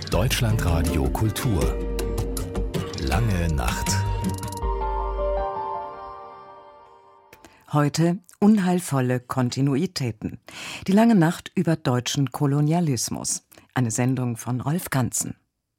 Deutschlandradio Kultur. Lange Nacht. Heute unheilvolle Kontinuitäten. Die lange Nacht über deutschen Kolonialismus. Eine Sendung von Rolf Ganzen.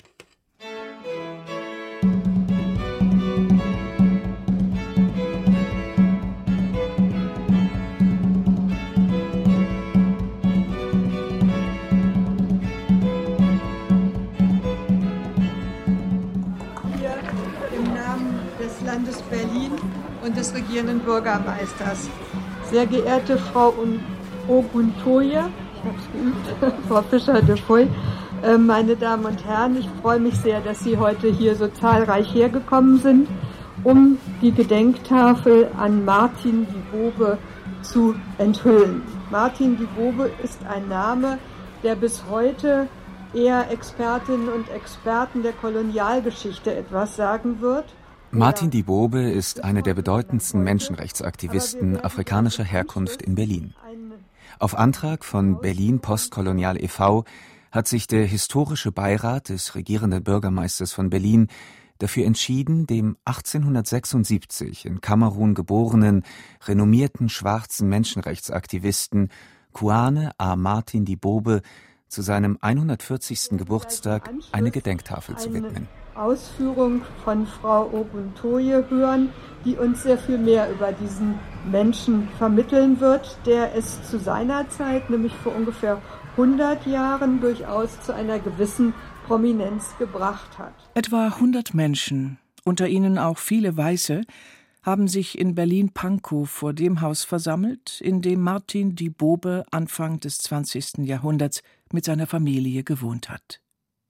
Landes Berlin und des regierenden Bürgermeisters. Sehr geehrte Frau Oguntoye, ich habe es geübt, Frau Fischer-de Foy, meine Damen und Herren, ich freue mich sehr, dass Sie heute hier so zahlreich hergekommen sind, um die Gedenktafel an Martin Diboobe zu enthüllen. Martin Diboobe ist ein Name, der bis heute eher Expertinnen und Experten der Kolonialgeschichte etwas sagen wird. Martin Diboobe ist einer der bedeutendsten Menschenrechtsaktivisten afrikanischer Herkunft in Berlin. Auf Antrag von Berlin Postkolonial e.V. hat sich der historische Beirat des regierenden Bürgermeisters von Berlin dafür entschieden, dem 1876 in Kamerun geborenen, renommierten schwarzen Menschenrechtsaktivisten Kouane A. Martin Diboobe zu seinem 140. Geburtstag eine Gedenktafel zu widmen. Ausführung von Frau Oguntoye hören, die uns sehr viel mehr über diesen Menschen vermitteln wird, der es zu seiner Zeit, nämlich vor ungefähr 100 Jahren, durchaus zu einer gewissen Prominenz gebracht hat. Etwa 100 Menschen, unter ihnen auch viele Weiße, haben sich in Berlin-Pankow vor dem Haus versammelt, in dem Martin Diboobe Anfang des 20. Jahrhunderts mit seiner Familie gewohnt hat.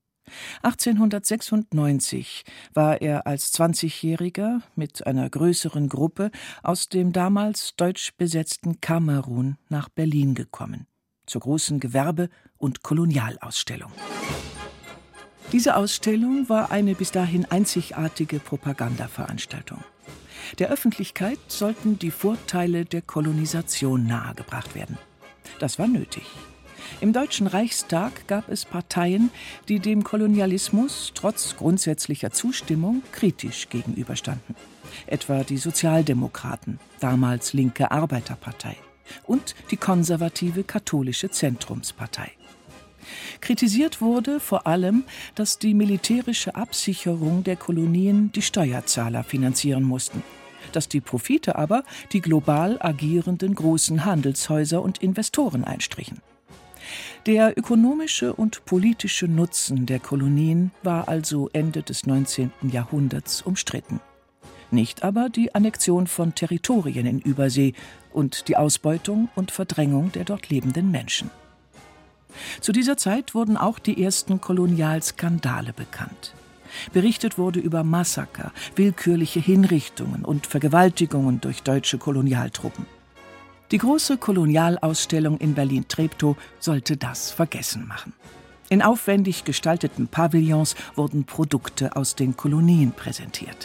1896 war er als 20-Jähriger mit einer größeren Gruppe aus dem damals deutsch besetzten Kamerun nach Berlin gekommen, zur großen Gewerbe- und Kolonialausstellung. Diese Ausstellung war eine bis dahin einzigartige Propagandaveranstaltung. Der Öffentlichkeit sollten die Vorteile der Kolonisation nahegebracht werden. Das war nötig. Im Deutschen Reichstag gab es Parteien, die dem Kolonialismus trotz grundsätzlicher Zustimmung kritisch gegenüberstanden. Etwa die Sozialdemokraten, damals linke Arbeiterpartei, und die konservative katholische Zentrumspartei. Kritisiert wurde vor allem, dass die militärische Absicherung der Kolonien die Steuerzahler finanzieren mussten, dass die Profite aber die global agierenden großen Handelshäuser und Investoren einstrichen. Der ökonomische und politische Nutzen der Kolonien war also Ende des 19. Jahrhunderts umstritten. Nicht aber die Annexion von Territorien in Übersee und die Ausbeutung und Verdrängung der dort lebenden Menschen. Zu dieser Zeit wurden auch die ersten Kolonialskandale bekannt. Berichtet wurde über Massaker, willkürliche Hinrichtungen und Vergewaltigungen durch deutsche Kolonialtruppen. Die große Kolonialausstellung in Berlin-Treptow sollte das vergessen machen. In aufwendig gestalteten Pavillons wurden Produkte aus den Kolonien präsentiert.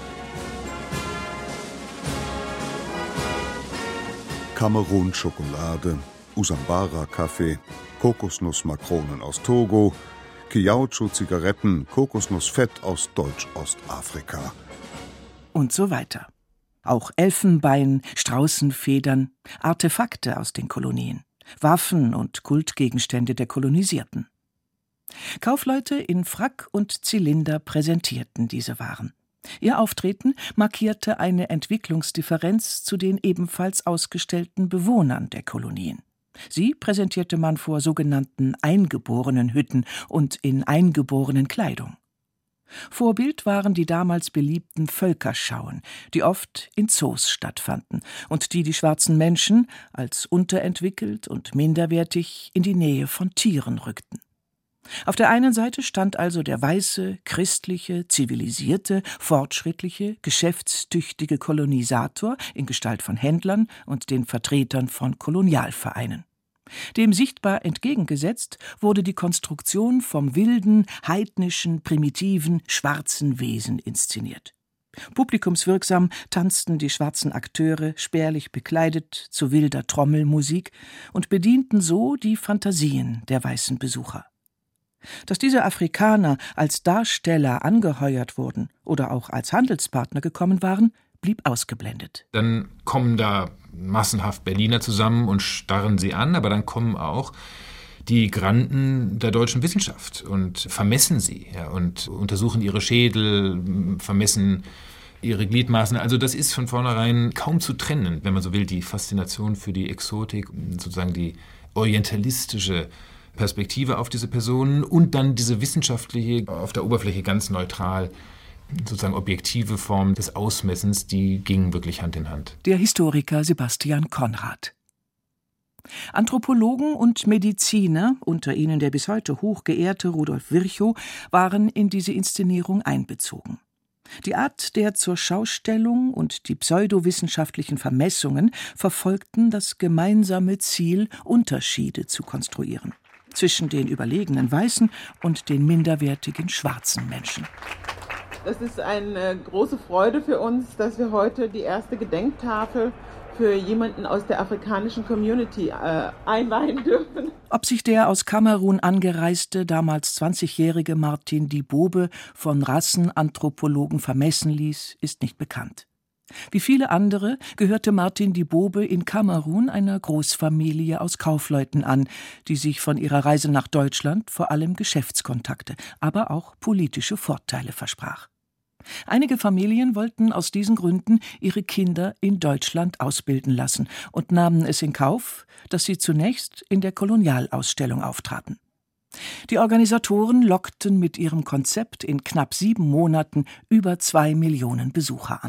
Kamerun-Schokolade, Usambara-Kaffee, Kokosnussmakronen aus Togo, Kiaucho-Zigaretten, Kokosnussfett aus Deutsch-Ostafrika. Und so weiter. Auch Elfenbein, Straußenfedern, Artefakte aus den Kolonien, Waffen und Kultgegenstände der Kolonisierten. Kaufleute in Frack und Zylinder präsentierten diese Waren. Ihr Auftreten markierte eine Entwicklungsdifferenz zu den ebenfalls ausgestellten Bewohnern der Kolonien. Sie präsentierte man vor sogenannten eingeborenen Hütten und in eingeborenen Kleidung. Vorbild waren die damals beliebten Völkerschauen, die oft in Zoos stattfanden und die schwarzen Menschen als unterentwickelt und minderwertig in die Nähe von Tieren rückten. Auf der einen Seite stand also der weiße, christliche, zivilisierte, fortschrittliche, geschäftstüchtige Kolonisator in Gestalt von Händlern und den Vertretern von Kolonialvereinen. Dem sichtbar entgegengesetzt wurde die Konstruktion vom wilden, heidnischen, primitiven, schwarzen Wesen inszeniert. Publikumswirksam tanzten die schwarzen Akteure spärlich bekleidet zu wilder Trommelmusik und bedienten so die Fantasien der weißen Besucher. Dass diese Afrikaner als Darsteller angeheuert wurden oder auch als Handelspartner gekommen waren, blieb ausgeblendet. Dann kommen da massenhaft Berliner zusammen und starren sie an, aber dann kommen auch die Granden der deutschen Wissenschaft und vermessen sie, ja, und untersuchen ihre Schädel, vermessen ihre Gliedmaßen. Also das ist von vornherein kaum zu trennen, wenn man so will, die Faszination für die Exotik, sozusagen die orientalistische Perspektive auf diese Personen und dann diese wissenschaftliche, auf der Oberfläche ganz neutral, sozusagen objektive Form des Ausmessens, die gingen wirklich Hand in Hand. Der Historiker Sebastian Konrad. Anthropologen und Mediziner, unter ihnen der bis heute hochgeehrte Rudolf Virchow, waren in diese Inszenierung einbezogen. Die Art der Zurschaustellung und die pseudowissenschaftlichen Vermessungen verfolgten das gemeinsame Ziel, Unterschiede zu konstruieren zwischen den überlegenen weißen und den minderwertigen schwarzen Menschen. Es ist eine große Freude für uns, dass wir heute die erste Gedenktafel für jemanden aus der afrikanischen Community einweihen dürfen. Ob sich der aus Kamerun angereiste, damals 20-jährige Martin Dibobe von Rassenanthropologen vermessen ließ, ist nicht bekannt. Wie viele andere gehörte Martin Dibobe in Kamerun einer Großfamilie aus Kaufleuten an, die sich von ihrer Reise nach Deutschland vor allem Geschäftskontakte, aber auch politische Vorteile versprach. Einige Familien wollten aus diesen Gründen ihre Kinder in Deutschland ausbilden lassen und nahmen es in Kauf, dass sie zunächst in der Kolonialausstellung auftraten. Die Organisatoren lockten mit ihrem Konzept in knapp 7 Monaten über 2 Millionen Besucher an.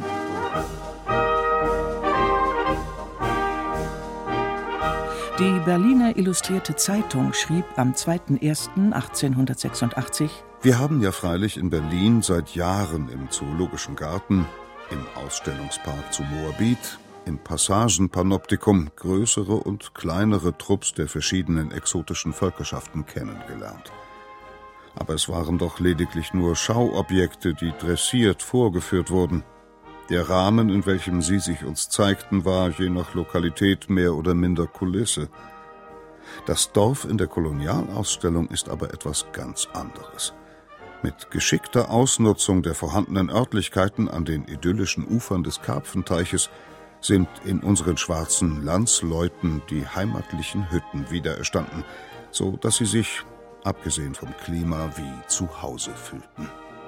Die Berliner Illustrierte Zeitung schrieb am 2.1.1886: Wir haben ja freilich in Berlin seit Jahren im Zoologischen Garten, im Ausstellungspark zu Moabit, im Passagenpanoptikum größere und kleinere Trupps der verschiedenen exotischen Völkerschaften kennengelernt. Aber es waren doch lediglich nur Schauobjekte, die dressiert vorgeführt wurden. Der Rahmen, in welchem sie sich uns zeigten, war je nach Lokalität mehr oder minder Kulisse. Das Dorf in der Kolonialausstellung ist aber etwas ganz anderes. Mit geschickter Ausnutzung der vorhandenen Örtlichkeiten an den idyllischen Ufern des Karpfenteiches sind in unseren schwarzen Landsleuten die heimatlichen Hütten wiedererstanden, so dass sie sich, abgesehen vom Klima, wie zu Hause fühlten.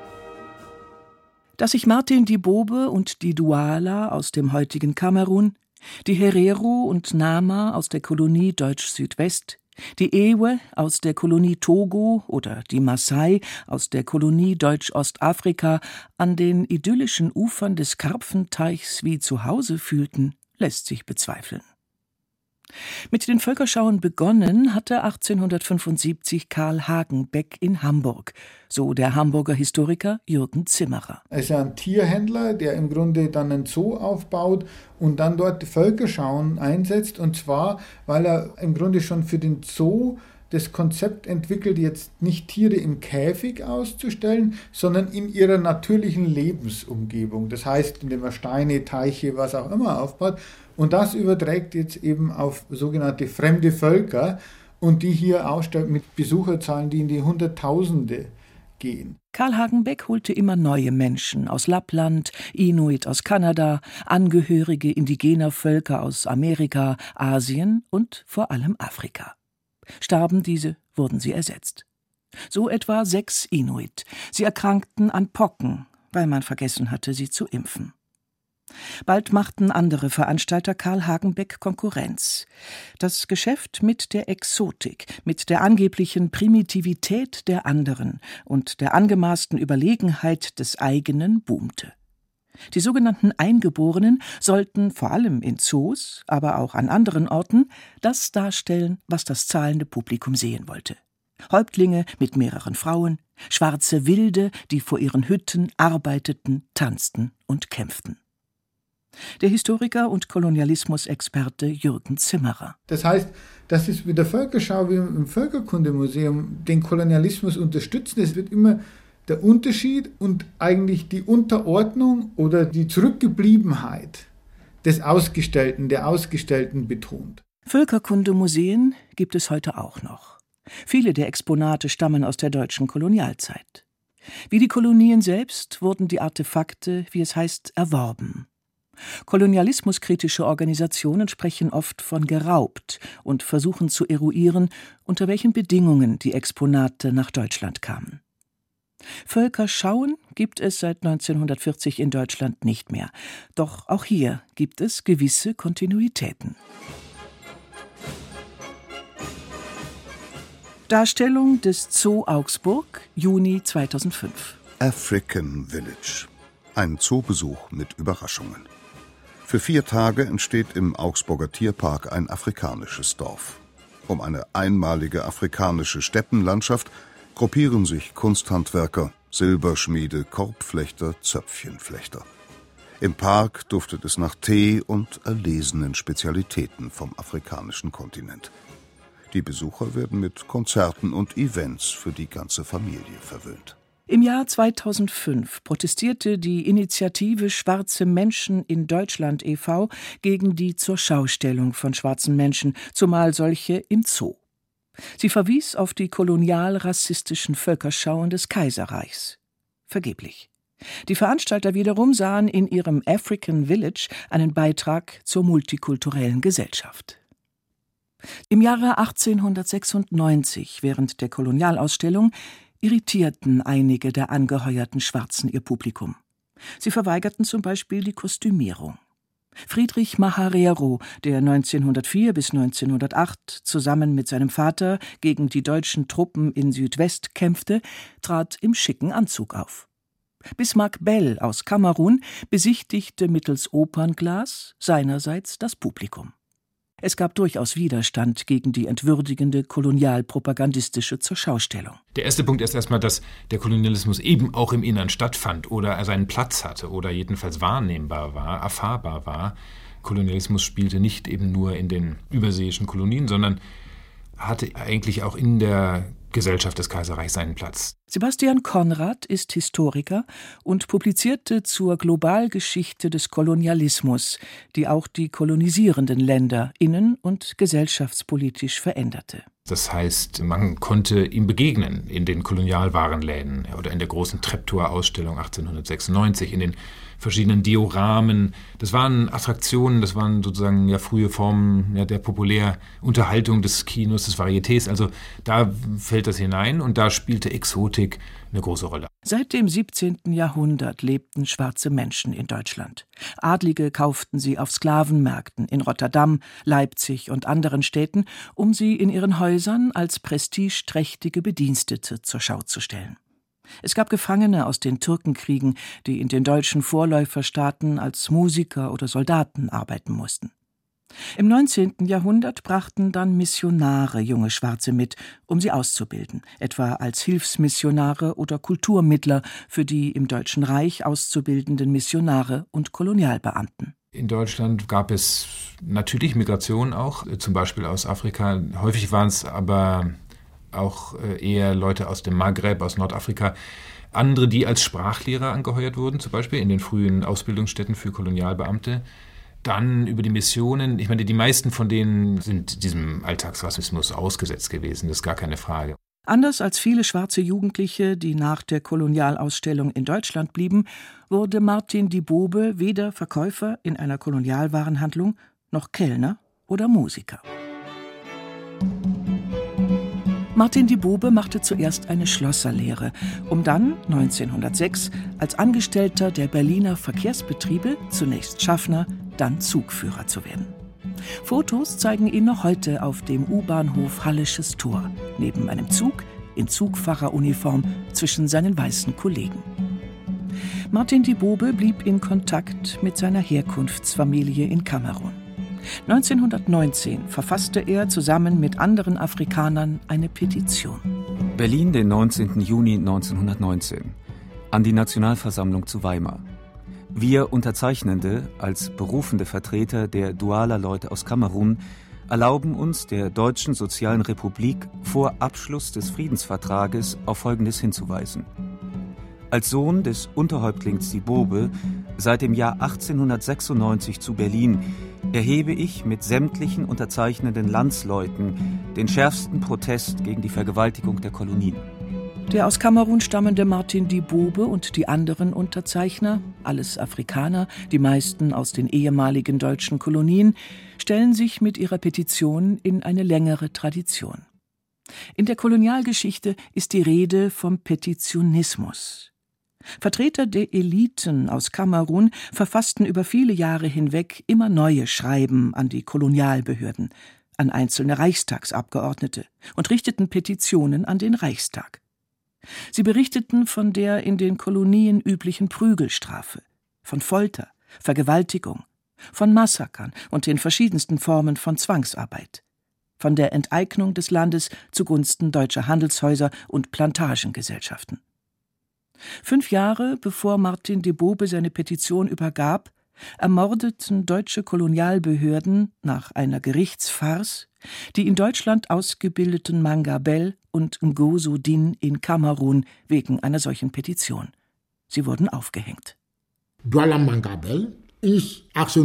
Dass sich Martin Dibobe und die Douala aus dem heutigen Kamerun, die Herero und Nama aus der Kolonie Deutsch-Südwest, die Ewe aus der Kolonie Togo oder die Maasai aus der Kolonie Deutsch-Ostafrika an den idyllischen Ufern des Karpfenteichs wie zu Hause fühlten, lässt sich bezweifeln. Mit den Völkerschauen begonnen hatte 1875 Karl Hagenbeck in Hamburg, so der Hamburger Historiker Jürgen Zimmerer. Er ist ja ein Tierhändler, der im Grunde dann einen Zoo aufbaut und dann dort Völkerschauen einsetzt. Und zwar, weil er im Grunde schon für den Zoo das Konzept entwickelt, jetzt nicht Tiere im Käfig auszustellen, sondern in ihrer natürlichen Lebensumgebung. Das heißt, indem er Steine, Teiche, was auch immer aufbaut. Und das überträgt jetzt eben auf sogenannte fremde Völker und die hier ausstellt mit Besucherzahlen, die in die Hunderttausende gehen. Karl Hagenbeck holte immer neue Menschen aus Lappland, Inuit aus Kanada, Angehörige indigener Völker aus Amerika, Asien und vor allem Afrika. Starben diese, wurden sie ersetzt. So etwa 6 Inuit. Sie erkrankten an Pocken, weil man vergessen hatte, sie zu impfen. Bald machten andere Veranstalter Karl Hagenbeck Konkurrenz. Das Geschäft mit der Exotik, mit der angeblichen Primitivität der anderen und der angemaßten Überlegenheit des eigenen boomte. Die sogenannten Eingeborenen sollten vor allem in Zoos, aber auch an anderen Orten, das darstellen, was das zahlende Publikum sehen wollte. Häuptlinge mit mehreren Frauen, schwarze Wilde, die vor ihren Hütten arbeiteten, tanzten und kämpften. Der Historiker und Kolonialismusexperte Jürgen Zimmerer. Das heißt, dass es mit der Völkerschau wie im Völkerkundemuseum den Kolonialismus unterstützen. Es wird immer der Unterschied und eigentlich die Unterordnung oder die Zurückgebliebenheit des Ausgestellten, der Ausgestellten betont. Völkerkundemuseen gibt es heute auch noch. Viele der Exponate stammen aus der deutschen Kolonialzeit. Wie die Kolonien selbst wurden die Artefakte, wie es heißt, erworben. Kolonialismuskritische Organisationen sprechen oft von geraubt und versuchen zu eruieren, unter welchen Bedingungen die Exponate nach Deutschland kamen. Völkerschauen gibt es seit 1940 in Deutschland nicht mehr. Doch auch hier gibt es gewisse Kontinuitäten. Darstellung des Zoo Augsburg, Juni 2005. African Village. Ein Zoobesuch mit Überraschungen. Für 4 Tage entsteht im Augsburger Tierpark ein afrikanisches Dorf. Um eine einmalige afrikanische Steppenlandschaft gruppieren sich Kunsthandwerker, Silberschmiede, Korbflechter, Zöpfchenflechter. Im Park duftet es nach Tee und erlesenen Spezialitäten vom afrikanischen Kontinent. Die Besucher werden mit Konzerten und Events für die ganze Familie verwöhnt. Im Jahr 2005 protestierte die Initiative Schwarze Menschen in Deutschland e.V. gegen die Zurschaustellung von schwarzen Menschen, zumal solche im Zoo. Sie verwies auf die kolonial-rassistischen Völkerschauen des Kaiserreichs. Vergeblich. Die Veranstalter wiederum sahen in ihrem African Village einen Beitrag zur multikulturellen Gesellschaft. Im Jahre 1896, während der Kolonialausstellung, irritierten einige der angeheuerten Schwarzen ihr Publikum. Sie verweigerten zum Beispiel die Kostümierung. Friedrich Maharero, der 1904 bis 1908 zusammen mit seinem Vater gegen die deutschen Truppen in Südwest kämpfte, trat im schicken Anzug auf. Bismarck Bell aus Kamerun besichtigte mittels Opernglas seinerseits das Publikum. Es gab durchaus Widerstand gegen die entwürdigende kolonialpropagandistische Zurschaustellung. Der erste Punkt ist erstmal, dass der Kolonialismus eben auch im Innern stattfand oder er seinen Platz hatte oder jedenfalls wahrnehmbar war, erfahrbar war. Kolonialismus spielte nicht eben nur in den überseeischen Kolonien, sondern hatte eigentlich auch in der Gesellschaft des Kaiserreichs seinen Platz. Sebastian Konrad ist Historiker und publizierte zur Globalgeschichte des Kolonialismus, die auch die kolonisierenden Länder innen- und gesellschaftspolitisch veränderte. Das heißt, man konnte ihm begegnen in den Kolonialwarenläden oder in der großen Treptower-Ausstellung 1896, in den verschiedenen Dioramen. Das waren Attraktionen, das waren sozusagen ja frühe Formen der Populärunterhaltung des Kinos, des Varietés. Also da fällt das hinein und da spielte Exotik eine große Rolle. Seit dem 17. Jahrhundert lebten schwarze Menschen in Deutschland. Adlige kauften sie auf Sklavenmärkten in Rotterdam, Leipzig und anderen Städten, um sie in ihren Häusern als prestigeträchtige Bedienstete zur Schau zu stellen. Es gab Gefangene aus den Türkenkriegen, die in den deutschen Vorläuferstaaten als Musiker oder Soldaten arbeiten mussten. Im 19. Jahrhundert brachten dann Missionare junge Schwarze mit, um sie auszubilden, etwa als Hilfsmissionare oder Kulturmittler für die im Deutschen Reich auszubildenden Missionare und Kolonialbeamten. In Deutschland gab es natürlich Migration auch, zum Beispiel aus Afrika. Häufig waren es aber auch eher Leute aus dem Maghreb, aus Nordafrika. Andere, die als Sprachlehrer angeheuert wurden, zum Beispiel in den frühen Ausbildungsstätten für Kolonialbeamte. Dann über die Missionen. Ich meine, die meisten von denen sind diesem Alltagsrassismus ausgesetzt gewesen, das ist gar keine Frage. Anders als viele schwarze Jugendliche, die nach der Kolonialausstellung in Deutschland blieben, wurde Martin Dibobe weder Verkäufer in einer Kolonialwarenhandlung noch Kellner oder Musiker. Martin Dibobe machte zuerst eine Schlosserlehre, um dann 1906 als Angestellter der Berliner Verkehrsbetriebe zunächst Schaffner, dann Zugführer zu werden. Fotos zeigen ihn noch heute auf dem U-Bahnhof Hallisches Tor, neben einem Zug in Zugfahreruniform zwischen seinen weißen Kollegen. Martin Dibobe blieb in Kontakt mit seiner Herkunftsfamilie in Kamerun. 1919 verfasste er zusammen mit anderen Afrikanern eine Petition. Berlin, den 19. Juni 1919. An die Nationalversammlung zu Weimar. Wir Unterzeichnende, als berufende Vertreter der Douala-Leute aus Kamerun, erlauben uns, der Deutschen Sozialen Republik vor Abschluss des Friedensvertrages auf Folgendes hinzuweisen. Als Sohn des Unterhäuptlings Dibobe, seit dem Jahr 1896 zu Berlin, erhebe ich mit sämtlichen unterzeichnenden Landsleuten den schärfsten Protest gegen die Vergewaltigung der Kolonien. Der aus Kamerun stammende Martin Dibobe und die anderen Unterzeichner, alles Afrikaner, die meisten aus den ehemaligen deutschen Kolonien, stellen sich mit ihrer Petition in eine längere Tradition. In der Kolonialgeschichte ist die Rede vom Petitionismus. Vertreter der Eliten aus Kamerun verfassten über viele Jahre hinweg immer neue Schreiben an die Kolonialbehörden, an einzelne Reichstagsabgeordnete und richteten Petitionen an den Reichstag. Sie berichteten von der in den Kolonien üblichen Prügelstrafe, von Folter, Vergewaltigung, von Massakern und den verschiedensten Formen von Zwangsarbeit, von der Enteignung des Landes zugunsten deutscher Handelshäuser und Plantagengesellschaften. 5 Jahre bevor Martin Dibobe seine Petition übergab, ermordeten deutsche Kolonialbehörden nach einer Gerichtsfarce die in Deutschland ausgebildeten Mangabell und Ngozo Din in Kamerun wegen einer solchen Petition. Sie wurden aufgehängt. Douala Mangabell ist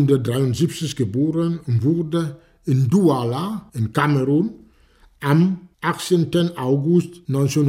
1873 geboren und wurde in Douala in Kamerun am 18. August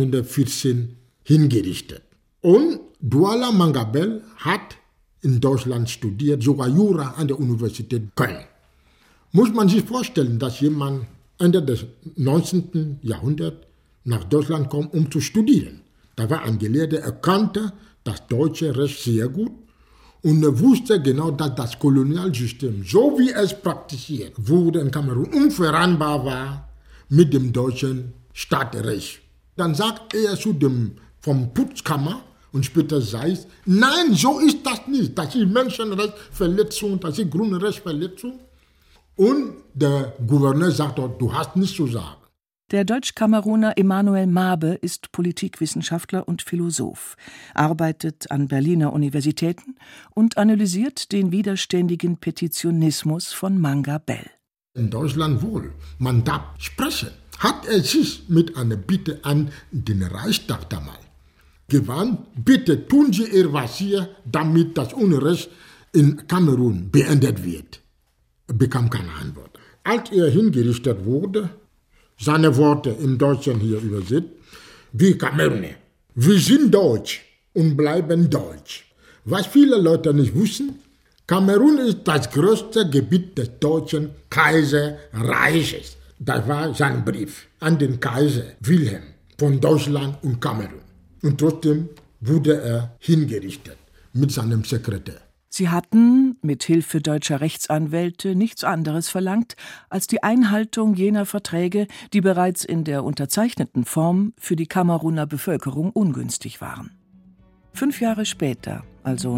1914 hingerichtet. Und Douala Mangabell hat in Deutschland studiert, sogar Jura an der Universität Köln. Muss man sich vorstellen, dass jemand Ende des 19. Jahrhunderts nach Deutschland kommt, um zu studieren. Da war ein Gelehrter, er kannte das deutsche Recht sehr gut und er wusste genau, dass das Kolonialsystem, so wie es praktiziert wurde in Kamerun, unvereinbar war mit dem deutschen Staatsrecht. Dann sagt er zu dem vom Putzkammer und später Seitz, nein, so ist das nicht. Das ist Menschenrechtsverletzung, das ist Grundrechtsverletzung. Und der Gouverneur sagt dort, du hast nichts zu sagen. Der Deutsch-Kameruner Emanuel Mabe ist Politikwissenschaftler und Philosoph, arbeitet an Berliner Universitäten und analysiert den widerständigen Petitionismus von Mangabell. In Deutschland wohl, man darf sprechen. Hat er sich mit einer Bitte an den Reichstag damals gewandt, bitte tun Sie etwas hier, damit das Unrecht in Kamerun beendet wird. Er bekam keine Antwort. Als er hingerichtet wurde, seine Worte im Deutschen hier übersetzt, wir Kameruner, wir sind deutsch und bleiben deutsch. Was viele Leute nicht wissen, Kamerun ist das größte Gebiet des deutschen Kaiserreiches. Das war sein Brief an den Kaiser Wilhelm von Deutschland und Kamerun. Und trotzdem wurde er hingerichtet mit seinem Sekretär. Sie hatten, mit Hilfe deutscher Rechtsanwälte, nichts anderes verlangt als die Einhaltung jener Verträge, die bereits in der unterzeichneten Form für die Kameruner Bevölkerung ungünstig waren. 5 Jahre später, also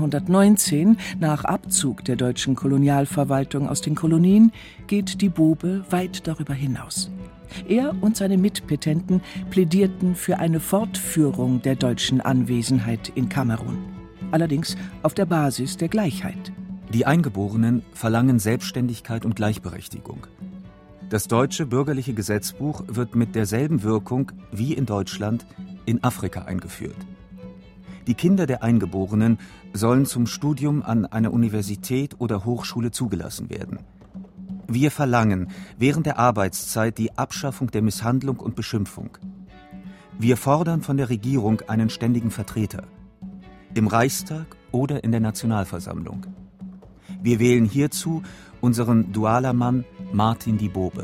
1919, nach Abzug der deutschen Kolonialverwaltung aus den Kolonien, geht Dibobe weit darüber hinaus. Er und seine Mitpetenten plädierten für eine Fortführung der deutschen Anwesenheit in Kamerun. Allerdings auf der Basis der Gleichheit. Die Eingeborenen verlangen Selbstständigkeit und Gleichberechtigung. Das deutsche bürgerliche Gesetzbuch wird mit derselben Wirkung wie in Deutschland in Afrika eingeführt. Die Kinder der Eingeborenen sollen zum Studium an einer Universität oder Hochschule zugelassen werden. Wir verlangen während der Arbeitszeit die Abschaffung der Misshandlung und Beschimpfung. Wir fordern von der Regierung einen ständigen Vertreter. Im Reichstag oder in der Nationalversammlung. Wir wählen hierzu unseren Douala-Mann Martin Dibobe.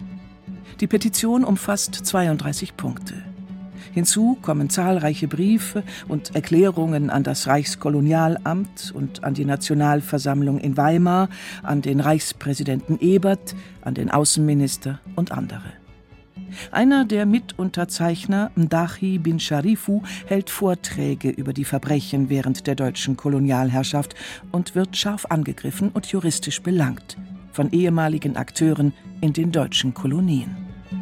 Die Petition umfasst 32 Punkte. Hinzu kommen zahlreiche Briefe und Erklärungen an das Reichskolonialamt und an die Nationalversammlung in Weimar, an den Reichspräsidenten Ebert, an den Außenminister und andere. Einer der Mitunterzeichner, Mdachi bin Sharifu, hält Vorträge über die Verbrechen während der deutschen Kolonialherrschaft und wird scharf angegriffen und juristisch belangt von ehemaligen Akteuren in den deutschen Kolonien.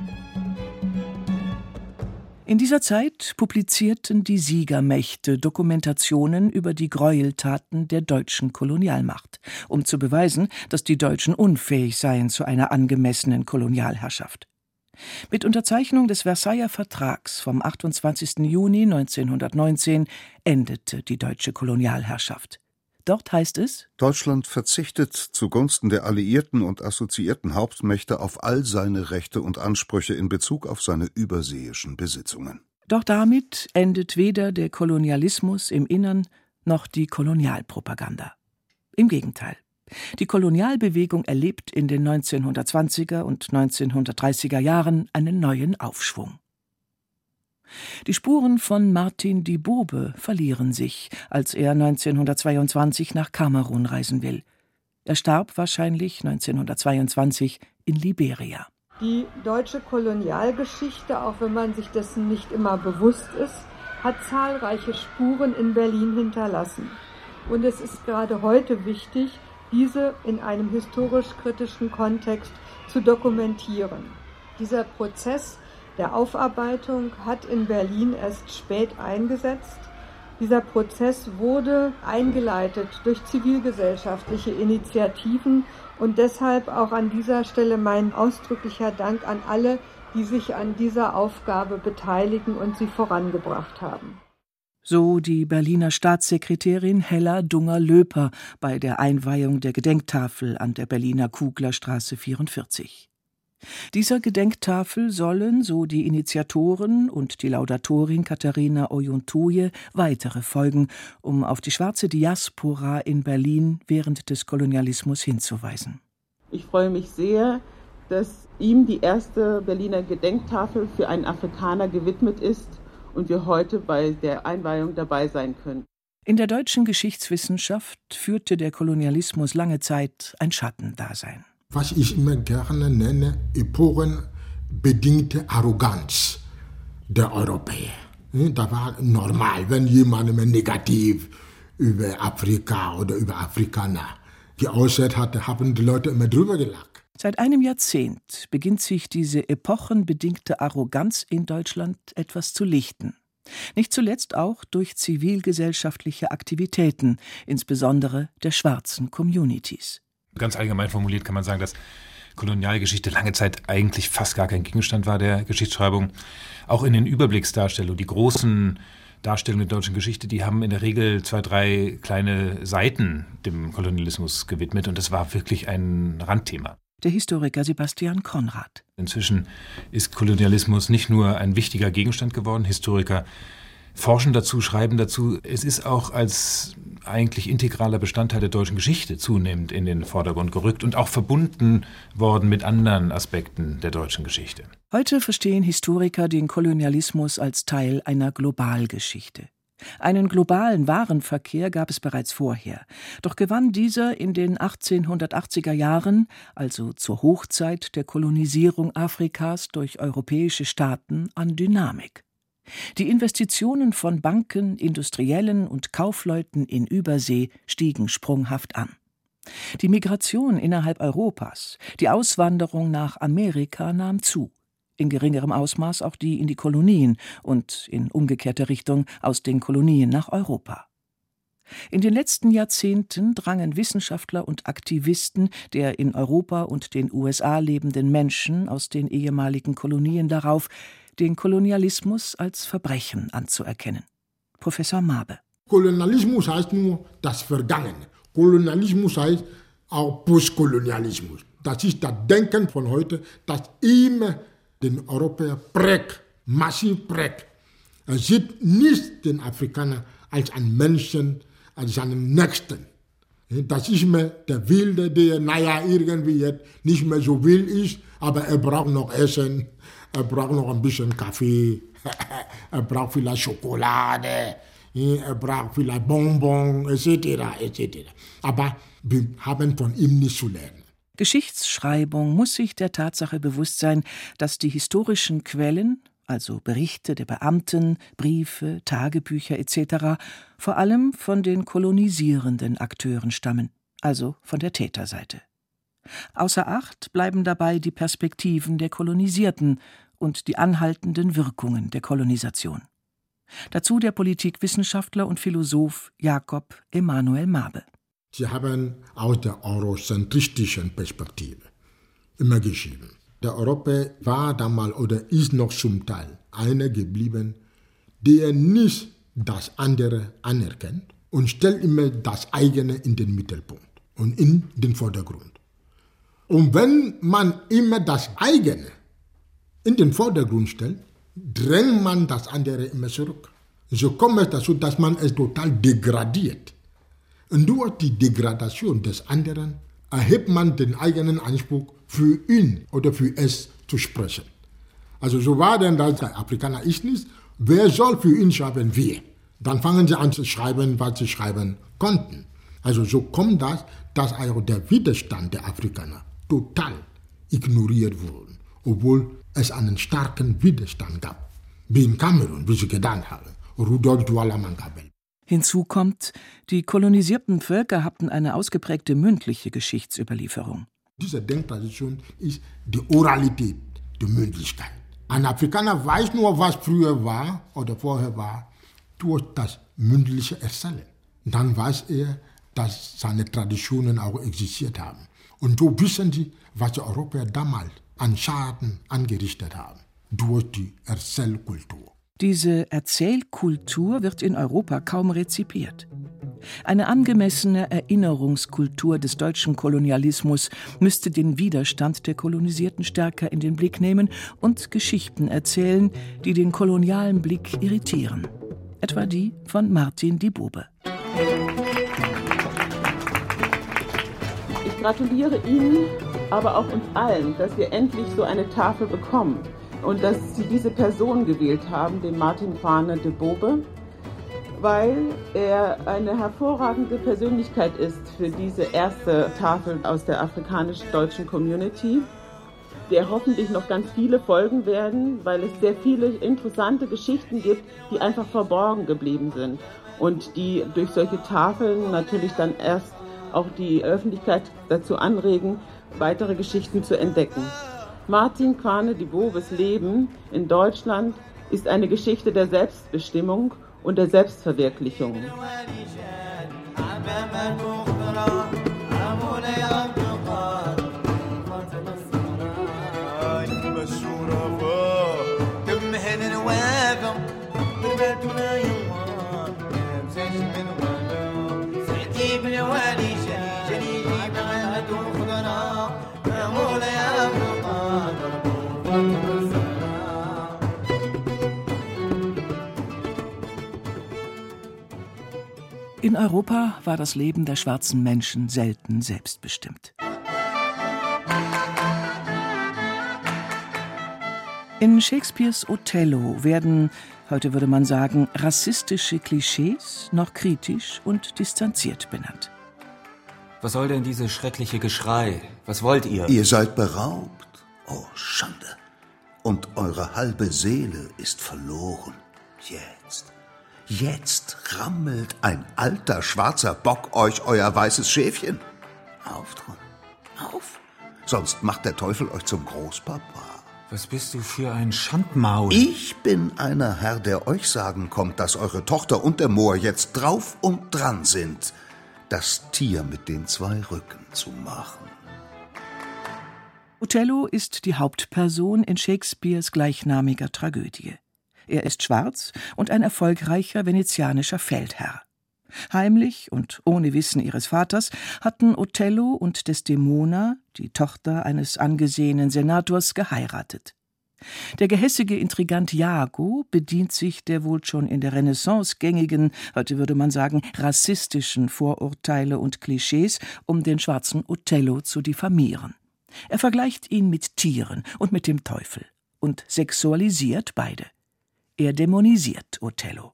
In dieser Zeit publizierten die Siegermächte Dokumentationen über die Gräueltaten der deutschen Kolonialmacht, um zu beweisen, dass die Deutschen unfähig seien zu einer angemessenen Kolonialherrschaft. Mit Unterzeichnung des Versailler Vertrags vom 28. Juni 1919 endete die deutsche Kolonialherrschaft. Dort heißt es: Deutschland verzichtet zugunsten der alliierten und assoziierten Hauptmächte auf all seine Rechte und Ansprüche in Bezug auf seine überseeischen Besitzungen. Doch damit endet weder der Kolonialismus im Innern noch die Kolonialpropaganda. Im Gegenteil. Die Kolonialbewegung erlebt in den 1920er und 1930er Jahren einen neuen Aufschwung. Die Spuren von Martin Dibobe verlieren sich, als er 1922 nach Kamerun reisen will. Er starb wahrscheinlich 1922 in Liberia. Die deutsche Kolonialgeschichte, auch wenn man sich dessen nicht immer bewusst ist, hat zahlreiche Spuren in Berlin hinterlassen. Und es ist gerade heute wichtig, diese in einem historisch-kritischen Kontext zu dokumentieren. Dieser Prozess der Aufarbeitung hat in Berlin erst spät eingesetzt. Dieser Prozess wurde eingeleitet durch zivilgesellschaftliche Initiativen und deshalb auch an dieser Stelle mein ausdrücklicher Dank an alle, die sich an dieser Aufgabe beteiligen und sie vorangebracht haben. So die Berliner Staatssekretärin Hella Dunger-Löper bei der Einweihung der Gedenktafel an der Berliner Kuglerstraße 44. Dieser Gedenktafel sollen, so die Initiatoren und die Laudatorin Katharina Oyuntoye, weitere folgen, um auf die schwarze Diaspora in Berlin während des Kolonialismus hinzuweisen. Ich freue mich sehr, dass ihm die erste Berliner Gedenktafel für einen Afrikaner gewidmet ist und wir heute bei der Einweihung dabei sein können. In der deutschen Geschichtswissenschaft führte der Kolonialismus lange Zeit ein Schattendasein. Was ich immer gerne nenne, epochenbedingte Arroganz der Europäer. Das war normal, wenn jemand immer negativ über Afrika oder über Afrikaner geäußert hatte, haben die Leute immer drüber gelacht. Seit einem Jahrzehnt beginnt sich diese epochenbedingte Arroganz in Deutschland etwas zu lichten. Nicht zuletzt auch durch zivilgesellschaftliche Aktivitäten, insbesondere der schwarzen Communities. Ganz allgemein formuliert kann man sagen, dass Kolonialgeschichte lange Zeit eigentlich fast gar kein Gegenstand war der Geschichtsschreibung. Auch in den Überblicksdarstellungen, die großen Darstellungen der deutschen Geschichte, die haben in der Regel 2, 3 kleine Seiten dem Kolonialismus gewidmet und das war wirklich ein Randthema. Der Historiker Sebastian Konrad. Inzwischen ist Kolonialismus nicht nur ein wichtiger Gegenstand geworden, Historiker forschen dazu, schreiben dazu. Es ist auch als eigentlich integraler Bestandteil der deutschen Geschichte zunehmend in den Vordergrund gerückt und auch verbunden worden mit anderen Aspekten der deutschen Geschichte. Heute verstehen Historiker den Kolonialismus als Teil einer Globalgeschichte. Einen globalen Warenverkehr gab es bereits vorher, doch gewann dieser in den 1880er Jahren, also zur Hochzeit der Kolonisierung Afrikas durch europäische Staaten, an Dynamik. Die Investitionen von Banken, Industriellen und Kaufleuten in Übersee stiegen sprunghaft an. Die Migration innerhalb Europas, die Auswanderung nach Amerika nahm zu. In geringerem Ausmaß auch die in die Kolonien und in umgekehrter Richtung aus den Kolonien nach Europa. In den letzten Jahrzehnten drangen Wissenschaftler und Aktivisten der in Europa und den USA lebenden Menschen aus den ehemaligen Kolonien darauf, den Kolonialismus als Verbrechen anzuerkennen. Professor Mabe. Kolonialismus heißt nur das Vergangene. Kolonialismus heißt auch Postkolonialismus. Das ist das Denken von heute, das immer den Europäer prägt, massiv prägt. Er sieht nicht den Afrikaner als einen Menschen, als einen Nächsten. Das ist mehr der Wilde, der, irgendwie jetzt nicht mehr so wild ist, aber er braucht noch Essen, er braucht noch ein bisschen Kaffee, er braucht vielleicht Schokolade, er braucht vielleicht Bonbons, etc., etc. Aber wir haben von ihm nichts zu lernen. Geschichtsschreibung muss sich der Tatsache bewusst sein, dass die historischen Quellen, also Berichte der Beamten, Briefe, Tagebücher etc., vor allem von den kolonisierenden Akteuren stammen, also von der Täterseite. Außer Acht bleiben dabei die Perspektiven der Kolonisierten und die anhaltenden Wirkungen der Kolonisation. Dazu der Politikwissenschaftler und Philosoph Jakob Emanuel Mabe. Sie haben aus der eurozentristischen Perspektive immer geschrieben. Der Europäer war damals oder ist noch zum Teil einer geblieben, der nicht das andere anerkennt und stellt immer das eigene in den Mittelpunkt und in den Vordergrund. Und wenn man immer das eigene in den Vordergrund stellt, drängt man das andere immer zurück. So kommt es dazu, dass man es total degradiert. Und durch die Degradation des anderen erhebt man den eigenen Anspruch, für ihn oder für es zu sprechen. Also so war denn das, der Afrikaner ist nicht, wer soll für ihn schreiben? Wir. Dann fangen sie an zu schreiben, was sie schreiben konnten. Also so kommt das, dass also der Widerstand der Afrikaner total ignoriert wurde, obwohl es einen starken Widerstand gab, wie in Kamerun, wie sie getan haben, Rudolf Douala Mankabel. Hinzu kommt, die kolonisierten Völker hatten eine ausgeprägte mündliche Geschichtsüberlieferung. Diese Denktradition ist die Oralität, die Mündlichkeit. Ein Afrikaner weiß nur, was früher war oder vorher war, durch das mündliche Erzählen. Dann weiß er, dass seine Traditionen auch existiert haben. Und so wissen sie, was die Europäer damals an Schaden angerichtet haben, durch die Erzählkultur. Diese Erzählkultur wird in Europa kaum rezipiert. Eine angemessene Erinnerungskultur des deutschen Kolonialismus müsste den Widerstand der Kolonisierten stärker in den Blick nehmen und Geschichten erzählen, die den kolonialen Blick irritieren. Etwa die von Martin Dibobe. Ich gratuliere Ihnen, aber auch uns allen, dass wir endlich so eine Tafel bekommen und dass Sie diese Person gewählt haben, den Martin Kwame Dibobe, weil er eine hervorragende Persönlichkeit ist für diese erste Tafel aus der afrikanisch-deutschen Community, der hoffentlich noch ganz viele folgen werden, weil es sehr viele interessante Geschichten gibt, die einfach verborgen geblieben sind und die durch solche Tafeln natürlich dann erst auch die Öffentlichkeit dazu anregen, weitere Geschichten zu entdecken. Martin Kwame Dibobes Leben in Deutschland ist eine Geschichte der Selbstbestimmung und der Selbstverwirklichung. In Europa war das Leben der schwarzen Menschen selten selbstbestimmt. In Shakespeares Othello werden, heute würde man sagen, rassistische Klischees noch kritisch und distanziert benannt. Was soll denn dieses schreckliche Geschrei? Was wollt ihr? Ihr seid beraubt. Oh, Schande. Und eure halbe Seele ist verloren. Jetzt rammelt ein alter schwarzer Bock euch euer weißes Schäfchen. Auf, auf. Sonst macht der Teufel euch zum Großpapa. Was bist du für ein Schandmaul? Ich bin einer Herr, der euch sagen kommt, dass eure Tochter und der Moor jetzt drauf und dran sind, das Tier mit den 2 Rücken zu machen. Othello ist die Hauptperson in Shakespeares gleichnamiger Tragödie. Er ist schwarz und ein erfolgreicher venezianischer Feldherr. Heimlich und ohne Wissen ihres Vaters hatten Othello und Desdemona, die Tochter eines angesehenen Senators, geheiratet. Der gehässige Intrigant Iago bedient sich der wohl schon in der Renaissance gängigen, heute würde man sagen, rassistischen Vorurteile und Klischees, um den schwarzen Othello zu diffamieren. Er vergleicht ihn mit Tieren und mit dem Teufel und sexualisiert beide. Er dämonisiert Othello.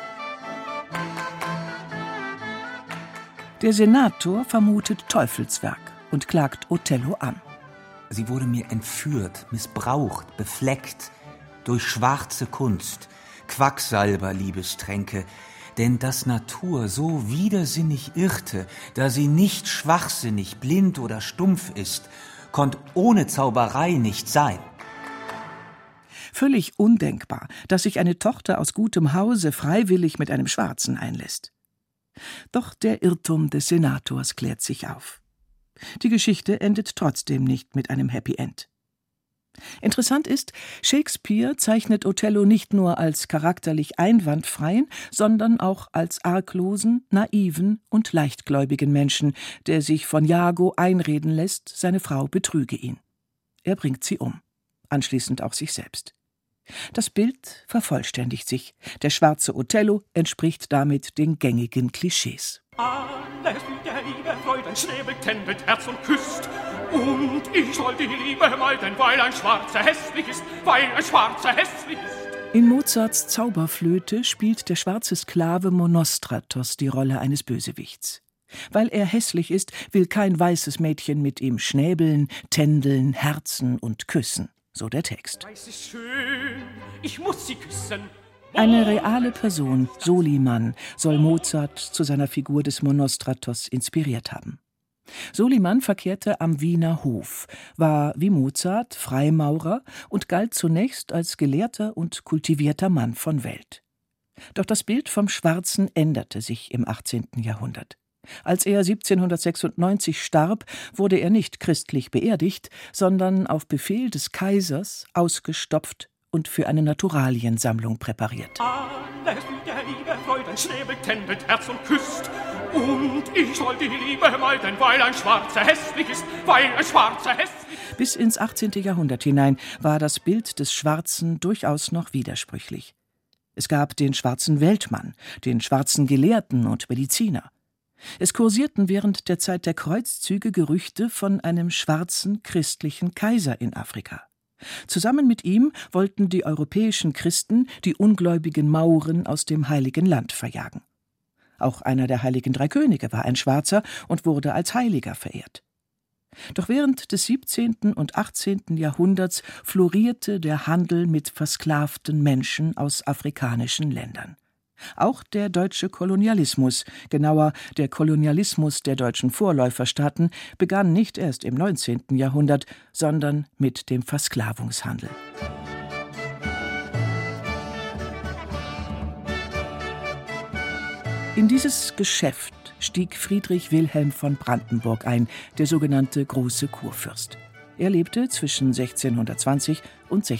Der Senator vermutet Teufelswerk und klagt Othello an. Sie wurde mir entführt, missbraucht, befleckt durch schwarze Kunst, Quacksalber-Liebestränke, denn dass Natur so widersinnig irrte, da sie nicht schwachsinnig, blind oder stumpf ist, konnt ohne Zauberei nicht sein. Völlig undenkbar, dass sich eine Tochter aus gutem Hause freiwillig mit einem Schwarzen einlässt. Doch der Irrtum des Senators klärt sich auf. Die Geschichte endet trotzdem nicht mit einem Happy End. Interessant ist, Shakespeare zeichnet Othello nicht nur als charakterlich einwandfreien, sondern auch als arglosen, naiven und leichtgläubigen Menschen, der sich von Iago einreden lässt, seine Frau betrüge ihn. Er bringt sie um, anschließend auch sich selbst. Das Bild vervollständigt sich. Der schwarze Othello entspricht damit den gängigen Klischees. Alles mit der Liebe Freuden schnäbelt, tändelt Herz und küsst. Und ich soll die Liebe meiden, weil ein Schwarzer hässlich ist, weil ein Schwarzer hässlich ist. In Mozarts Zauberflöte spielt der schwarze Sklave Monostratos die Rolle eines Bösewichts. Weil er hässlich ist, will kein weißes Mädchen mit ihm schnäbeln, tändeln, herzen und küssen, so der Text. Weiß ist schön, ich muss sie küssen. Eine reale Person, Soliman, soll Mozart zu seiner Figur des Monostratos inspiriert haben. Soliman verkehrte am Wiener Hof, war wie Mozart Freimaurer und galt zunächst als gelehrter und kultivierter Mann von Welt. Doch das Bild vom Schwarzen änderte sich im 18. Jahrhundert. Als er 1796 starb, wurde er nicht christlich beerdigt, sondern auf Befehl des Kaisers ausgestopft und für eine Naturaliensammlung präpariert. Alles mit der Liebe Freuden schnäbelt, tändelt Herz und küsst. Und ich soll die Liebe meiden, weil ein Schwarzer hässlich ist, weil ein Schwarzer hässlich ist. Bis ins 18. Jahrhundert hinein war das Bild des Schwarzen durchaus noch widersprüchlich. Es gab den schwarzen Weltmann, den schwarzen Gelehrten und Mediziner. Es kursierten während der Zeit der Kreuzzüge Gerüchte von einem schwarzen christlichen Kaiser in Afrika. Zusammen mit ihm wollten die europäischen Christen die ungläubigen Mauren aus dem Heiligen Land verjagen. Auch einer der heiligen drei Könige war ein Schwarzer und wurde als Heiliger verehrt. Doch während des 17. und 18. Jahrhunderts florierte der Handel mit versklavten Menschen aus afrikanischen Ländern. Auch der deutsche Kolonialismus, genauer der Kolonialismus der deutschen Vorläuferstaaten, begann nicht erst im 19. Jahrhundert, sondern mit dem Versklavungshandel. In dieses Geschäft stieg Friedrich Wilhelm von Brandenburg ein, der sogenannte Große Kurfürst. Er lebte zwischen 1620 und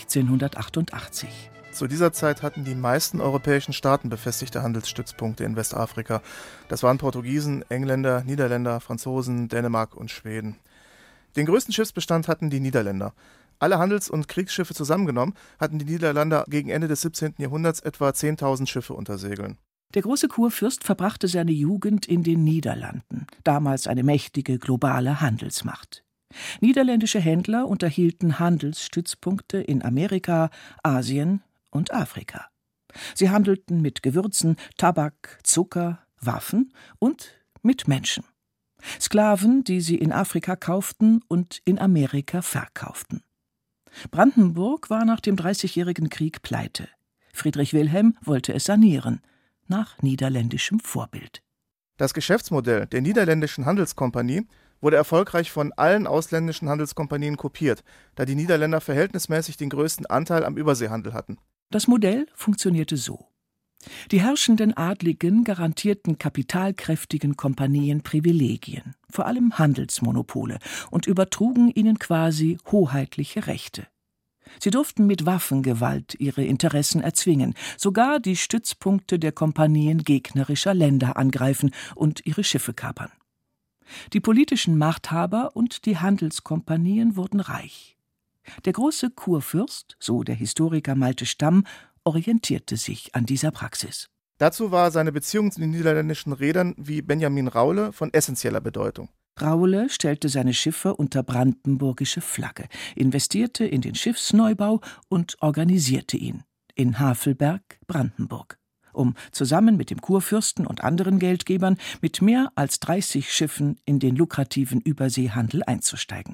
1688. Zu dieser Zeit hatten die meisten europäischen Staaten befestigte Handelsstützpunkte in Westafrika. Das waren Portugiesen, Engländer, Niederländer, Franzosen, Dänemark und Schweden. Den größten Schiffsbestand hatten die Niederländer. Alle Handels- und Kriegsschiffe zusammengenommen hatten die Niederländer gegen Ende des 17. Jahrhunderts etwa 10.000 Schiffe unter Segeln. Der große Kurfürst verbrachte seine Jugend in den Niederlanden, damals eine mächtige globale Handelsmacht. Niederländische Händler unterhielten Handelsstützpunkte in Amerika, Asien und Afrika. Sie handelten mit Gewürzen, Tabak, Zucker, Waffen und mit Menschen. Sklaven, die sie in Afrika kauften und in Amerika verkauften. Brandenburg war nach dem Dreißigjährigen Krieg pleite. Friedrich Wilhelm wollte es sanieren, nach niederländischem Vorbild. Das Geschäftsmodell der niederländischen Handelskompanie wurde erfolgreich von allen ausländischen Handelskompanien kopiert, da die Niederländer verhältnismäßig den größten Anteil am Überseehandel hatten. Das Modell funktionierte so. Die herrschenden Adligen garantierten kapitalkräftigen Kompanien Privilegien, vor allem Handelsmonopole, und übertrugen ihnen quasi hoheitliche Rechte. Sie durften mit Waffengewalt ihre Interessen erzwingen, sogar die Stützpunkte der Kompanien gegnerischer Länder angreifen und ihre Schiffe kapern. Die politischen Machthaber und die Handelskompanien wurden reich. Der große Kurfürst, so der Historiker Malte Stamm, orientierte sich an dieser Praxis. Dazu war seine Beziehung zu den niederländischen Reedern wie Benjamin Raule von essentieller Bedeutung. Raule stellte seine Schiffe unter brandenburgische Flagge, investierte in den Schiffsneubau und organisierte ihn in Havelberg, Brandenburg, um zusammen mit dem Kurfürsten und anderen Geldgebern mit mehr als 30 Schiffen in den lukrativen Überseehandel einzusteigen.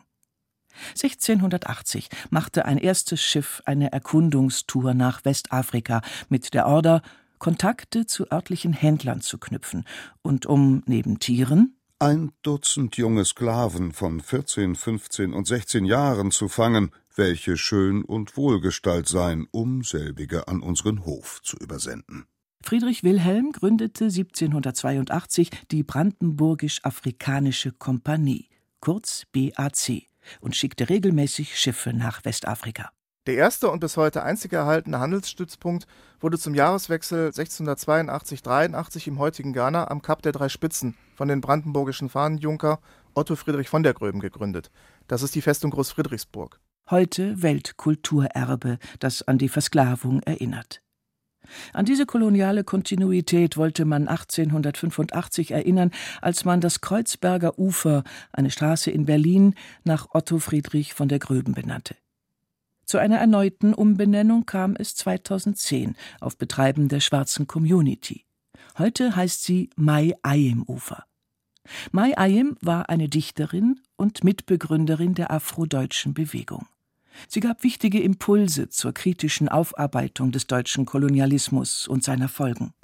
1680 machte ein erstes Schiff eine Erkundungstour nach Westafrika mit der Order, Kontakte zu örtlichen Händlern zu knüpfen und um neben Tieren 1 Dutzend junge Sklaven von 14, 15 und 16 Jahren zu fangen, welche schön und wohlgestalt seien, um selbige an unseren Hof zu übersenden. Friedrich Wilhelm gründete 1782 die Brandenburgisch-Afrikanische Kompanie, kurz BAC, und schickte regelmäßig Schiffe nach Westafrika. Der erste und bis heute einzige erhaltene Handelsstützpunkt wurde zum Jahreswechsel 1682/83 im heutigen Ghana am Kap der Drei Spitzen von den brandenburgischen Fahnenjunker Otto Friedrich von der Gröben gegründet. Das ist die Festung Großfriedrichsburg. Heute Weltkulturerbe, das an die Versklavung erinnert. An diese koloniale Kontinuität wollte man 1885 erinnern, als man das Kreuzberger Ufer, eine Straße in Berlin, nach Otto Friedrich von der Gröben benannte. Zu einer erneuten Umbenennung kam es 2010 auf Betreiben der schwarzen Community. Heute heißt sie Mai Ayim Ufer. Mai Ayim war eine Dichterin und Mitbegründerin der afrodeutschen Bewegung. Sie gab wichtige Impulse zur kritischen Aufarbeitung des deutschen Kolonialismus und seiner Folgen.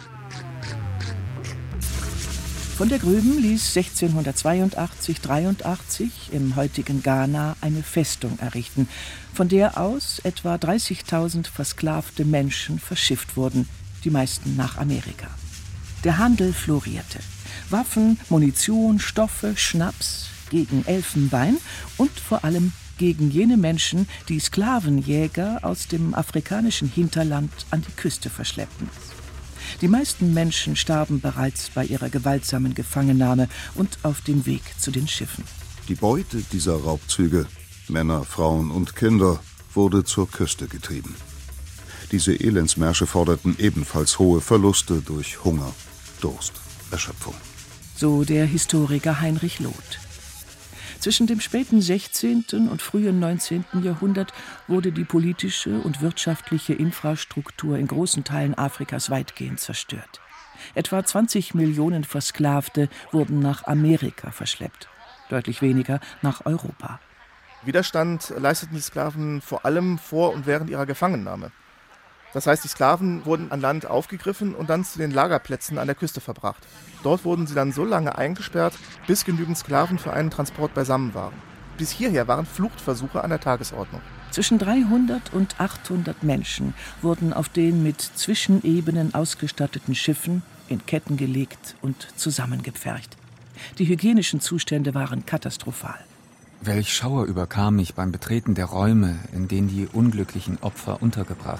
Von der Gröben ließ 1682/83 im heutigen Ghana eine Festung errichten, von der aus etwa 30.000 versklavte Menschen verschifft wurden, die meisten nach Amerika. Der Handel florierte. Waffen, Munition, Stoffe, Schnaps gegen Elfenbein und vor allem gegen jene Menschen, die Sklavenjäger aus dem afrikanischen Hinterland an die Küste verschleppten. Die meisten Menschen starben bereits bei ihrer gewaltsamen Gefangennahme und auf dem Weg zu den Schiffen. Die Beute dieser Raubzüge, Männer, Frauen und Kinder, wurde zur Küste getrieben. Diese Elendsmärsche forderten ebenfalls hohe Verluste durch Hunger, Durst, Erschöpfung. So der Historiker Heinrich Loth. Zwischen dem späten 16. und frühen 19. Jahrhundert wurde die politische und wirtschaftliche Infrastruktur in großen Teilen Afrikas weitgehend zerstört. Etwa 20 Millionen Versklavte wurden nach Amerika verschleppt, deutlich weniger nach Europa. Widerstand leisteten die Sklaven vor allem vor und während ihrer Gefangennahme. Das heißt, die Sklaven wurden an Land aufgegriffen und dann zu den Lagerplätzen an der Küste verbracht. Dort wurden sie dann so lange eingesperrt, bis genügend Sklaven für einen Transport beisammen waren. Bis hierher waren Fluchtversuche an der Tagesordnung. Zwischen 300 und 800 Menschen wurden auf den mit Zwischenebenen ausgestatteten Schiffen in Ketten gelegt und zusammengepfercht. Die hygienischen Zustände waren katastrophal. Welch Schauer überkam mich beim Betreten der Räume, in denen die unglücklichen Opfer untergebracht.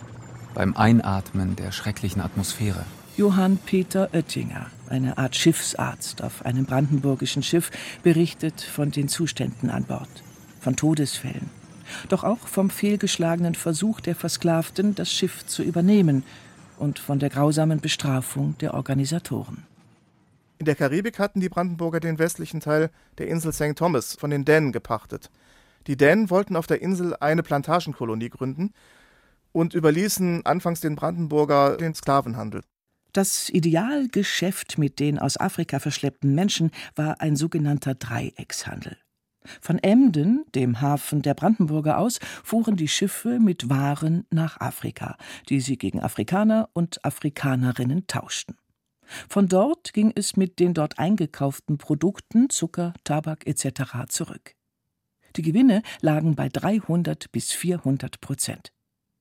Beim Einatmen der schrecklichen Atmosphäre. Johann Peter Oettinger, eine Art Schiffsarzt auf einem brandenburgischen Schiff, berichtet von den Zuständen an Bord, von Todesfällen, doch auch vom fehlgeschlagenen Versuch der Versklavten, das Schiff zu übernehmen und von der grausamen Bestrafung der Organisatoren. In der Karibik hatten die Brandenburger den westlichen Teil der Insel St. Thomas von den Dänen gepachtet. Die Dänen wollten auf der Insel eine Plantagenkolonie gründen und überließen anfangs den Brandenburger den Sklavenhandel. Das Idealgeschäft mit den aus Afrika verschleppten Menschen war ein sogenannter Dreieckshandel. Von Emden, dem Hafen der Brandenburger aus, fuhren die Schiffe mit Waren nach Afrika, die sie gegen Afrikaner und Afrikanerinnen tauschten. Von dort ging es mit den dort eingekauften Produkten, Zucker, Tabak etc. zurück. Die Gewinne lagen bei 300 bis 400%.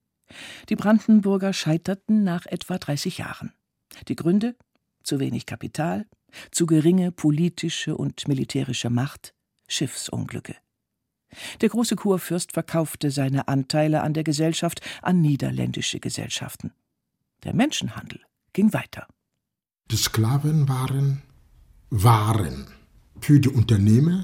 Die Brandenburger scheiterten nach etwa 30 Jahren. Die Gründe? Zu wenig Kapital, zu geringe politische und militärische Macht, Schiffsunglücke. Der große Kurfürst verkaufte seine Anteile an der Gesellschaft an niederländische Gesellschaften. Der Menschenhandel ging weiter. Die Sklaven waren Waren für die Unternehmer,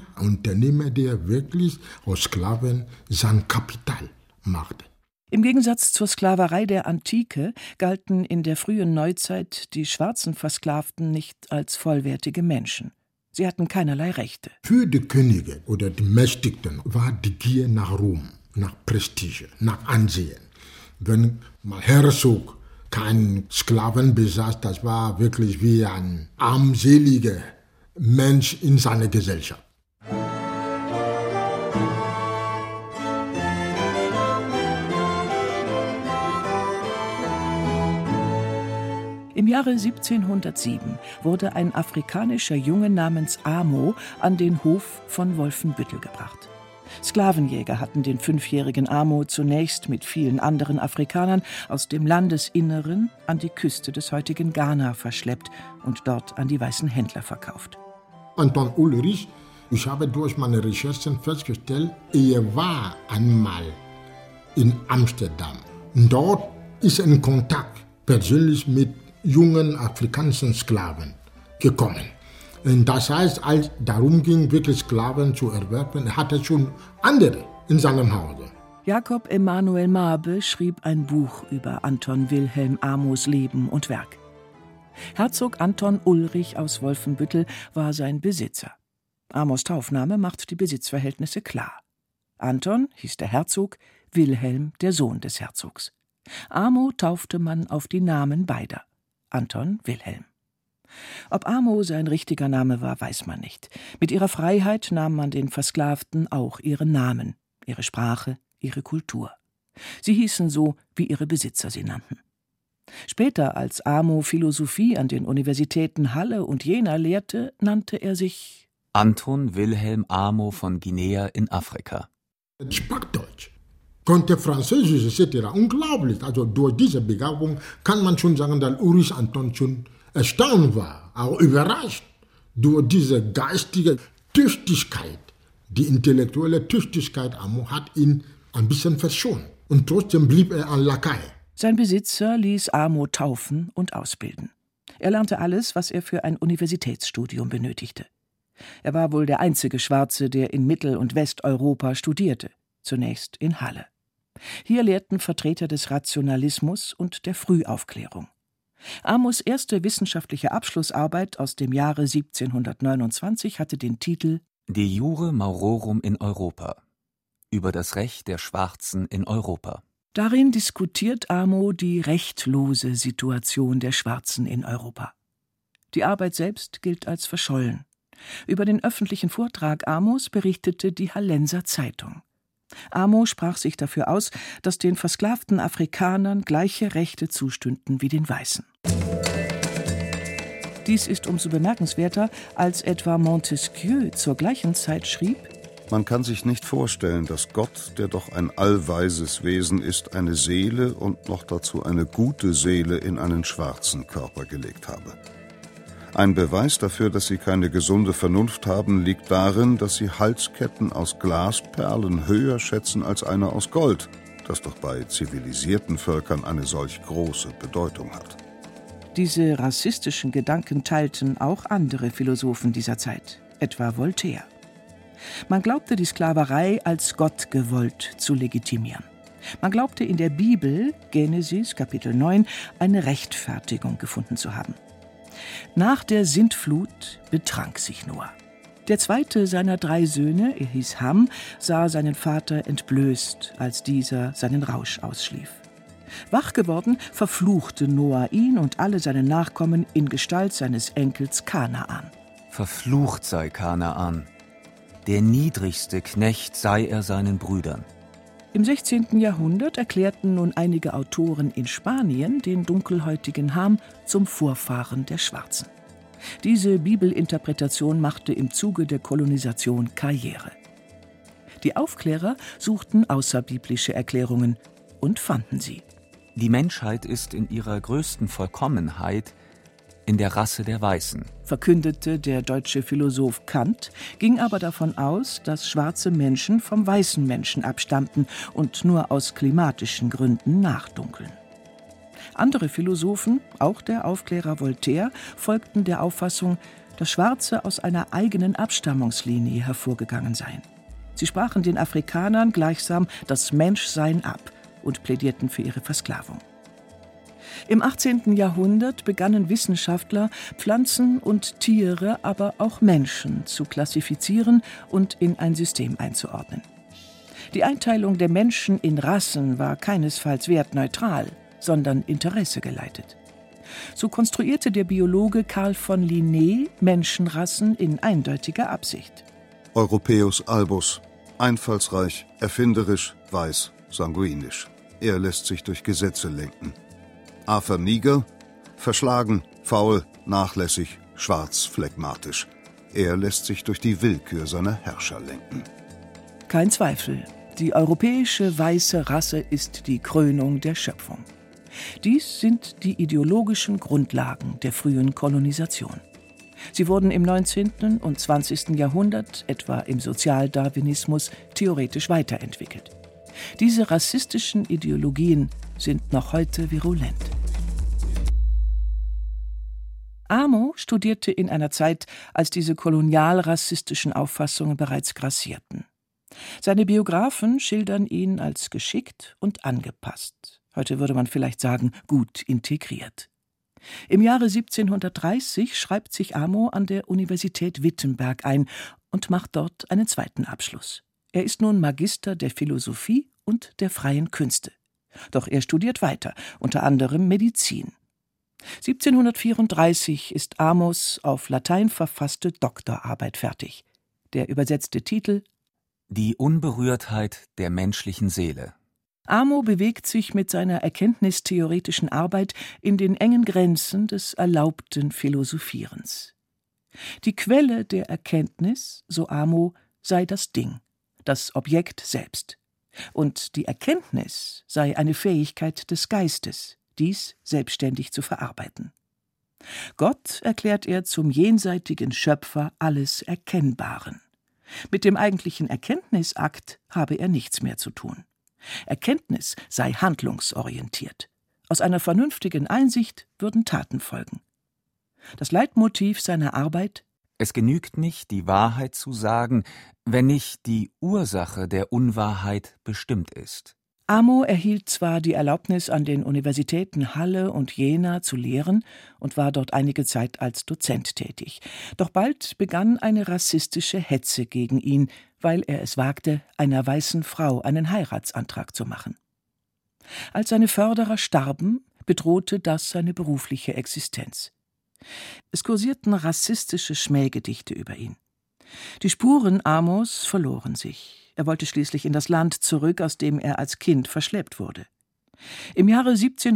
der wirklich aus Sklaven sein Kapital machte. Im Gegensatz zur Sklaverei der Antike galten in der frühen Neuzeit die schwarzen Versklavten nicht als vollwertige Menschen. Sie hatten keinerlei Rechte. Für die Könige oder die Mächtigen war die Gier nach Ruhm, nach Prestige, nach Ansehen. Wenn mal Herzog keinen Sklaven besaß, das war wirklich wie ein armseliger Mensch in seiner Gesellschaft. Im Jahre 1707 wurde ein afrikanischer Junge namens Amo an den Hof von Wolfenbüttel gebracht. Sklavenjäger hatten den 5-jährigen Amo zunächst mit vielen anderen Afrikanern aus dem Landesinneren an die Küste des heutigen Ghana verschleppt und dort an die weißen Händler verkauft. Anton Ulrich Ich habe durch meine Recherchen festgestellt, er war einmal in Amsterdam. Dort ist er in Kontakt persönlich mit jungen afrikanischen Sklaven gekommen. Und das heißt, als darum ging, wirklich Sklaven zu erwerben, hatte er schon andere in seinem Hause. Jakob Emanuel Marbe schrieb ein Buch über Anton Wilhelm Amos Leben und Werk. Herzog Anton Ulrich aus Wolfenbüttel war sein Besitzer. Amos Taufname macht die Besitzverhältnisse klar. Anton hieß der Herzog, Wilhelm der Sohn des Herzogs. Amo taufte man auf die Namen beider, Anton Wilhelm. Ob Amo sein richtiger Name war, weiß man nicht. Mit ihrer Freiheit nahm man den Versklavten auch ihren Namen, ihre Sprache, ihre Kultur. Sie hießen so, wie ihre Besitzer sie nannten. Später, als Amo Philosophie an den Universitäten Halle und Jena lehrte, nannte er sich Anton Wilhelm Amo von Guinea in Afrika. Er sprach Deutsch, konnte Französisch etc. Unglaublich. Also durch diese Begabung kann man schon sagen, dass Ulrich Anton schon erstaunt war, auch überrascht durch diese geistige Tüchtigkeit. Die intellektuelle Tüchtigkeit Amo hat ihn ein bisschen verschont. Und trotzdem blieb er ein Lakai. Sein Besitzer ließ Amo taufen und ausbilden. Er lernte alles, was er für ein Universitätsstudium benötigte. Er war wohl der einzige Schwarze, der in Mittel- und Westeuropa studierte, zunächst in Halle. Hier lehrten Vertreter des Rationalismus und der Frühaufklärung. Amos erste wissenschaftliche Abschlussarbeit aus dem Jahre 1729 hatte den Titel De Jure Maurorum in Europa. Über das Recht der Schwarzen in Europa. Darin diskutiert Amo die rechtlose Situation der Schwarzen in Europa. Die Arbeit selbst gilt als verschollen. Über den öffentlichen Vortrag Amos berichtete die Hallenser Zeitung. Amo sprach sich dafür aus, dass den versklavten Afrikanern gleiche Rechte zustünden wie den Weißen. Dies ist umso bemerkenswerter, als etwa Montesquieu zur gleichen Zeit schrieb: Man kann sich nicht vorstellen, dass Gott, der doch ein allweises Wesen ist, eine Seele und noch dazu eine gute Seele in einen schwarzen Körper gelegt habe. Ein Beweis dafür, dass sie keine gesunde Vernunft haben, liegt darin, dass sie Halsketten aus Glasperlen höher schätzen als eine aus Gold, das doch bei zivilisierten Völkern eine solch große Bedeutung hat. Diese rassistischen Gedanken teilten auch andere Philosophen dieser Zeit, etwa Voltaire. Man glaubte, die Sklaverei als Gott gewollt zu legitimieren. Man glaubte in der Bibel, Genesis Kapitel 9, eine Rechtfertigung gefunden zu haben. Nach der Sintflut betrank sich Noah. Der zweite seiner 3 Söhne, er hieß Ham, sah seinen Vater entblößt, als dieser seinen Rausch ausschlief. Wach geworden, verfluchte Noah ihn und alle seine Nachkommen in Gestalt seines Enkels Kanaan. Verflucht sei Kanaan. Der niedrigste Knecht sei er seinen Brüdern. Im 16. Jahrhundert erklärten nun einige Autoren in Spanien den dunkelhäutigen Ham zum Vorfahren der Schwarzen. Diese Bibelinterpretation machte im Zuge der Kolonisation Karriere. Die Aufklärer suchten außerbiblische Erklärungen und fanden sie. Die Menschheit ist in ihrer größten Vollkommenheit in der Rasse der Weißen, verkündete der deutsche Philosoph Kant, ging aber davon aus, dass schwarze Menschen vom weißen Menschen abstammten und nur aus klimatischen Gründen nachdunkeln. Andere Philosophen, auch der Aufklärer Voltaire, folgten der Auffassung, dass Schwarze aus einer eigenen Abstammungslinie hervorgegangen seien. Sie sprachen den Afrikanern gleichsam das Menschsein ab und plädierten für ihre Versklavung. Im 18. Jahrhundert begannen Wissenschaftler, Pflanzen und Tiere, aber auch Menschen zu klassifizieren und in ein System einzuordnen. Die Einteilung der Menschen in Rassen war keinesfalls wertneutral, sondern interessegeleitet. So konstruierte der Biologe Carl von Linné Menschenrassen in eindeutiger Absicht. Europäus albus, einfallsreich, erfinderisch, weiß, sanguinisch. Er lässt sich durch Gesetze lenken. Afer niger, verschlagen, faul, nachlässig, schwarz, phlegmatisch. Er lässt sich durch die Willkür seiner Herrscher lenken. Kein Zweifel, die europäische weiße Rasse ist die Krönung der Schöpfung. Dies sind die ideologischen Grundlagen der frühen Kolonisation. Sie wurden im 19. und 20. Jahrhundert, etwa im Sozialdarwinismus, theoretisch weiterentwickelt. Diese rassistischen Ideologien sind noch heute virulent. Amo studierte in einer Zeit, als diese kolonial-rassistischen Auffassungen bereits grassierten. Seine Biografen schildern ihn als geschickt und angepasst. Heute würde man vielleicht sagen, gut integriert. Im Jahre 1730 schreibt sich Amo an der Universität Wittenberg ein und macht dort einen zweiten Abschluss. Er ist nun Magister der Philosophie und der freien Künste. Doch er studiert weiter, unter anderem Medizin. 1734 ist Amos auf Latein verfasste Doktorarbeit fertig. Der übersetzte Titel: Die Unberührtheit der menschlichen Seele. Amo bewegt sich mit seiner erkenntnistheoretischen Arbeit in den engen Grenzen des erlaubten Philosophierens. Die Quelle der Erkenntnis, so Amo, sei das Ding, das Objekt selbst. Und die Erkenntnis sei eine Fähigkeit des Geistes, dies selbstständig zu verarbeiten. Gott erklärt er zum jenseitigen Schöpfer alles Erkennbaren. Mit dem eigentlichen Erkenntnisakt habe er nichts mehr zu tun. Erkenntnis sei handlungsorientiert. Aus einer vernünftigen Einsicht würden Taten folgen. Das Leitmotiv seiner Arbeit: Es genügt nicht, die Wahrheit zu sagen, wenn nicht die Ursache der Unwahrheit bestimmt ist. Amo erhielt zwar die Erlaubnis, an den Universitäten Halle und Jena zu lehren und war dort einige Zeit als Dozent tätig. Doch bald begann eine rassistische Hetze gegen ihn, weil er es wagte, einer weißen Frau einen Heiratsantrag zu machen. Als seine Förderer starben, bedrohte das seine berufliche Existenz. Es kursierten rassistische Schmähgedichte über ihn. Die Spuren Amos verloren sich. Er wollte schließlich in das Land zurück, aus dem er als Kind verschleppt wurde. Im Jahre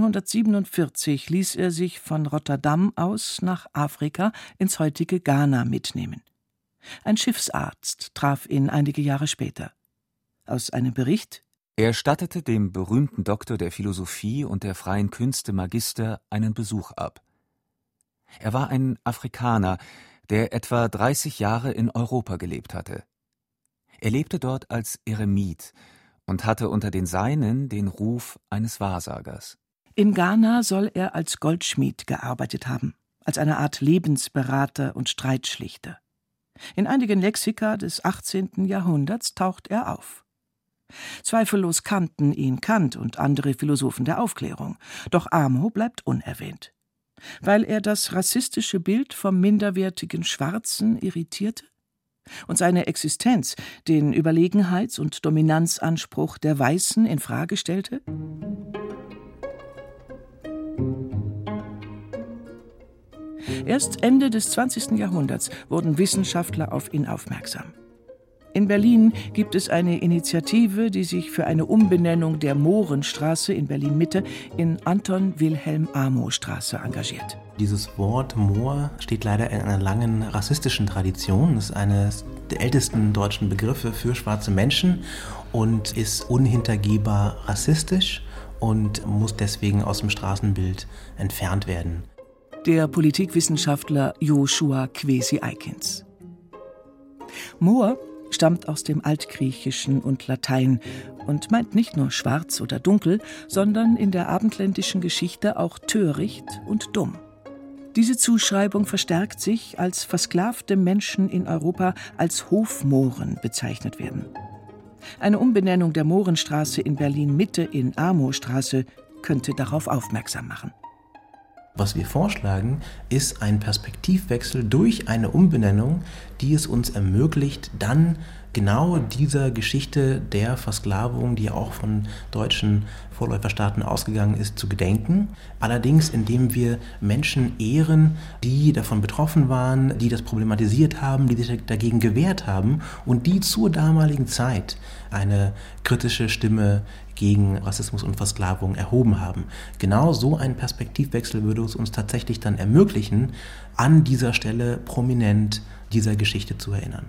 1747 ließ er sich von Rotterdam aus nach Afrika ins heutige Ghana mitnehmen. Ein Schiffsarzt traf ihn einige Jahre später. Aus einem Bericht: Er stattete dem berühmten Doktor der Philosophie und der freien Künste Magister einen Besuch ab. Er war ein Afrikaner, der etwa 30 Jahre in Europa gelebt hatte. Er lebte dort als Eremit und hatte unter den Seinen den Ruf eines Wahrsagers. In Ghana soll er als Goldschmied gearbeitet haben, als eine Art Lebensberater und Streitschlichter. In einigen Lexika des 18. Jahrhunderts taucht er auf. Zweifellos kannten ihn Kant und andere Philosophen der Aufklärung, doch Amo bleibt unerwähnt. Weil er das rassistische Bild vom minderwertigen Schwarzen irritierte und seine Existenz den Überlegenheits- und Dominanzanspruch der Weißen in Frage stellte? Erst Ende des 20. Jahrhunderts wurden Wissenschaftler auf ihn aufmerksam. In Berlin gibt es eine Initiative, die sich für eine Umbenennung der Mohrenstraße in Berlin-Mitte in Anton-Wilhelm-Amo-Straße engagiert. Dieses Wort Moor steht leider in einer langen rassistischen Tradition. Es ist eines der ältesten deutschen Begriffe für schwarze Menschen und ist unhintergehbar rassistisch und muss deswegen aus dem Straßenbild entfernt werden. Der Politikwissenschaftler Joshua Kwesi Eikins. Moor stammt aus dem Altgriechischen und Latein und meint nicht nur schwarz oder dunkel, sondern in der abendländischen Geschichte auch töricht und dumm. Diese Zuschreibung verstärkt sich, als versklavte Menschen in Europa als Hofmohren bezeichnet werden. Eine Umbenennung der Mohrenstraße in Berlin-Mitte in Amo-Straße könnte darauf aufmerksam machen. Was wir vorschlagen, ist ein Perspektivwechsel durch eine Umbenennung, die es uns ermöglicht, dann genau dieser Geschichte der Versklavung, die auch von deutschen Vorläuferstaaten ausgegangen ist, zu gedenken. Allerdings, indem wir Menschen ehren, die davon betroffen waren, die das problematisiert haben, die sich dagegen gewehrt haben und die zur damaligen Zeit eine kritische Stimme gegen Rassismus und Versklavung erhoben haben. Genau so ein Perspektivwechsel würde es uns tatsächlich dann ermöglichen, an dieser Stelle prominent dieser Geschichte zu erinnern.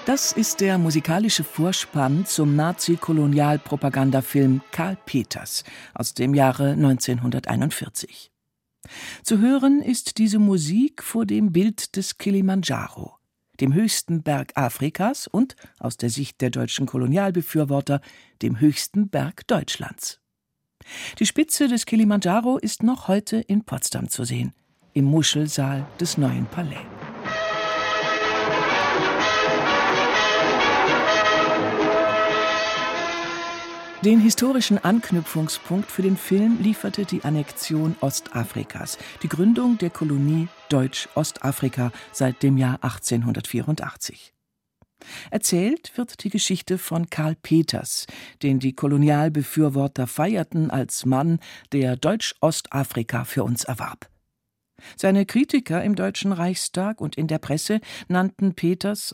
Das ist der musikalische Vorspann zum Nazi-Kolonialpropagandafilm Karl Peters aus dem Jahre 1941. Zu hören ist diese Musik vor dem Bild des Kilimandscharo, dem höchsten Berg Afrikas und, aus der Sicht der deutschen Kolonialbefürworter, dem höchsten Berg Deutschlands. Die Spitze des Kilimandscharo ist noch heute in Potsdam zu sehen, im Muschelsaal des Neuen Palais. Den historischen Anknüpfungspunkt für den Film lieferte die Annexion Ostafrikas, die Gründung der Kolonie Deutsch-Ostafrika seit dem Jahr 1884. Erzählt wird die Geschichte von Karl Peters, den die Kolonialbefürworter feierten als Mann, der Deutsch-Ostafrika für uns erwarb. Seine Kritiker im Deutschen Reichstag und in der Presse nannten Peters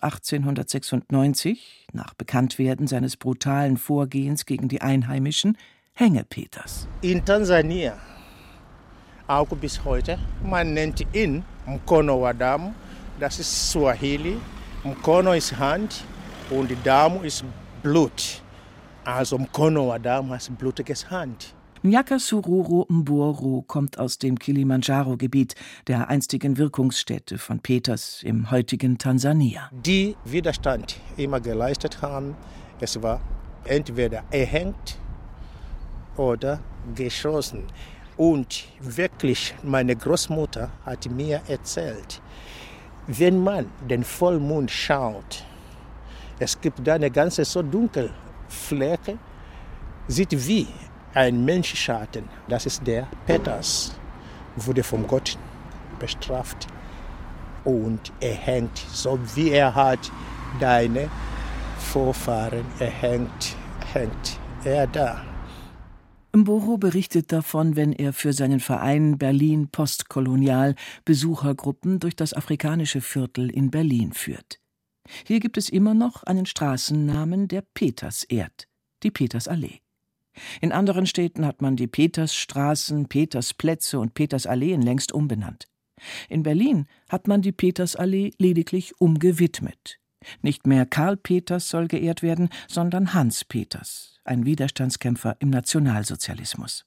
1896, nach Bekanntwerden seines brutalen Vorgehens gegen die Einheimischen, Hänge-Peters. In Tansania, auch bis heute, man nennt ihn Mkono wa Damu, das ist Swahili. Mkono ist Hand und Damu ist Blut. Also Mkono wa Damu heißt blutiges Hand. Nyakasururu Mburu kommt aus dem Kilimandscharo-Gebiet, der einstigen Wirkungsstätte von Peters im heutigen Tansania. Die Widerstand immer geleistet haben, es war entweder erhängt oder geschossen. Und wirklich, meine Großmutter hat mir erzählt, wenn man den Vollmond schaut, es gibt da eine ganze so dunkle Fläche, sieht wie ein Menschenschatten, das ist der Peters, wurde vom Gott bestraft und erhängt, so wie er hat deine Vorfahren erhängt, hängt er da. Mburu berichtet davon, wenn er für seinen Verein Berlin Postkolonial Besuchergruppen durch das afrikanische Viertel in Berlin führt. Hier gibt es immer noch einen Straßennamen, der Peters ehrt, die Petersallee. In anderen Städten hat man die Petersstraßen, Petersplätze und Petersalleen längst umbenannt. In Berlin hat man die Petersallee lediglich umgewidmet. Nicht mehr Karl Peters soll geehrt werden, sondern Hans Peters, ein Widerstandskämpfer im Nationalsozialismus.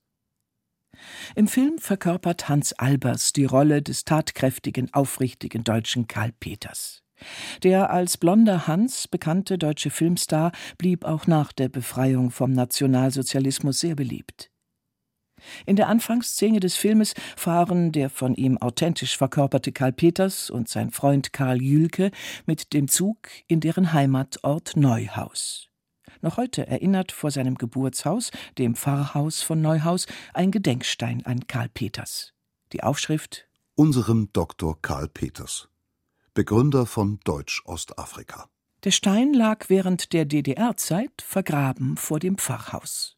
Im Film verkörpert Hans Albers die Rolle des tatkräftigen, aufrichtigen deutschen Karl Peters. Der als blonder Hans bekannte deutsche Filmstar blieb auch nach der Befreiung vom Nationalsozialismus sehr beliebt. In der Anfangsszene des Filmes fahren der von ihm authentisch verkörperte Karl Peters und sein Freund Karl Jühlke mit dem Zug in deren Heimatort Neuhaus. Noch heute erinnert vor seinem Geburtshaus, dem Pfarrhaus von Neuhaus, ein Gedenkstein an Karl Peters. Die Aufschrift: Unserem Dr. Karl Peters, Begründer von Deutsch-Ostafrika. Der Stein lag während der DDR-Zeit vergraben vor dem Pfarrhaus.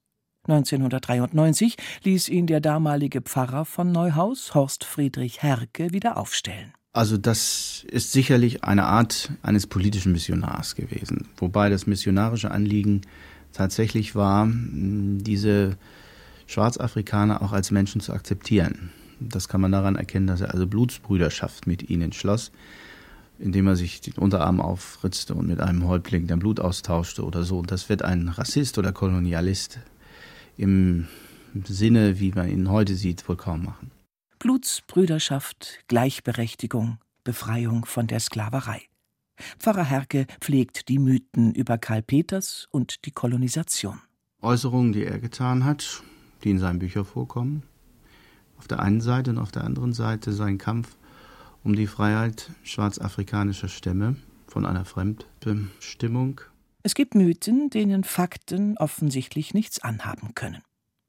1993 ließ ihn der damalige Pfarrer von Neuhaus, Horst Friedrich Herke, wieder aufstellen. Also das ist sicherlich eine Art eines politischen Missionars gewesen, wobei das missionarische Anliegen tatsächlich war, diese Schwarzafrikaner auch als Menschen zu akzeptieren. Das kann man daran erkennen, dass er also Blutsbrüderschaft mit ihnen schloss, indem er sich den Unterarm aufritzte und mit einem Häuptling dann Blut austauschte oder so. Das wird ein Rassist oder Kolonialist im Sinne, wie man ihn heute sieht, wohl kaum machen. Blutsbrüderschaft, Gleichberechtigung, Befreiung von der Sklaverei. Pfarrer Herke pflegt die Mythen über Karl Peters und die Kolonisation. Äußerungen, die er getan hat, die in seinen Büchern vorkommen. Auf der einen Seite und auf der anderen Seite sein Kampf um die Freiheit schwarzafrikanischer Stämme von einer Fremdbestimmung. Es gibt Mythen, denen Fakten offensichtlich nichts anhaben können.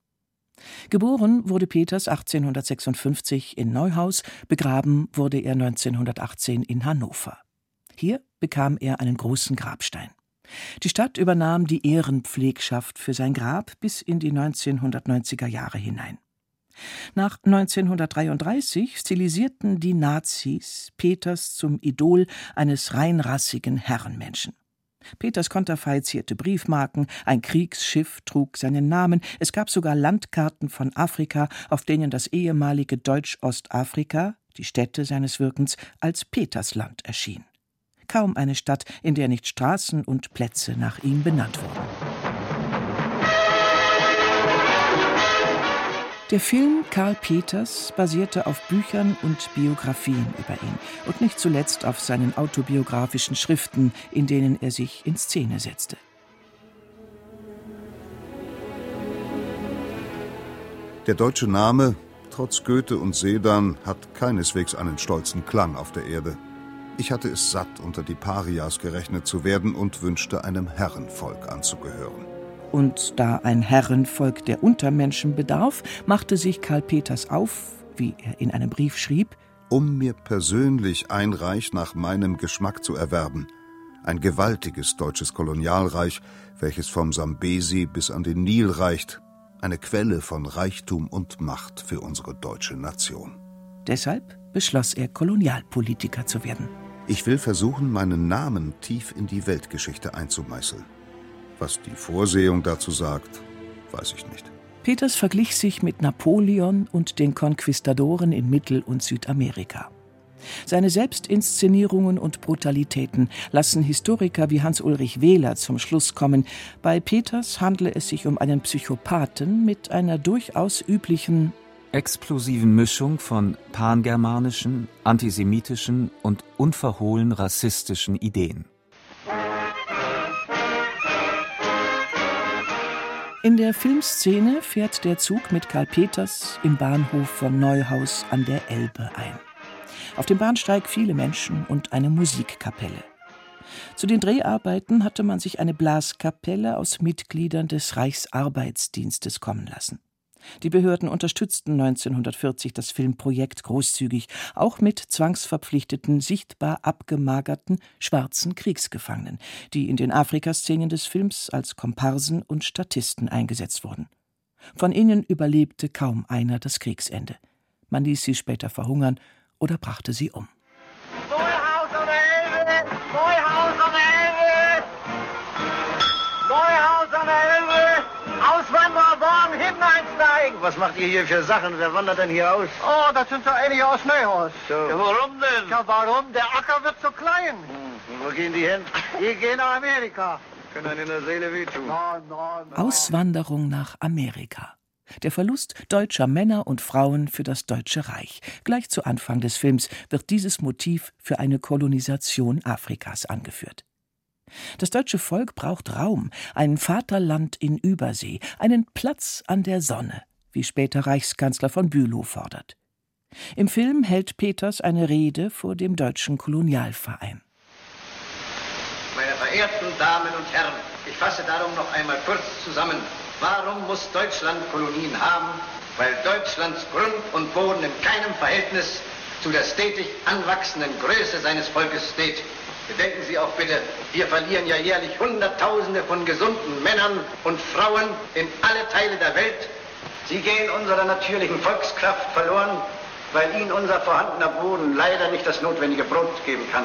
Geboren wurde Peters 1856 in Neuhaus, begraben wurde er 1918 in Hannover. Hier bekam er einen großen Grabstein. Die Stadt übernahm die Ehrenpflegschaft für sein Grab bis in die 1990er Jahre hinein. Nach 1933 stilisierten die Nazis Peters zum Idol eines reinrassigen Herrenmenschen. Peters Konterfei zierte Briefmarken, ein Kriegsschiff trug seinen Namen, es gab sogar Landkarten von Afrika, auf denen das ehemalige Deutsch-Ostafrika, die Stätte seines Wirkens, als Petersland erschien. kaum eine Stadt, in der nicht Straßen und Plätze nach ihm benannt wurden. Der Film Karl Peters basierte auf Büchern und Biografien über ihn und nicht zuletzt auf seinen autobiografischen Schriften, in denen er sich in Szene setzte. Der deutsche Name, trotz Goethe und Sedan, hat keineswegs einen stolzen Klang auf der Erde. Ich hatte es satt, unter die Parias gerechnet zu werden und wünschte, einem Herrenvolk anzugehören. Und da ein Herrenvolk der Untermenschen bedarf, machte sich Karl Peters auf, wie er in einem Brief schrieb, um mir persönlich ein Reich nach meinem Geschmack zu erwerben. Ein gewaltiges deutsches Kolonialreich, welches vom Sambesi bis an den Nil reicht. Eine Quelle von Reichtum und Macht für unsere deutsche Nation. Deshalb beschloss er, Kolonialpolitiker zu werden. Ich will versuchen, meinen Namen tief in die Weltgeschichte einzumeißeln. Was die Vorsehung dazu sagt, weiß ich nicht. Peters verglich sich mit Napoleon und den Konquistadoren in Mittel- und Südamerika. Seine Selbstinszenierungen und Brutalitäten lassen Historiker wie Hans-Ulrich Wehler zum Schluss kommen, bei Peters handle es sich um einen Psychopathen mit einer durchaus üblichen explosiven Mischung von pangermanischen, antisemitischen und unverhohlen rassistischen Ideen. In der Filmszene fährt der Zug mit Karl Peters im Bahnhof von Neuhaus an der Elbe ein. Auf dem Bahnsteig viele Menschen und eine Musikkapelle. Zu den Dreharbeiten hatte man sich eine Blaskapelle aus Mitgliedern des Reichsarbeitsdienstes kommen lassen. Die Behörden unterstützten 1940 das Filmprojekt großzügig, auch mit zwangsverpflichteten, sichtbar abgemagerten schwarzen Kriegsgefangenen, die in den Afrikaszenen des Films als Komparsen und Statisten eingesetzt wurden. Von ihnen überlebte kaum einer das Kriegsende. Man ließ sie später verhungern oder brachte sie um. Neuhaus an der Elbe! Neuhaus an der Elbe! Neuhaus an der Elbe! Auswandererwagen hinten einsteigen! Was macht ihr hier für Sachen? Wer wandert denn hier aus? Oh, das sind so einige aus Neuhaus. So. Ja, warum denn? Ja, warum? Der Acker wird so klein. Wo gehen die hin? Die gehen nach Amerika. Können einen in der Seele wehtun. Nein. Auswanderung nach Amerika. Der Verlust deutscher Männer und Frauen für das Deutsche Reich. Gleich zu Anfang des Films wird dieses Motiv für eine Kolonisation Afrikas angeführt. Das deutsche Volk braucht Raum, ein Vaterland in Übersee, einen Platz an der Sonne, wie später Reichskanzler von Bülow fordert. Im Film hält Peters eine Rede vor dem Deutschen Kolonialverein. Meine verehrten Damen und Herren, ich fasse darum noch einmal kurz zusammen. Warum muss Deutschland Kolonien haben? Weil Deutschlands Grund und Boden in keinem Verhältnis zu der stetig anwachsenden Größe seines Volkes steht. Bedenken Sie auch bitte, wir verlieren ja jährlich Hunderttausende von gesunden Männern und Frauen in alle Teile der Welt. Sie gehen unserer natürlichen Volkskraft verloren, weil ihnen unser vorhandener Boden leider nicht das notwendige Brot geben kann.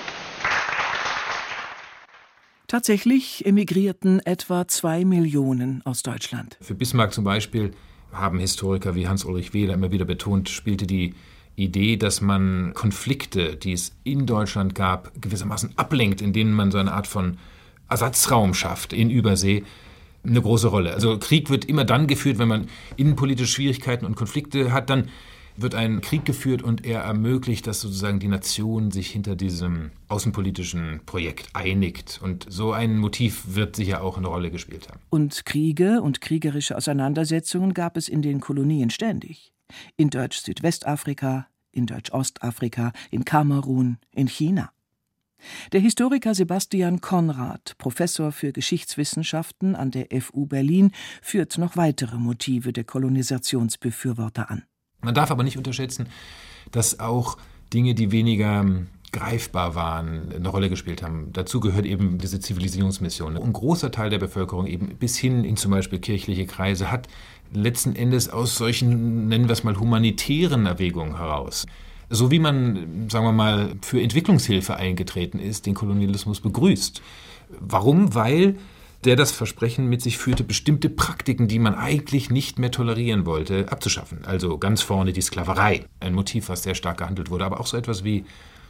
Tatsächlich emigrierten etwa 2 Millionen aus Deutschland. Für Bismarck zum Beispiel, haben Historiker wie Hans-Ulrich Wehler immer wieder betont, spielte die Idee, dass man Konflikte, die es in Deutschland gab, gewissermaßen ablenkt, indem man so eine Art von Ersatzraum schafft in Übersee, eine große Rolle. Also Krieg wird immer dann geführt, wenn man innenpolitische Schwierigkeiten und Konflikte hat, dann wird ein Krieg geführt und er ermöglicht, dass sozusagen die Nation sich hinter diesem außenpolitischen Projekt einigt. Und so ein Motiv wird sicher auch eine Rolle gespielt haben. Und Kriege und kriegerische Auseinandersetzungen gab es in den Kolonien ständig. In Deutsch-Südwestafrika, in Deutsch-Ostafrika, in Kamerun, in China. Der Historiker Sebastian Konrad, Professor für Geschichtswissenschaften an der FU Berlin, führt noch weitere Motive der Kolonisationsbefürworter an. Man darf aber nicht unterschätzen, dass auch Dinge, die weniger greifbar waren, eine Rolle gespielt haben. Dazu gehört eben diese Zivilisierungsmission. Ein großer Teil der Bevölkerung, eben bis hin in zum Beispiel kirchliche Kreise, hat letzten Endes aus solchen, nennen wir es mal, humanitären Erwägungen heraus, so wie man, sagen wir mal, für Entwicklungshilfe eingetreten ist, den Kolonialismus begrüßt. Warum? Weil der das Versprechen mit sich führte, bestimmte Praktiken, die man eigentlich nicht mehr tolerieren wollte, abzuschaffen. Also ganz vorne die Sklaverei, ein Motiv, was sehr stark gehandelt wurde, aber auch so etwas wie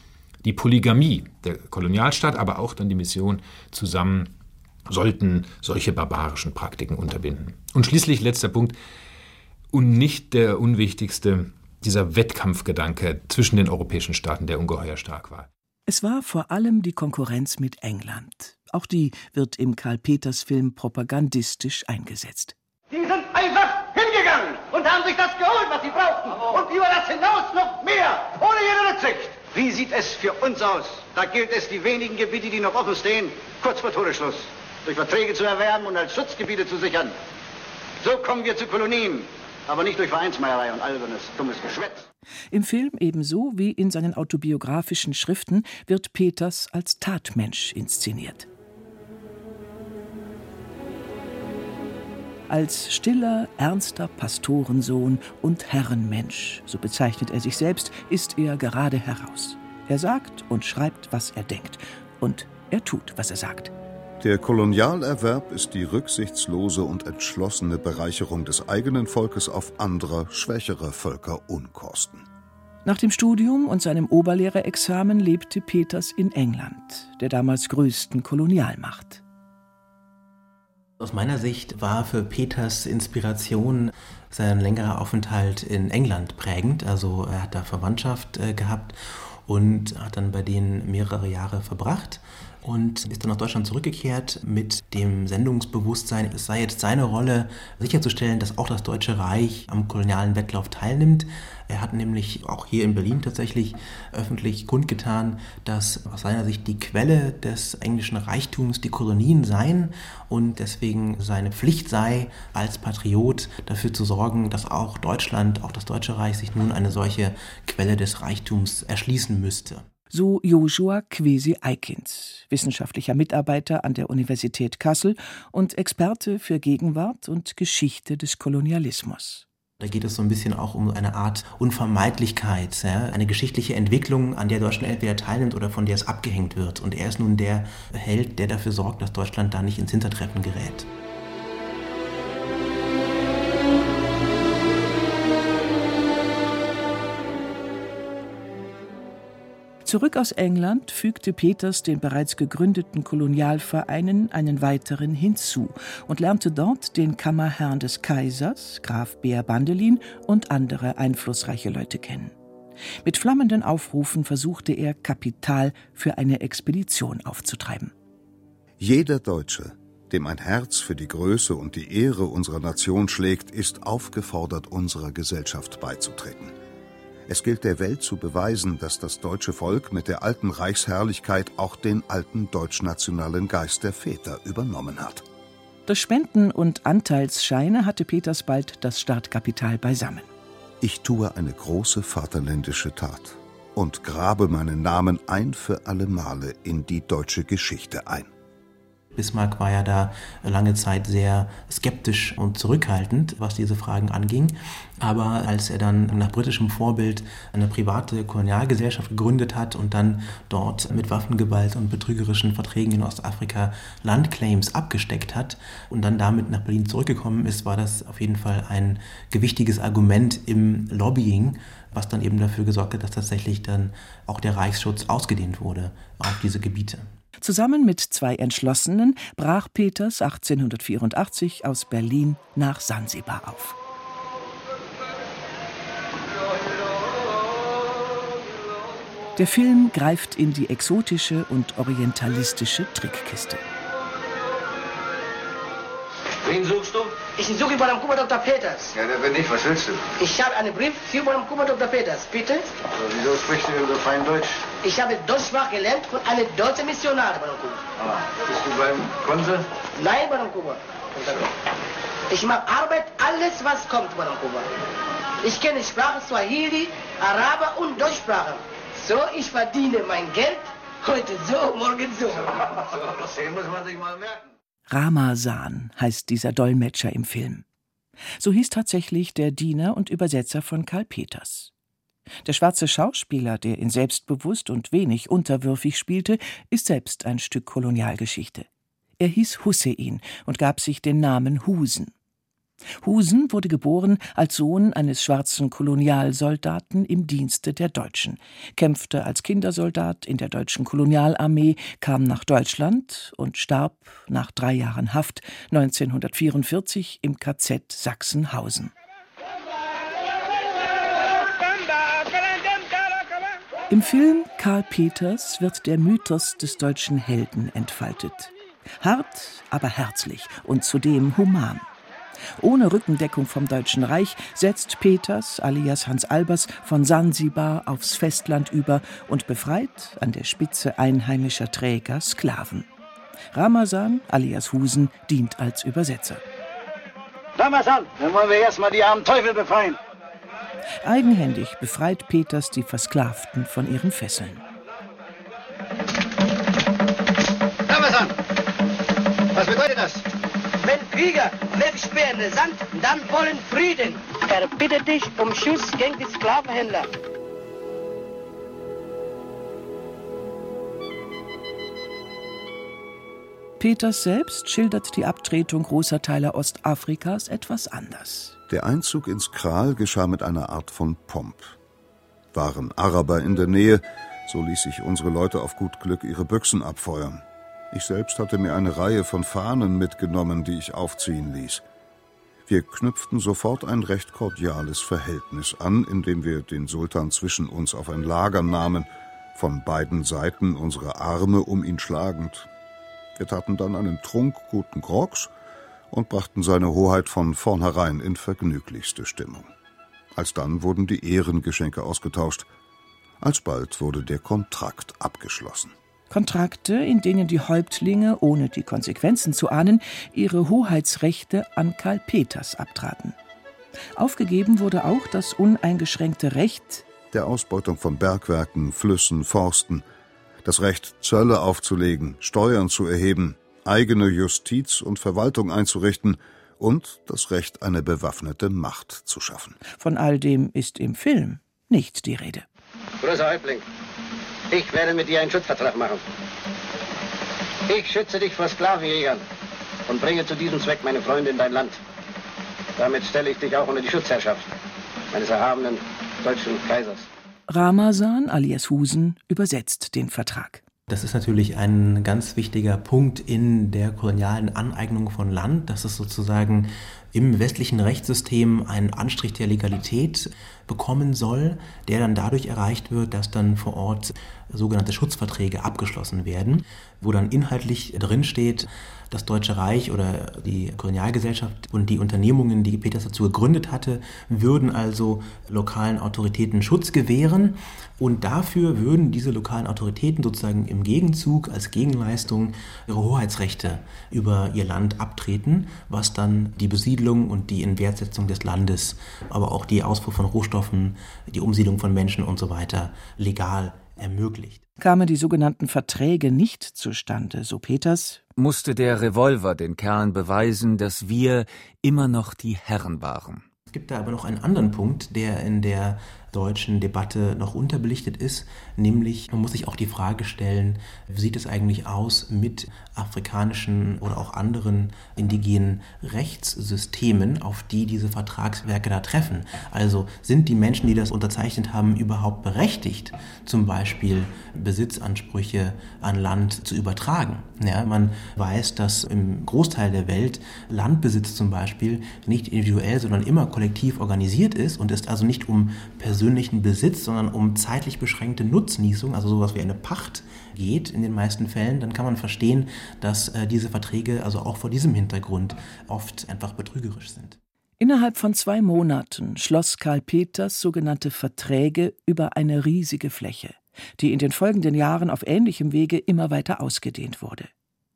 die Polygamie der Kolonialstaat, aber auch dann die Mission zusammen sollten solche barbarischen Praktiken unterbinden. Und schließlich, letzter Punkt, und nicht der unwichtigste, dieser Wettkampfgedanke zwischen den europäischen Staaten, der ungeheuer stark war. Es war vor allem die Konkurrenz mit England. Auch die wird im Karl-Peters-Film propagandistisch eingesetzt. Die sind einfach hingegangen und haben sich das geholt, was sie brauchten. Und über das hinaus noch mehr, ohne jede Rücksicht. Wie sieht es für uns aus? Da gilt es, die wenigen Gebiete, die noch offen stehen, kurz vor Todesschluss durch Verträge zu erwerben und als Schutzgebiete zu sichern. So kommen wir zu Kolonien, aber nicht durch Vereinsmeierei und albernes, dummes Geschwätz. Im Film ebenso wie in seinen autobiografischen Schriften wird Peters als Tatmensch inszeniert. Als stiller, ernster Pastorensohn und Herrenmensch, so bezeichnet er sich selbst, ist er gerade heraus. Er sagt und schreibt, was er denkt. Und er tut, was er sagt. Der Kolonialerwerb ist die rücksichtslose und entschlossene Bereicherung des eigenen Volkes auf anderer, schwächerer Völker Unkosten. Nach dem Studium und seinem Oberlehrerexamen lebte Peters in England, der damals größten Kolonialmacht. Aus meiner Sicht war für Peters Inspiration sein längerer Aufenthalt in England prägend. Also er hat da Verwandtschaft gehabt und hat dann bei denen mehrere Jahre verbracht und ist dann nach Deutschland zurückgekehrt mit dem Sendungsbewusstsein, es sei jetzt seine Rolle, sicherzustellen, dass auch das Deutsche Reich am kolonialen Wettlauf teilnimmt. Er hat nämlich auch hier in Berlin tatsächlich öffentlich kundgetan, dass aus seiner Sicht die Quelle des englischen Reichtums die Kolonien seien und deswegen seine Pflicht sei, als Patriot dafür zu sorgen, dass auch Deutschland, auch das Deutsche Reich sich nun eine solche Quelle des Reichtums erschließen müsste. So Joshua Kwesi-Eikins, wissenschaftlicher Mitarbeiter an der Universität Kassel und Experte für Gegenwart und Geschichte des Kolonialismus. Da geht es so ein bisschen auch um eine Art Unvermeidlichkeit, ja? Eine geschichtliche Entwicklung, an der Deutschland entweder teilnimmt oder von der es abgehängt wird. Und er ist nun der Held, der dafür sorgt, dass Deutschland da nicht ins Hintertreffen gerät. Zurück aus England fügte Peters den bereits gegründeten Kolonialvereinen einen weiteren hinzu und lernte dort den Kammerherrn des Kaisers, Graf Behr Bandelin, und andere einflussreiche Leute kennen. Mit flammenden Aufrufen versuchte er, Kapital für eine Expedition aufzutreiben. Jeder Deutsche, dem ein Herz für die Größe und die Ehre unserer Nation schlägt, ist aufgefordert, unserer Gesellschaft beizutreten. Es gilt der Welt zu beweisen, dass das deutsche Volk mit der alten Reichsherrlichkeit auch den alten deutschnationalen Geist der Väter übernommen hat. Durch Spenden und Anteilsscheine hatte Peters bald das Startkapital beisammen. Ich tue eine große vaterländische Tat und grabe meinen Namen ein für alle Male in die deutsche Geschichte ein. Bismarck war ja da lange Zeit sehr skeptisch und zurückhaltend, was diese Fragen anging. Aber als er dann nach britischem Vorbild eine private Kolonialgesellschaft gegründet hat und dann dort mit Waffengewalt und betrügerischen Verträgen in Ostafrika Landclaims abgesteckt hat und dann damit nach Berlin zurückgekommen ist, war das auf jeden Fall ein gewichtiges Argument im Lobbying, was dann eben dafür gesorgt hat, dass tatsächlich dann auch der Reichsschutz ausgedehnt wurde auf diese Gebiete. Zusammen mit zwei Entschlossenen brach Peters 1884 aus Berlin nach Sansibar auf. Der Film greift in die exotische und orientalistische Trickkiste. Wen suchst du? Ich suche Madame Kuba Dr. Peters. Ja, der bin ich. Was willst du? Ich habe einen Brief für Madame Kuba Dr. Peters. Bitte? Aber wieso sprichst du so fein Deutsch? Ich habe Deutschsprach gelernt von einer deutschen Missionarin, Madame Kuba. Ah, bist du beim Konsul? Nein, Madame Kuba. Ich mache Arbeit, alles was kommt, Madame Kuba. Ich kenne Sprachen Swahili, Araber und Deutschsprache. So, ich verdiene mein Geld. Heute so, morgen so. Das muss man sich mal merken. Ramazan heißt dieser Dolmetscher im Film. So hieß tatsächlich der Diener und Übersetzer von Karl Peters. Der schwarze Schauspieler, der ihn selbstbewusst und wenig unterwürfig spielte, ist selbst ein Stück Kolonialgeschichte. Er hieß Hussein und gab sich den Namen Husen. Husen wurde geboren als Sohn eines schwarzen Kolonialsoldaten im Dienste der Deutschen, kämpfte als Kindersoldat in der deutschen Kolonialarmee, kam nach Deutschland und starb nach 3 Jahren Haft 1944 im KZ Sachsenhausen. Im Film Karl Peters wird der Mythos des deutschen Helden entfaltet. Hart, aber herzlich und zudem human. Ohne Rückendeckung vom Deutschen Reich setzt Peters alias Hans Albers von Sansibar aufs Festland über und befreit an der Spitze einheimischer Träger Sklaven. Ramazan alias Husen dient als Übersetzer. Ramazan, dann wollen wir erstmal die armen Teufel befreien. Eigenhändig befreit Peters die Versklavten von ihren Fesseln. Ramazan, was bedeutet das? Wenn Krieger wegsperren den Sand, dann wollen Frieden. Er bittet dich um Schutz gegen die Sklavenhändler. Peters selbst schildert die Abtretung großer Teile Ostafrikas etwas anders. Der Einzug ins Kral geschah mit einer Art von Pomp. Waren Araber in der Nähe, so ließ sich unsere Leute auf gut Glück ihre Büchsen abfeuern. Ich selbst hatte mir eine Reihe von Fahnen mitgenommen, die ich aufziehen ließ. Wir knüpften sofort ein recht kordiales Verhältnis an, indem wir den Sultan zwischen uns auf ein Lager nahmen, von beiden Seiten unsere Arme um ihn schlagend. Wir taten dann einen Trunk guten Grogs und brachten seine Hoheit von vornherein in vergnüglichste Stimmung. Alsdann wurden die Ehrengeschenke ausgetauscht. Alsbald wurde der Kontrakt abgeschlossen. Kontrakte, in denen die Häuptlinge, ohne die Konsequenzen zu ahnen, ihre Hoheitsrechte an Karl Peters abtraten. Aufgegeben wurde auch das uneingeschränkte Recht der Ausbeutung von Bergwerken, Flüssen, Forsten, das Recht, Zölle aufzulegen, Steuern zu erheben, eigene Justiz und Verwaltung einzurichten und das Recht, eine bewaffnete Macht zu schaffen. Von all dem ist im Film nicht die Rede. Großer Häuptling, ich werde mit dir einen Schutzvertrag machen. Ich schütze dich vor Sklavenjägern und bringe zu diesem Zweck meine Freunde in dein Land. Damit stelle ich dich auch unter die Schutzherrschaft meines erhabenen deutschen Kaisers. Ramazan alias Husen übersetzt den Vertrag. Das ist natürlich ein ganz wichtiger Punkt in der kolonialen Aneignung von Land, dass es sozusagen im westlichen Rechtssystem einen Anstrich der Legalität bekommen soll, der dann dadurch erreicht wird, dass dann vor Ort sogenannte Schutzverträge abgeschlossen werden, wo dann inhaltlich drinsteht, das Deutsche Reich oder die Kolonialgesellschaft und die Unternehmungen, die Peters dazu gegründet hatte, würden also lokalen Autoritäten Schutz gewähren und dafür würden diese lokalen Autoritäten sozusagen im Gegenzug als Gegenleistung ihre Hoheitsrechte über ihr Land abtreten, was dann die Besiedlung und die Inwertsetzung des Landes, aber auch die Ausfuhr von Rohstoffen, die Umsiedlung von Menschen und so weiter legal ermöglicht. Kamen die sogenannten Verträge nicht zustande, so Peters, musste der Revolver den Kerlen beweisen, dass wir immer noch die Herren waren. Es gibt da aber noch einen anderen Punkt, der in der deutschen Debatte noch unterbelichtet ist, nämlich man muss sich auch die Frage stellen, wie sieht es eigentlich aus mit afrikanischen oder auch anderen indigenen Rechtssystemen, auf die diese Vertragswerke da treffen. Also sind die Menschen, die das unterzeichnet haben, überhaupt berechtigt, zum Beispiel Besitzansprüche an Land zu übertragen? Ja, man weiß, dass im Großteil der Welt Landbesitz zum Beispiel nicht individuell, sondern immer kollektiv organisiert ist und es also nicht um persönlichen Besitz, sondern um zeitlich beschränkte Nutznießung, also sowas wie eine Pacht geht in den meisten Fällen, dann kann man verstehen, dass diese Verträge also auch vor diesem Hintergrund oft einfach betrügerisch sind. Innerhalb von 2 Monaten schloss Karl Peters sogenannte Verträge über eine riesige Fläche, die in den folgenden Jahren auf ähnlichem Wege immer weiter ausgedehnt wurde.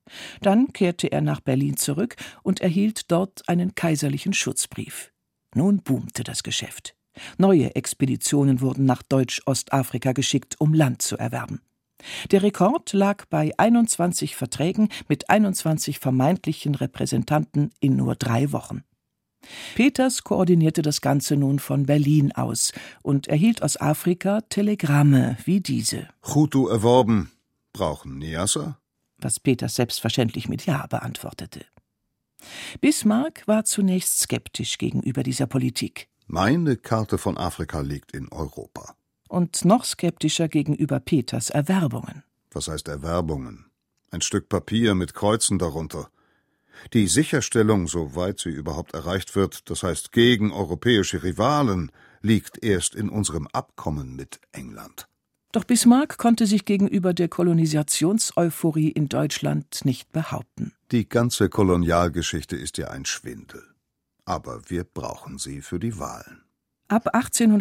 Dann kehrte er nach Berlin zurück und erhielt dort einen kaiserlichen Schutzbrief. Nun boomte das Geschäft. Neue Expeditionen wurden nach Deutsch-Ostafrika geschickt, um Land zu erwerben. Der Rekord lag bei 21 Verträgen mit 21 vermeintlichen Repräsentanten in nur 3 Wochen. Peters koordinierte das Ganze nun von Berlin aus und erhielt aus Afrika Telegramme wie diese. Hutu erworben. Brauchen Niassa? Was Peters selbstverständlich mit Ja beantwortete. Bismarck war zunächst skeptisch gegenüber dieser Politik. Meine Karte von Afrika liegt in Europa. Und noch skeptischer gegenüber Peters Erwerbungen. Was heißt Erwerbungen? Ein Stück Papier mit Kreuzen darunter. Die Sicherstellung, soweit sie überhaupt erreicht wird, das heißt gegen europäische Rivalen, liegt erst in unserem Abkommen mit England. Doch Bismarck konnte sich gegenüber der Kolonisationseuphorie in Deutschland nicht behaupten. Die ganze Kolonialgeschichte ist ja ein Schwindel. Aber wir brauchen sie für die Wahlen. Ab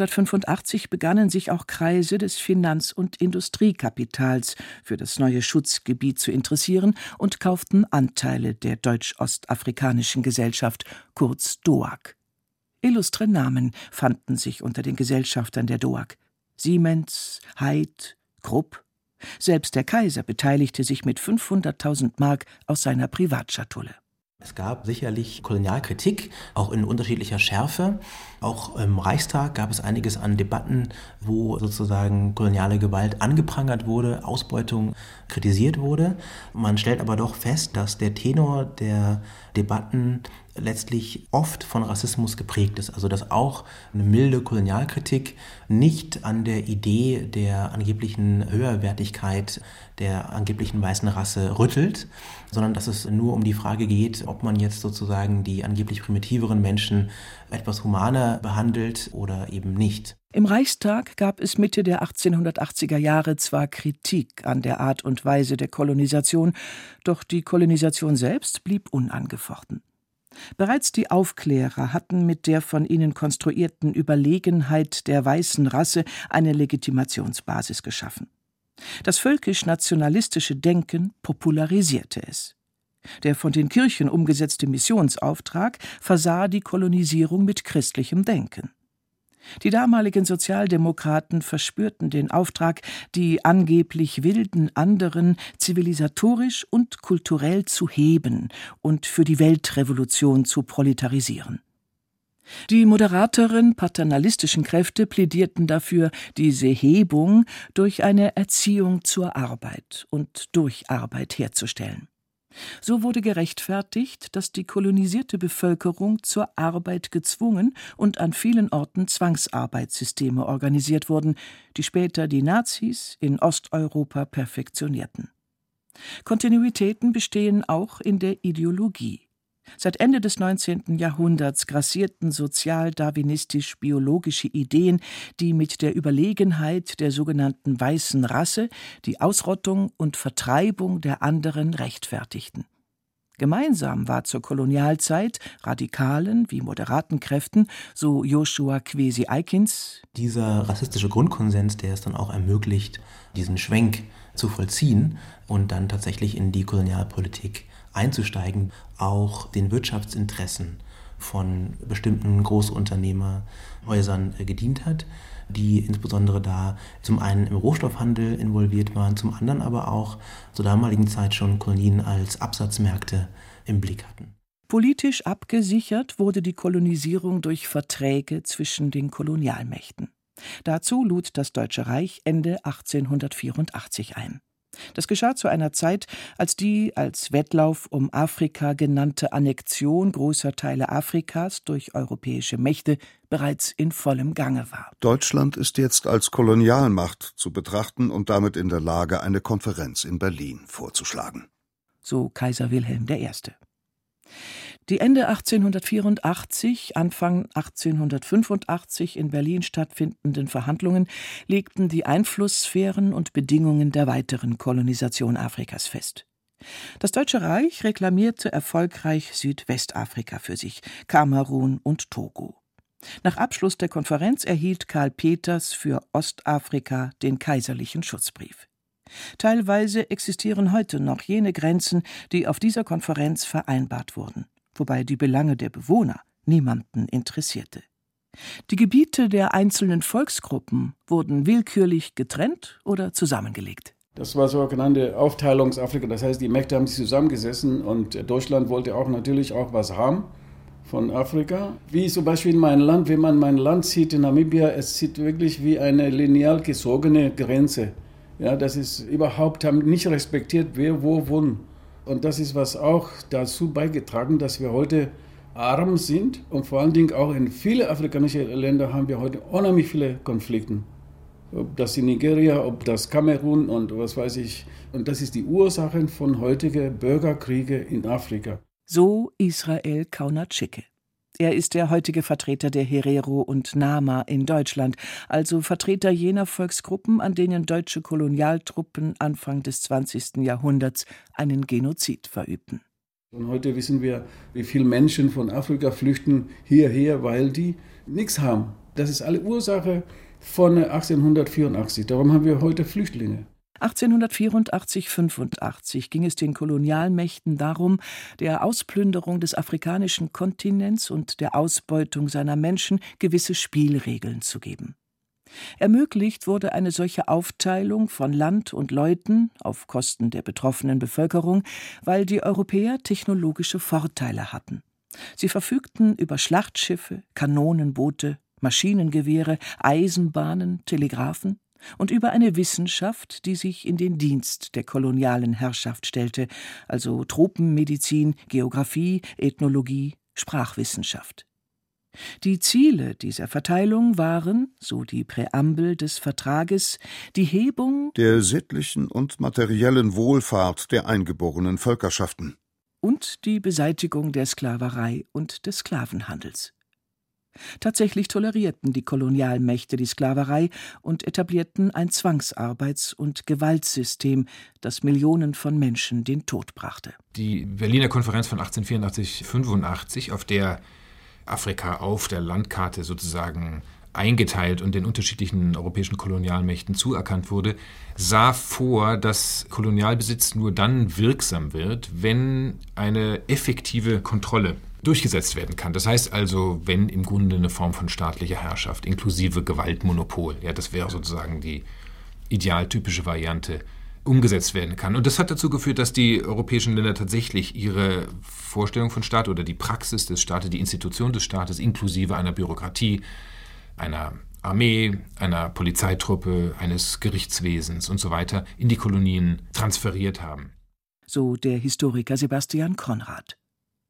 1885 begannen sich auch Kreise des Finanz- und Industriekapitals für das neue Schutzgebiet zu interessieren und kauften Anteile der Deutsch-Ostafrikanischen Gesellschaft, kurz DOAG. Illustre Namen fanden sich unter den Gesellschaftern der DOAG: Siemens, Haidt, Krupp. Selbst der Kaiser beteiligte sich mit 500.000 Mark aus seiner Privatschatulle. Es gab sicherlich Kolonialkritik, auch in unterschiedlicher Schärfe. Auch im Reichstag gab es einiges an Debatten, wo sozusagen koloniale Gewalt angeprangert wurde, Ausbeutung kritisiert wurde. Man stellt aber doch fest, dass der Tenor der Debatten letztlich oft von Rassismus geprägt ist. Also dass auch eine milde Kolonialkritik nicht an der Idee der angeblichen Höherwertigkeit der angeblichen weißen Rasse rüttelt, sondern dass es nur um die Frage geht, ob man jetzt sozusagen die angeblich primitiveren Menschen etwas humaner behandelt oder eben nicht. Im Reichstag gab es Mitte der 1880er Jahre zwar Kritik an der Art und Weise der Kolonisation, doch die Kolonisation selbst blieb unangefochten. Bereits die Aufklärer hatten mit der von ihnen konstruierten Überlegenheit der weißen Rasse eine Legitimationsbasis geschaffen. Das völkisch-nationalistische Denken popularisierte es. Der von den Kirchen umgesetzte Missionsauftrag versah die Kolonisierung mit christlichem Denken. Die damaligen Sozialdemokraten verspürten den Auftrag, die angeblich wilden anderen zivilisatorisch und kulturell zu heben und für die Weltrevolution zu proletarisieren. Die moderateren, paternalistischen Kräfte plädierten dafür, diese Hebung durch eine Erziehung zur Arbeit und durch Arbeit herzustellen. So wurde gerechtfertigt, dass die kolonisierte Bevölkerung zur Arbeit gezwungen und an vielen Orten Zwangsarbeitssysteme organisiert wurden, die später die Nazis in Osteuropa perfektionierten. Kontinuitäten bestehen auch in der Ideologie. Seit Ende des 19. Jahrhunderts grassierten sozial-darwinistisch-biologische Ideen, die mit der Überlegenheit der sogenannten weißen Rasse die Ausrottung und Vertreibung der anderen rechtfertigten. Gemeinsam war zur Kolonialzeit radikalen wie moderaten Kräften, so Joshua Kwesi Eikins, dieser rassistische Grundkonsens, der es dann auch ermöglicht, diesen Schwenk zu vollziehen und dann tatsächlich in die Kolonialpolitik einzusteigen, auch den Wirtschaftsinteressen von bestimmten Großunternehmerhäusern gedient hat, die insbesondere da zum einen im Rohstoffhandel involviert waren, zum anderen aber auch zur damaligen Zeit schon Kolonien als Absatzmärkte im Blick hatten. Politisch abgesichert wurde die Kolonisierung durch Verträge zwischen den Kolonialmächten. Dazu lud das Deutsche Reich Ende 1884 ein. Das geschah zu einer Zeit, als die als Wettlauf um Afrika genannte Annexion großer Teile Afrikas durch europäische Mächte bereits in vollem Gange war. Deutschland ist jetzt als Kolonialmacht zu betrachten und damit in der Lage, eine Konferenz in Berlin vorzuschlagen. So Kaiser Wilhelm I. Die Ende 1884, Anfang 1885 in Berlin stattfindenden Verhandlungen legten die Einflusssphären und Bedingungen der weiteren Kolonisation Afrikas fest. Das Deutsche Reich reklamierte erfolgreich Südwestafrika für sich, Kamerun und Togo. Nach Abschluss der Konferenz erhielt Karl Peters für Ostafrika den kaiserlichen Schutzbrief. Teilweise existieren heute noch jene Grenzen, die auf dieser Konferenz vereinbart wurden, wobei die Belange der Bewohner niemanden interessierte. Die Gebiete der einzelnen Volksgruppen wurden willkürlich getrennt oder zusammengelegt. Das war sogenannte Aufteilungsafrika, das heißt, die Mächte haben sich zusammengesessen und Deutschland wollte auch natürlich auch was haben von Afrika. Wie zum Beispiel in meinem Land, wenn man mein Land sieht, in Namibia, es sieht wirklich wie eine lineal gezogene Grenze. Ja, das ist überhaupt nicht respektiert, wer wo wohnt. Und das ist was auch dazu beigetragen, dass wir heute arm sind. Und vor allen Dingen auch in viele afrikanische Länder haben wir heute unheimlich viele Konflikte. Ob das in Nigeria, ob das Kamerun und was weiß ich. Und das ist die Ursache von heutigen Bürgerkriegen in Afrika. So Israel Kaunatschike. Er ist der heutige Vertreter der Herero und Nama in Deutschland, also Vertreter jener Volksgruppen, an denen deutsche Kolonialtruppen Anfang des 20. Jahrhunderts einen Genozid verübten. Und heute wissen wir, wie viele Menschen von Afrika flüchten hierher, weil die nichts haben. Das ist alle Ursache von 1884. Darum haben wir heute Flüchtlinge. 1884/85 ging es den Kolonialmächten darum, der Ausplünderung des afrikanischen Kontinents und der Ausbeutung seiner Menschen gewisse Spielregeln zu geben. Ermöglicht wurde eine solche Aufteilung von Land und Leuten auf Kosten der betroffenen Bevölkerung, weil die Europäer technologische Vorteile hatten. Sie verfügten über Schlachtschiffe, Kanonenboote, Maschinengewehre, Eisenbahnen, Telegraphen und über eine Wissenschaft, die sich in den Dienst der kolonialen Herrschaft stellte, also Tropenmedizin, Geographie, Ethnologie, Sprachwissenschaft. Die Ziele dieser Verteilung waren, so die Präambel des Vertrages, die Hebung der sittlichen und materiellen Wohlfahrt der eingeborenen Völkerschaften und die Beseitigung der Sklaverei und des Sklavenhandels. Tatsächlich tolerierten die Kolonialmächte die Sklaverei und etablierten ein Zwangsarbeits- und Gewaltsystem, das Millionen von Menschen den Tod brachte. Die Berliner Konferenz von 1884/85, auf der Afrika auf der Landkarte sozusagen eingeteilt und den unterschiedlichen europäischen Kolonialmächten zuerkannt wurde, sah vor, dass Kolonialbesitz nur dann wirksam wird, wenn eine effektive Kontrolle durchgesetzt werden kann. Das heißt also, wenn im Grunde eine Form von staatlicher Herrschaft inklusive Gewaltmonopol, ja, das wäre sozusagen die idealtypische Variante, umgesetzt werden kann. Und das hat dazu geführt, dass die europäischen Länder tatsächlich ihre Vorstellung von Staat oder die Praxis des Staates, die Institution des Staates inklusive einer Bürokratie, einer Armee, einer Polizeitruppe, eines Gerichtswesens und so weiter in die Kolonien transferiert haben. So der Historiker Sebastian Konrad.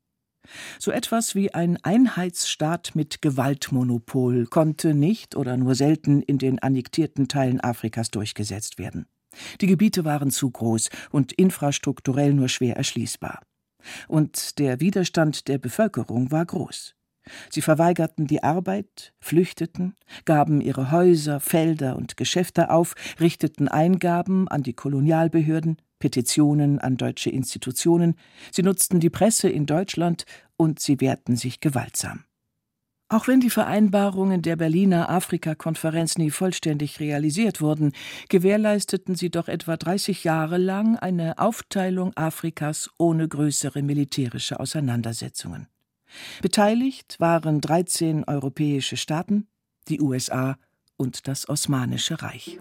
So etwas wie ein Einheitsstaat mit Gewaltmonopol konnte nicht oder nur selten in den annektierten Teilen Afrikas durchgesetzt werden. Die Gebiete waren zu groß und infrastrukturell nur schwer erschließbar. Und der Widerstand der Bevölkerung war groß. Sie verweigerten die Arbeit, flüchteten, gaben ihre Häuser, Felder und Geschäfte auf, richteten Eingaben an die Kolonialbehörden, Petitionen an deutsche Institutionen, sie nutzten die Presse in Deutschland und sie wehrten sich gewaltsam. Auch wenn die Vereinbarungen der Berliner Afrika-Konferenz nie vollständig realisiert wurden, gewährleisteten sie doch etwa 30 Jahre lang eine Aufteilung Afrikas ohne größere militärische Auseinandersetzungen. Beteiligt waren 13 europäische Staaten, die USA und das Osmanische Reich.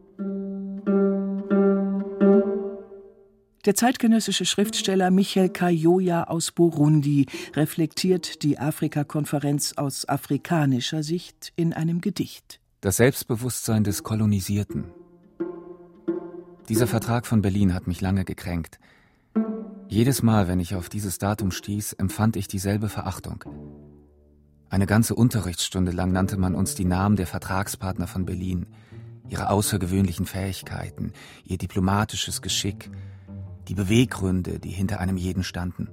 Der zeitgenössische Schriftsteller Michel Kayoya aus Burundi reflektiert die Afrika-Konferenz aus afrikanischer Sicht in einem Gedicht. Das Selbstbewusstsein des Kolonisierten. Dieser Vertrag von Berlin hat mich lange gekränkt. Jedes Mal, wenn ich auf dieses Datum stieß, empfand ich dieselbe Verachtung. Eine ganze Unterrichtsstunde lang nannte man uns die Namen der Vertragspartner von Berlin, ihre außergewöhnlichen Fähigkeiten, ihr diplomatisches Geschick, die Beweggründe, die hinter einem jeden standen.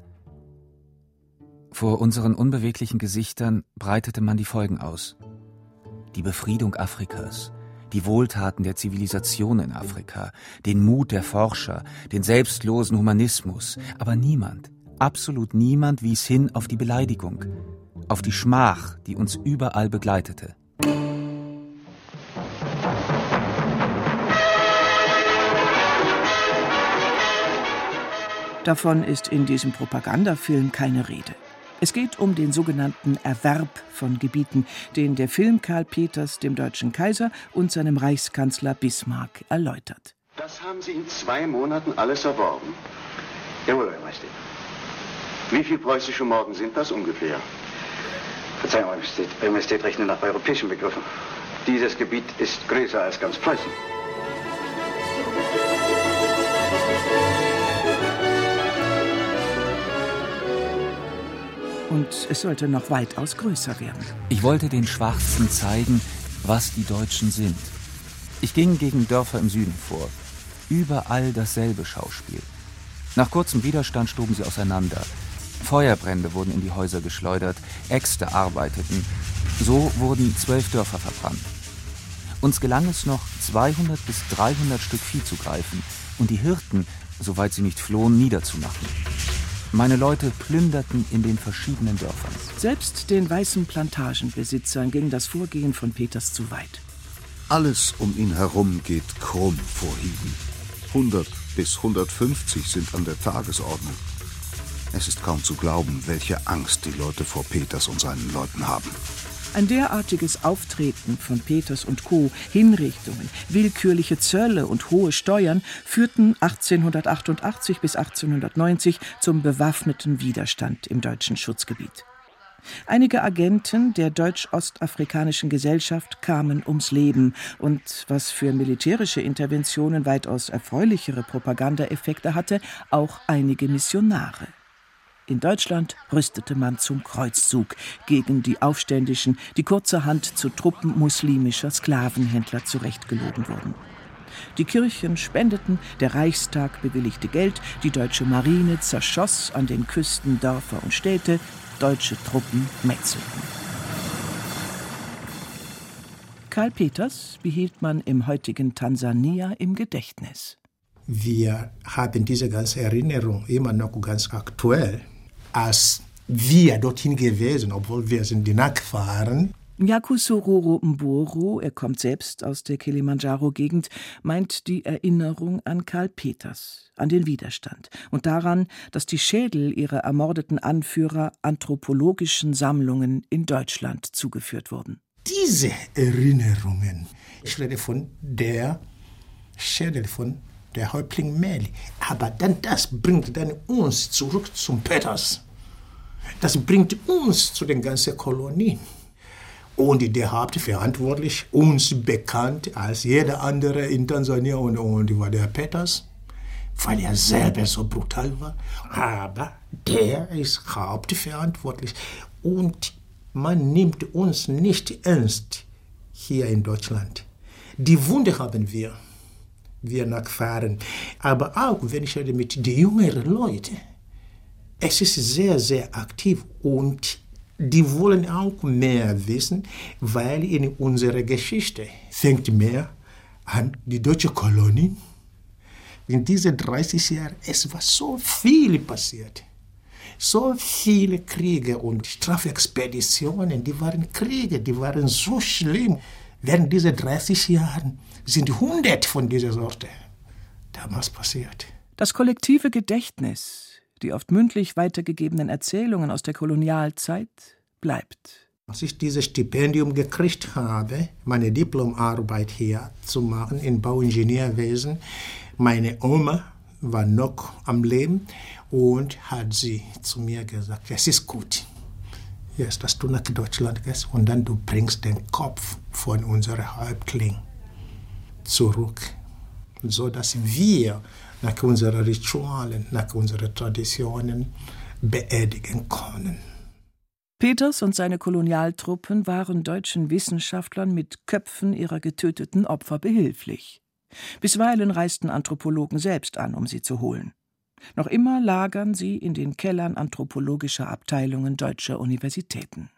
Vor unseren unbeweglichen Gesichtern breitete man die Folgen aus. Die Befriedung Afrikas, die Wohltaten der Zivilisation in Afrika, den Mut der Forscher, den selbstlosen Humanismus. Aber niemand, absolut niemand wies hin auf die Beleidigung, auf die Schmach, die uns überall begleitete. Davon ist in diesem Propagandafilm keine Rede. Es geht um den sogenannten Erwerb von Gebieten, den der Film Karl Peters dem deutschen Kaiser und seinem Reichskanzler Bismarck erläutert. Das haben Sie in 2 Monaten alles erworben? Jawohl, Euer Majestät. Wie viel preußische Morgen sind das ungefähr? Verzeihung, Euer Majestät. Euer Majestät rechnet nach europäischen Begriffen. Dieses Gebiet ist größer als ganz Preußen. Und es sollte noch weitaus größer werden. Ich wollte den Schwarzen zeigen, was die Deutschen sind. Ich ging gegen Dörfer im Süden vor. Überall dasselbe Schauspiel. Nach kurzem Widerstand stoben sie auseinander. Feuerbrände wurden in die Häuser geschleudert, Äxte arbeiteten. So wurden 12 Dörfer verbrannt. Uns gelang es noch, 200 bis 300 Stück Vieh zu greifen und die Hirten, soweit sie nicht flohen, niederzumachen. Meine Leute plünderten in den verschiedenen Dörfern. Selbst den weißen Plantagenbesitzern ging das Vorgehen von Peters zu weit. Alles um ihn herum geht krumm vor Hieben. 100 bis 150 sind an der Tagesordnung. Es ist kaum zu glauben, welche Angst die Leute vor Peters und seinen Leuten haben. Ein derartiges Auftreten von Peters und Co., Hinrichtungen, willkürliche Zölle und hohe Steuern führten 1888 bis 1890 zum bewaffneten Widerstand im deutschen Schutzgebiet. Einige Agenten der Deutsch-Ostafrikanischen Gesellschaft kamen ums Leben und, was für militärische Interventionen weitaus erfreulichere Propagandaeffekte hatte, auch einige Missionare. In Deutschland rüstete man zum Kreuzzug gegen die Aufständischen, die kurzerhand zu Truppen muslimischer Sklavenhändler zurechtgelogen wurden. Die Kirchen spendeten, der Reichstag bewilligte Geld, die deutsche Marine zerschoss an den Küsten Dörfer und Städte, deutsche Truppen metzelten. Karl Peters behielt man im heutigen Tansania im Gedächtnis. Wir haben diese ganze Erinnerung immer noch ganz aktuell. Als wir dorthin gewesen, obwohl wir sind die nachgefahren. Nyakusororo Mboro, er kommt selbst aus der Kilimanjaro-Gegend, meint die Erinnerung an Karl Peters, an den Widerstand und daran, dass die Schädel ihrer ermordeten Anführer anthropologischen Sammlungen in Deutschland zugeführt wurden. Diese Erinnerungen, ich rede von der Schädel von der Häuptling Meli. Aber dann, das bringt dann uns zurück zum Peters. Das bringt uns zu den ganzen Kolonien. Und der Hauptverantwortlich, uns bekannt als jeder andere in Tansania und war der Peters, weil er selber so brutal war. Aber der ist hauptverantwortlich. Und man nimmt uns nicht ernst hier in Deutschland. Die Wunde haben wir nachfahren. Aber auch, wenn ich rede mit den jüngeren Leuten, es ist sehr, sehr aktiv und die wollen auch mehr wissen, weil in unserer Geschichte fängt mehr an die deutsche Kolonie. In diesen 30 Jahren, es war so viel passiert. So viele Kriege und Strafexpeditionen, die waren Kriege, die waren so schlimm. Während dieser 30 Jahren sind 100 von dieser Sorte damals passiert. Das kollektive Gedächtnis, die oft mündlich weitergegebenen Erzählungen aus der Kolonialzeit, bleibt. Als ich dieses Stipendium gekriegt habe, meine Diplomarbeit hier zu machen im Bauingenieurwesen, meine Oma war noch am Leben und hat sie zu mir gesagt, es ist gut, jetzt, dass du nach Deutschland gehst und dann du bringst den Kopf von unserem Häuptling zurück, so dass wir nach unseren Ritualen, nach unseren Traditionen beerdigen können. Peters und seine Kolonialtruppen waren deutschen Wissenschaftlern mit Köpfen ihrer getöteten Opfer behilflich. Bisweilen reisten Anthropologen selbst an, um sie zu holen. Noch immer lagern sie in den Kellern anthropologischer Abteilungen deutscher Universitäten.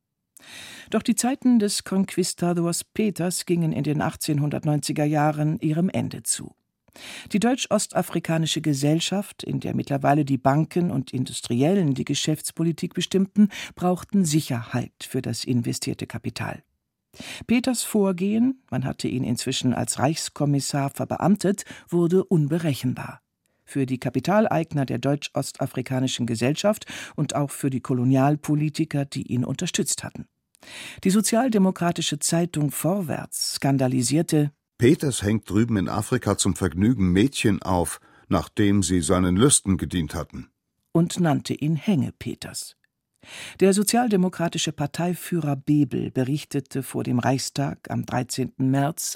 Doch die Zeiten des Conquistadors Peters gingen in den 1890er Jahren ihrem Ende zu. Die Deutsch-Ostafrikanische Gesellschaft, in der mittlerweile die Banken und Industriellen die Geschäftspolitik bestimmten, brauchten Sicherheit für das investierte Kapital. Peters Vorgehen, man hatte ihn inzwischen als Reichskommissar verbeamtet, wurde unberechenbar. Für die Kapitaleigner der Deutsch-Ostafrikanischen Gesellschaft und auch für die Kolonialpolitiker, die ihn unterstützt hatten. Die sozialdemokratische Zeitung Vorwärts skandalisierte: Peters hängt drüben in Afrika zum Vergnügen Mädchen auf, nachdem sie seinen Lüsten gedient hatten. Und nannte ihn Hänge-Peters. Der sozialdemokratische Parteiführer Bebel berichtete vor dem Reichstag am 13. März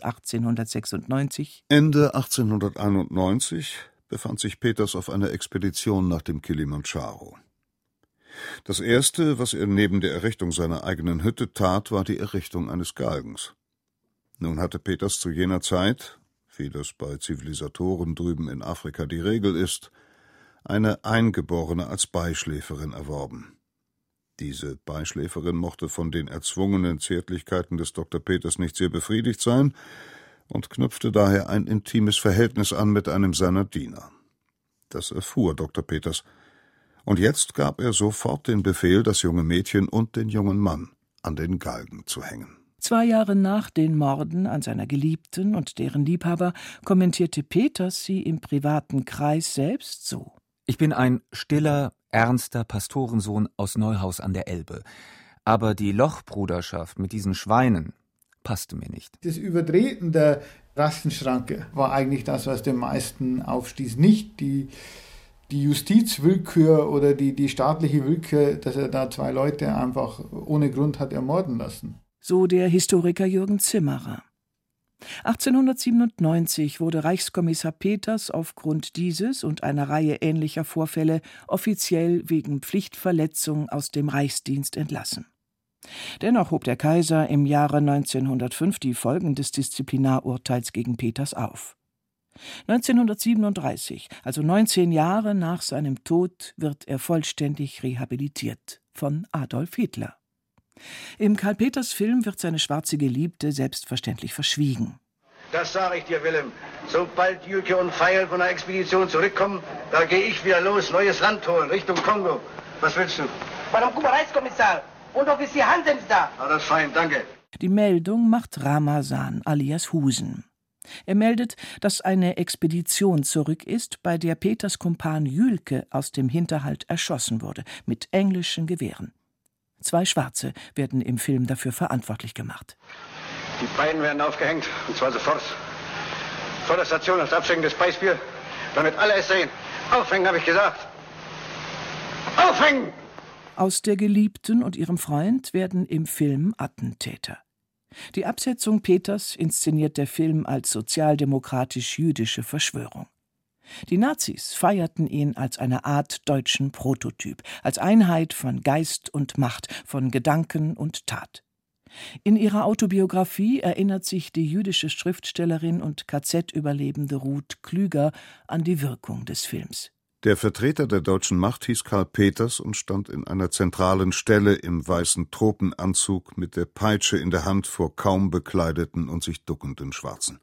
1896: Ende 1891 befand sich Peters auf einer Expedition nach dem Kilimanjaro. Das Erste, was er neben der Errichtung seiner eigenen Hütte tat, war die Errichtung eines Galgens. Nun hatte Peters zu jener Zeit, wie das bei Zivilisatoren drüben in Afrika die Regel ist, eine Eingeborene als Beischläferin erworben. Diese Beischläferin mochte von den erzwungenen Zärtlichkeiten des Dr. Peters nicht sehr befriedigt sein und knüpfte daher ein intimes Verhältnis an mit einem seiner Diener. Das erfuhr Dr. Peters, und jetzt gab er sofort den Befehl, das junge Mädchen und den jungen Mann an den Galgen zu hängen. 2 Jahre nach den Morden an seiner Geliebten und deren Liebhaber kommentierte Peters sie im privaten Kreis selbst so: Ich bin ein stiller, ernster Pastorensohn aus Neuhaus an der Elbe. Aber die Lochbruderschaft mit diesen Schweinen passte mir nicht. Das Übertreten der Rassenschranke war eigentlich das, was den meisten aufstieß. Nicht die Justizwillkür oder die staatliche Willkür, dass er da 2 Leute einfach ohne Grund hat ermorden lassen. So der Historiker Jürgen Zimmerer. 1897 wurde Reichskommissar Peters aufgrund dieses und einer Reihe ähnlicher Vorfälle offiziell wegen Pflichtverletzung aus dem Reichsdienst entlassen. Dennoch hob der Kaiser im Jahre 1905 die Folgen des Disziplinarurteils gegen Peters auf. 1937, also 19 Jahre nach seinem Tod, wird er vollständig rehabilitiert von Adolf Hitler. Im Karl-Peters-Film wird seine schwarze Geliebte selbstverständlich verschwiegen. Das sage ich dir, Willem. Sobald Jülke und Feil von der Expedition zurückkommen, da gehe ich wieder los, neues Land holen, Richtung Kongo. Was willst du? Madame Kuba, Reichskommissar und Offizier Hansens da. Ah, das ist fein, danke. Die Meldung macht Ramazan alias Husen. Er meldet, dass eine Expedition zurück ist, bei der Peters Kumpan Jülke aus dem Hinterhalt erschossen wurde, mit englischen Gewehren. 2 Schwarze werden im Film dafür verantwortlich gemacht. Die beiden werden aufgehängt, und zwar sofort. Vor der Station das Abschenken des Weißbier, damit alle es sehen. Aufhängen, habe ich gesagt. Aufhängen! Aus der Geliebten und ihrem Freund werden im Film Attentäter. Die Absetzung Peters inszeniert der Film als sozialdemokratisch-jüdische Verschwörung. Die Nazis feierten ihn als eine Art deutschen Prototyp, als Einheit von Geist und Macht, von Gedanken und Tat. In ihrer Autobiografie erinnert sich die jüdische Schriftstellerin und KZ-Überlebende Ruth Klüger an die Wirkung des Films. Der Vertreter der deutschen Macht hieß Karl Peters und stand in einer zentralen Stelle im weißen Tropenanzug mit der Peitsche in der Hand vor kaum bekleideten und sich duckenden Schwarzen.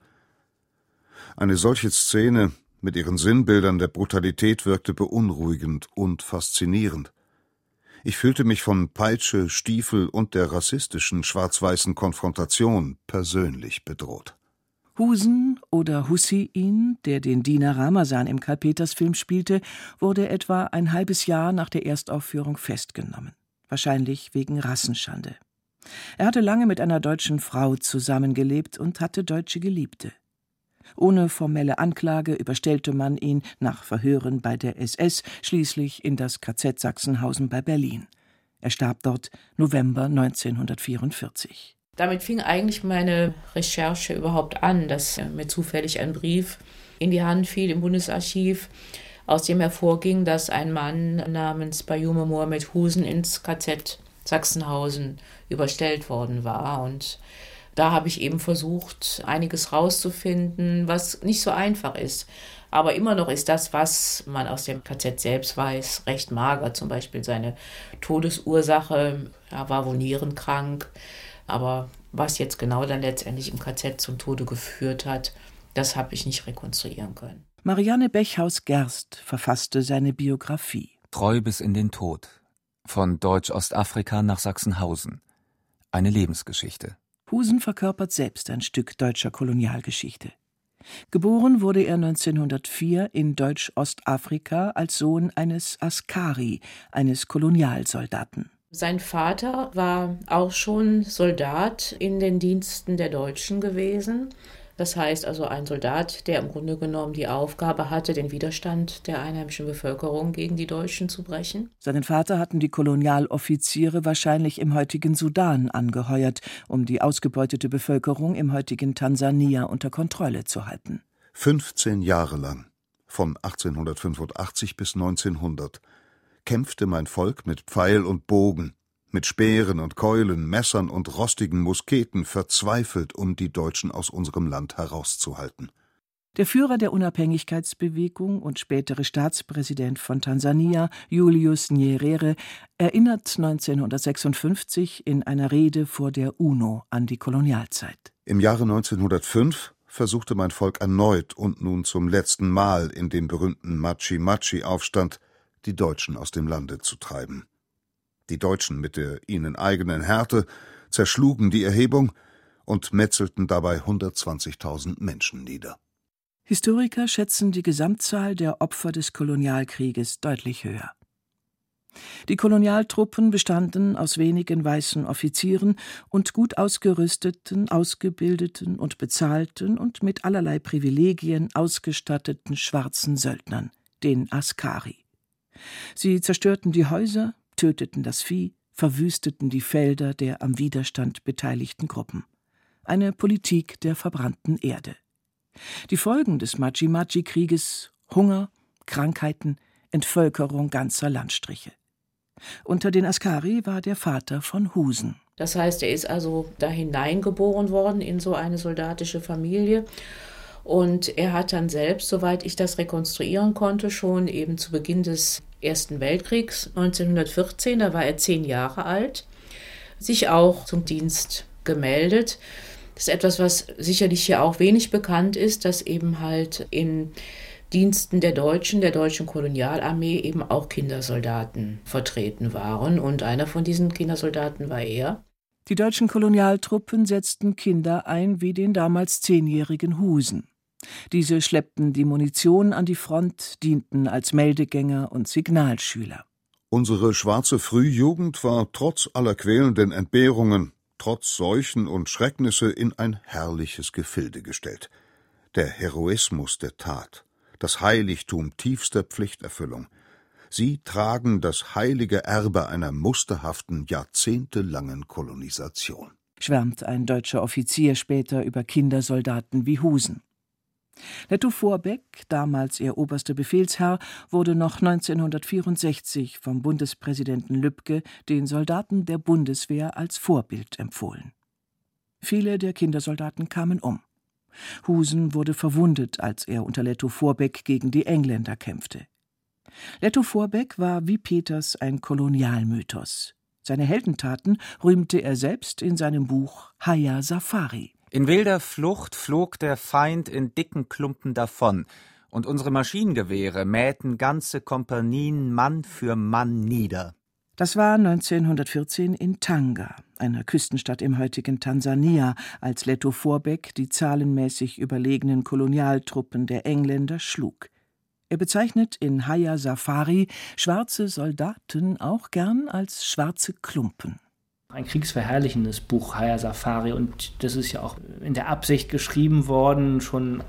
Eine solche Szene mit ihren Sinnbildern der Brutalität wirkte beunruhigend und faszinierend. Ich fühlte mich von Peitsche, Stiefel und der rassistischen schwarz-weißen Konfrontation persönlich bedroht. Husen oder Hussein, der den Diener Ramazan im Karl-Peters-Film spielte, wurde etwa ein halbes Jahr nach der Erstaufführung festgenommen. Wahrscheinlich wegen Rassenschande. Er hatte lange mit einer deutschen Frau zusammengelebt und hatte deutsche Geliebte. Ohne formelle Anklage überstellte man ihn nach Verhören bei der SS schließlich in das KZ Sachsenhausen bei Berlin. Er starb dort November 1944. Damit fing eigentlich meine Recherche überhaupt an, dass mir zufällig ein Brief in die Hand fiel im Bundesarchiv, aus dem hervorging, dass ein Mann namens Bayume Mohamed Husen ins KZ Sachsenhausen überstellt worden war. Und da habe ich eben versucht, einiges rauszufinden, was nicht so einfach ist. Aber immer noch ist das, was man aus dem KZ selbst weiß, recht mager. Zum Beispiel seine Todesursache, er war wohl nierenkrank. Aber was jetzt genau dann letztendlich im KZ zum Tode geführt hat, das habe ich nicht rekonstruieren können. Marianne Bechhaus-Gerst verfasste seine Biografie. Treu bis in den Tod. Von Deutsch-Ostafrika nach Sachsenhausen. Eine Lebensgeschichte. Husen verkörpert selbst ein Stück deutscher Kolonialgeschichte. Geboren wurde er 1904 in Deutsch-Ostafrika als Sohn eines Askari, eines Kolonialsoldaten. Sein Vater war auch schon Soldat in den Diensten der Deutschen gewesen. Das heißt also ein Soldat, der im Grunde genommen die Aufgabe hatte, den Widerstand der einheimischen Bevölkerung gegen die Deutschen zu brechen. Seinen Vater hatten die Kolonialoffiziere wahrscheinlich im heutigen Sudan angeheuert, um die ausgebeutete Bevölkerung im heutigen Tansania unter Kontrolle zu halten. 15 Jahre lang, von 1885 bis 1900, kämpfte mein Volk mit Pfeil und Bogen, mit Speeren und Keulen, Messern und rostigen Musketen verzweifelt, um die Deutschen aus unserem Land herauszuhalten. Der Führer der Unabhängigkeitsbewegung und spätere Staatspräsident von Tansania, Julius Nyerere, erinnert 1956 in einer Rede vor der UNO an die Kolonialzeit. Im Jahre 1905 versuchte mein Volk erneut und nun zum letzten Mal in dem berühmten Machi-Machi-Aufstand die Deutschen aus dem Lande zu treiben. Die Deutschen mit der ihnen eigenen Härte zerschlugen die Erhebung und metzelten dabei 120.000 Menschen nieder. Historiker schätzen die Gesamtzahl der Opfer des Kolonialkrieges deutlich höher. Die Kolonialtruppen bestanden aus wenigen weißen Offizieren und gut ausgerüsteten, ausgebildeten und bezahlten und mit allerlei Privilegien ausgestatteten schwarzen Söldnern, den Askari. Sie zerstörten die Häuser, töteten das Vieh, verwüsteten die Felder der am Widerstand beteiligten Gruppen. Eine Politik der verbrannten Erde. Die Folgen des Machi-Machi-Krieges: Hunger, Krankheiten, Entvölkerung ganzer Landstriche. Unter den Askari war der Vater von Husen. Das heißt, er ist also da hineingeboren worden in so eine soldatische Familie. Und er hat dann selbst, soweit ich das rekonstruieren konnte, schon eben zu Beginn des Ersten Weltkriegs 1914, da war er 10 Jahre alt, sich auch zum Dienst gemeldet. Das ist etwas, was sicherlich hier auch wenig bekannt ist, dass eben halt in Diensten der deutschen Kolonialarmee eben auch Kindersoldaten vertreten waren. Und einer von diesen Kindersoldaten war er. Die deutschen Kolonialtruppen setzten Kinder ein wie den damals 10-jährigen Husen. Diese schleppten die Munition an die Front, dienten als Meldegänger und Signalschüler. Unsere schwarze Frühjugend war trotz aller quälenden Entbehrungen, trotz Seuchen und Schrecknisse in ein herrliches Gefilde gestellt. Der Heroismus der Tat, das Heiligtum tiefster Pflichterfüllung. Sie tragen das heilige Erbe einer musterhaften, jahrzehntelangen Kolonisation. Schwärmt ein deutscher Offizier später über Kindersoldaten wie Husen. Lettow Vorbeck, damals ihr oberster Befehlsherr, wurde noch 1964 vom Bundespräsidenten Lübke den Soldaten der Bundeswehr als Vorbild empfohlen. Viele der Kindersoldaten kamen um. Husen wurde verwundet, als er unter Lettow Vorbeck gegen die Engländer kämpfte. Lettow Vorbeck war wie Peters ein Kolonialmythos. Seine Heldentaten rühmte er selbst in seinem Buch Haya Safari. In wilder Flucht flog der Feind in dicken Klumpen davon, und unsere Maschinengewehre mähten ganze Kompanien Mann für Mann nieder. Das war 1914 in Tanga, einer Küstenstadt im heutigen Tansania, als Lettow Vorbeck die zahlenmäßig überlegenen Kolonialtruppen der Engländer schlug. Er bezeichnet in Haya Safari schwarze Soldaten auch gern als schwarze Klumpen. Ein kriegsverherrlichendes Buch, Haya Safari, und das ist ja auch in der Absicht geschrieben worden, schon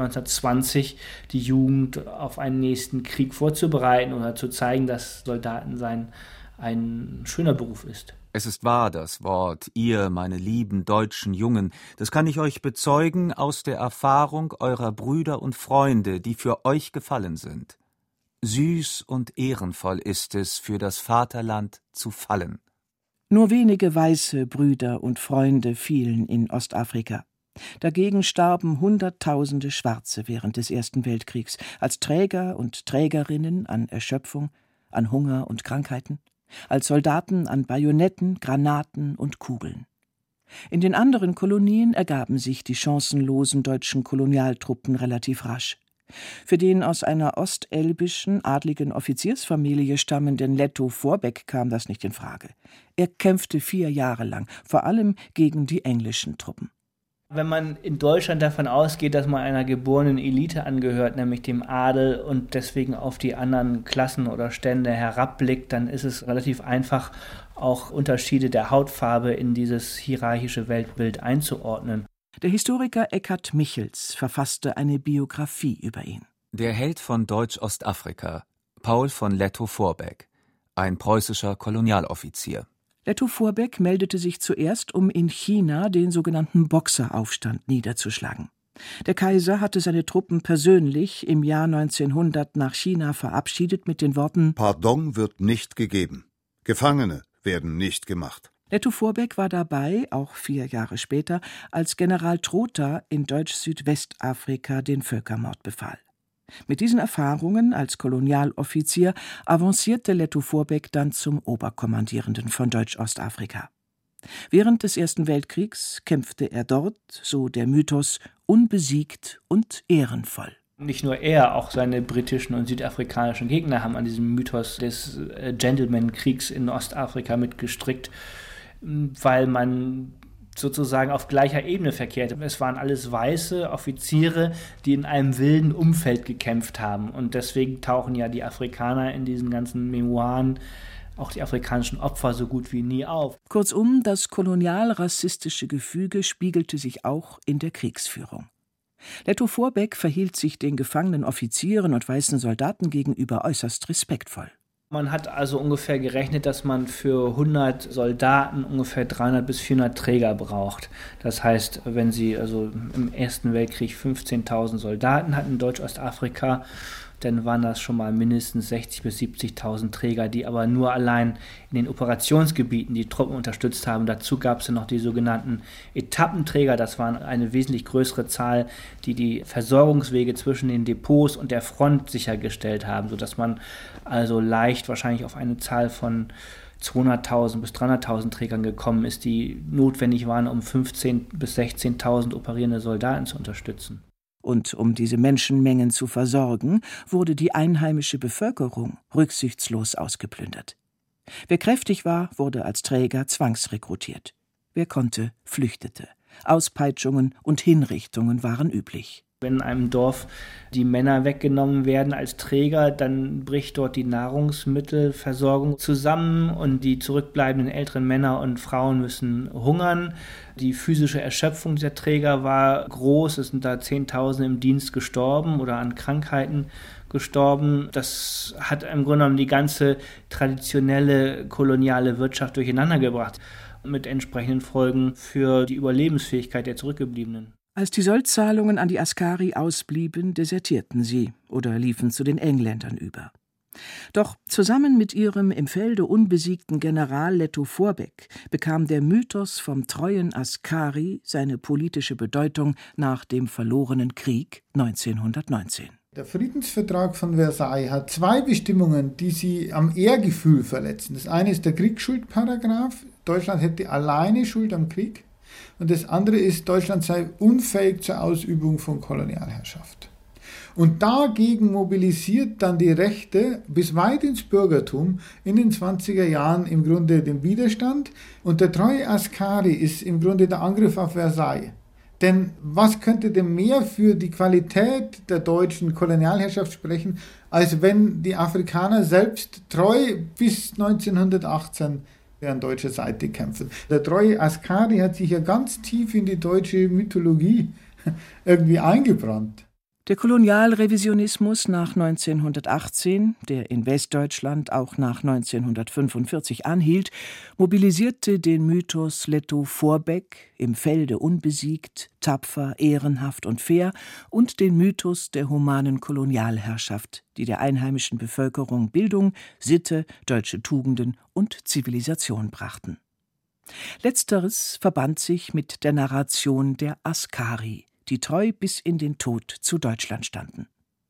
1920 die Jugend auf einen nächsten Krieg vorzubereiten oder zu zeigen, dass Soldatensein ein schöner Beruf ist. Es ist wahr, das Wort, ihr, meine lieben deutschen Jungen, das kann ich euch bezeugen aus der Erfahrung eurer Brüder und Freunde, die für euch gefallen sind. Süß und ehrenvoll ist es, für das Vaterland zu fallen. Nur wenige weiße Brüder und Freunde fielen in Ostafrika. Dagegen starben Hunderttausende Schwarze während des Ersten Weltkriegs als Träger und Trägerinnen an Erschöpfung, an Hunger und Krankheiten, als Soldaten an Bajonetten, Granaten und Kugeln. In den anderen Kolonien ergaben sich die chancenlosen deutschen Kolonialtruppen relativ rasch. Für den aus einer ostelbischen, adligen Offiziersfamilie stammenden Lettow Vorbeck kam das nicht in Frage. Er kämpfte 4 Jahre lang, vor allem gegen die englischen Truppen. Wenn man in Deutschland davon ausgeht, dass man einer geborenen Elite angehört, nämlich dem Adel, und deswegen auf die anderen Klassen oder Stände herabblickt, dann ist es relativ einfach, auch Unterschiede der Hautfarbe in dieses hierarchische Weltbild einzuordnen. Der Historiker Eckhard Michels verfasste eine Biografie über ihn. Der Held von Deutsch-Ostafrika, Paul von Lettow Vorbeck, ein preußischer Kolonialoffizier. Lettow Vorbeck meldete sich zuerst, um in China den sogenannten Boxeraufstand niederzuschlagen. Der Kaiser hatte seine Truppen persönlich im Jahr 1900 nach China verabschiedet mit den Worten: Pardon wird nicht gegeben. Gefangene werden nicht gemacht. Lettow-Vorbeck war dabei, auch 4 Jahre später, als General Trotha in Deutsch-Südwestafrika den Völkermord befahl. Mit diesen Erfahrungen als Kolonialoffizier avancierte Lettow-Vorbeck dann zum Oberkommandierenden von Deutsch-Ostafrika. Während des Ersten Weltkriegs kämpfte er dort, so der Mythos, unbesiegt und ehrenvoll. Nicht nur er, auch seine britischen und südafrikanischen Gegner haben an diesem Mythos des Gentleman-Kriegs in Ostafrika mitgestrickt, weil man sozusagen auf gleicher Ebene verkehrte. Es waren alles weiße Offiziere, die in einem wilden Umfeld gekämpft haben. Und deswegen tauchen ja die Afrikaner in diesen ganzen Memoiren, auch die afrikanischen Opfer, so gut wie nie auf. Kurzum, das kolonial-rassistische Gefüge spiegelte sich auch in der Kriegsführung. Lettow-Vorbeck verhielt sich den gefangenen Offizieren und weißen Soldaten gegenüber äußerst respektvoll. Man hat also ungefähr gerechnet, dass man für 100 Soldaten ungefähr 300 bis 400 Träger braucht. Das heißt, wenn sie also im Ersten Weltkrieg 15.000 Soldaten hatten in Deutsch-Ostafrika, dann waren das schon mal mindestens 60.000 bis 70.000 Träger, die aber nur allein in den Operationsgebieten die Truppen unterstützt haben. Dazu gab es ja noch die sogenannten Etappenträger, das waren eine wesentlich größere Zahl, die die Versorgungswege zwischen den Depots und der Front sichergestellt haben, sodass man also leicht wahrscheinlich auf eine Zahl von 200.000 bis 300.000 Trägern gekommen ist, die notwendig waren, um 15.000 bis 16.000 operierende Soldaten zu unterstützen. Und um diese Menschenmengen zu versorgen, wurde die einheimische Bevölkerung rücksichtslos ausgeplündert. Wer kräftig war, wurde als Träger zwangsrekrutiert. Wer konnte, flüchtete. Auspeitschungen und Hinrichtungen waren üblich. Wenn in einem Dorf die Männer weggenommen werden als Träger, dann bricht dort die Nahrungsmittelversorgung zusammen und die zurückbleibenden älteren Männer und Frauen müssen hungern. Die physische Erschöpfung dieser Träger war groß. Es sind da Zehntausende im Dienst gestorben oder an Krankheiten gestorben. Das hat im Grunde genommen die ganze traditionelle koloniale Wirtschaft durcheinander gebracht, mit entsprechenden Folgen für die Überlebensfähigkeit der Zurückgebliebenen. Als die Soldzahlungen an die Askari ausblieben, desertierten sie oder liefen zu den Engländern über. Doch zusammen mit ihrem im Felde unbesiegten General Lettow-Vorbeck bekam der Mythos vom treuen Askari seine politische Bedeutung nach dem verlorenen Krieg 1919. Der Friedensvertrag von Versailles hat 2 Bestimmungen, die sie am Ehrgefühl verletzen. Das eine ist der Kriegsschuldparagraph. Deutschland hätte alleine Schuld am Krieg. Und das andere ist, Deutschland sei unfähig zur Ausübung von Kolonialherrschaft. Und dagegen mobilisiert dann die Rechte bis weit ins Bürgertum in den 20er Jahren im Grunde den Widerstand. Und der treue Askari ist im Grunde der Angriff auf Versailles. Denn was könnte denn mehr für die Qualität der deutschen Kolonialherrschaft sprechen, als wenn die Afrikaner selbst treu bis 1918 an deutscher Seite kämpfen. Der treue Askari hat sich ja ganz tief in die deutsche Mythologie irgendwie eingebrannt. Der Kolonialrevisionismus nach 1918, der in Westdeutschland auch nach 1945 anhielt, mobilisierte den Mythos Lettow-Vorbeck, im Felde unbesiegt, tapfer, ehrenhaft und fair, und den Mythos der humanen Kolonialherrschaft, die der einheimischen Bevölkerung Bildung, Sitte, deutsche Tugenden und Zivilisation brachten. Letzteres verband sich mit der Narration der Askari, die treu bis in den Tod zu Deutschland standen.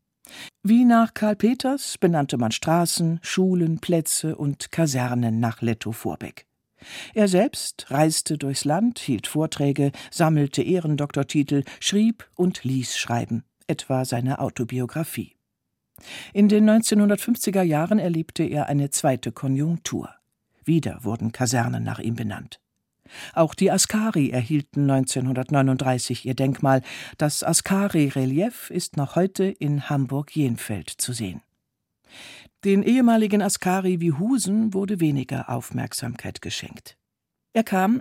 Wie nach Karl Peters benannte man Straßen, Schulen, Plätze und Kasernen nach Lettow-Vorbeck. Er selbst reiste durchs Land, hielt Vorträge, sammelte Ehrendoktortitel, schrieb und ließ schreiben, etwa seine Autobiografie. In den 1950er Jahren erlebte er eine zweite Konjunktur. Wieder wurden Kasernen nach ihm benannt. Auch die Askari erhielten 1939 ihr Denkmal. Das Askari-Relief ist noch heute in Hamburg-Jenfeld zu sehen. Den ehemaligen Askari wie Husen wurde weniger Aufmerksamkeit geschenkt. Er kam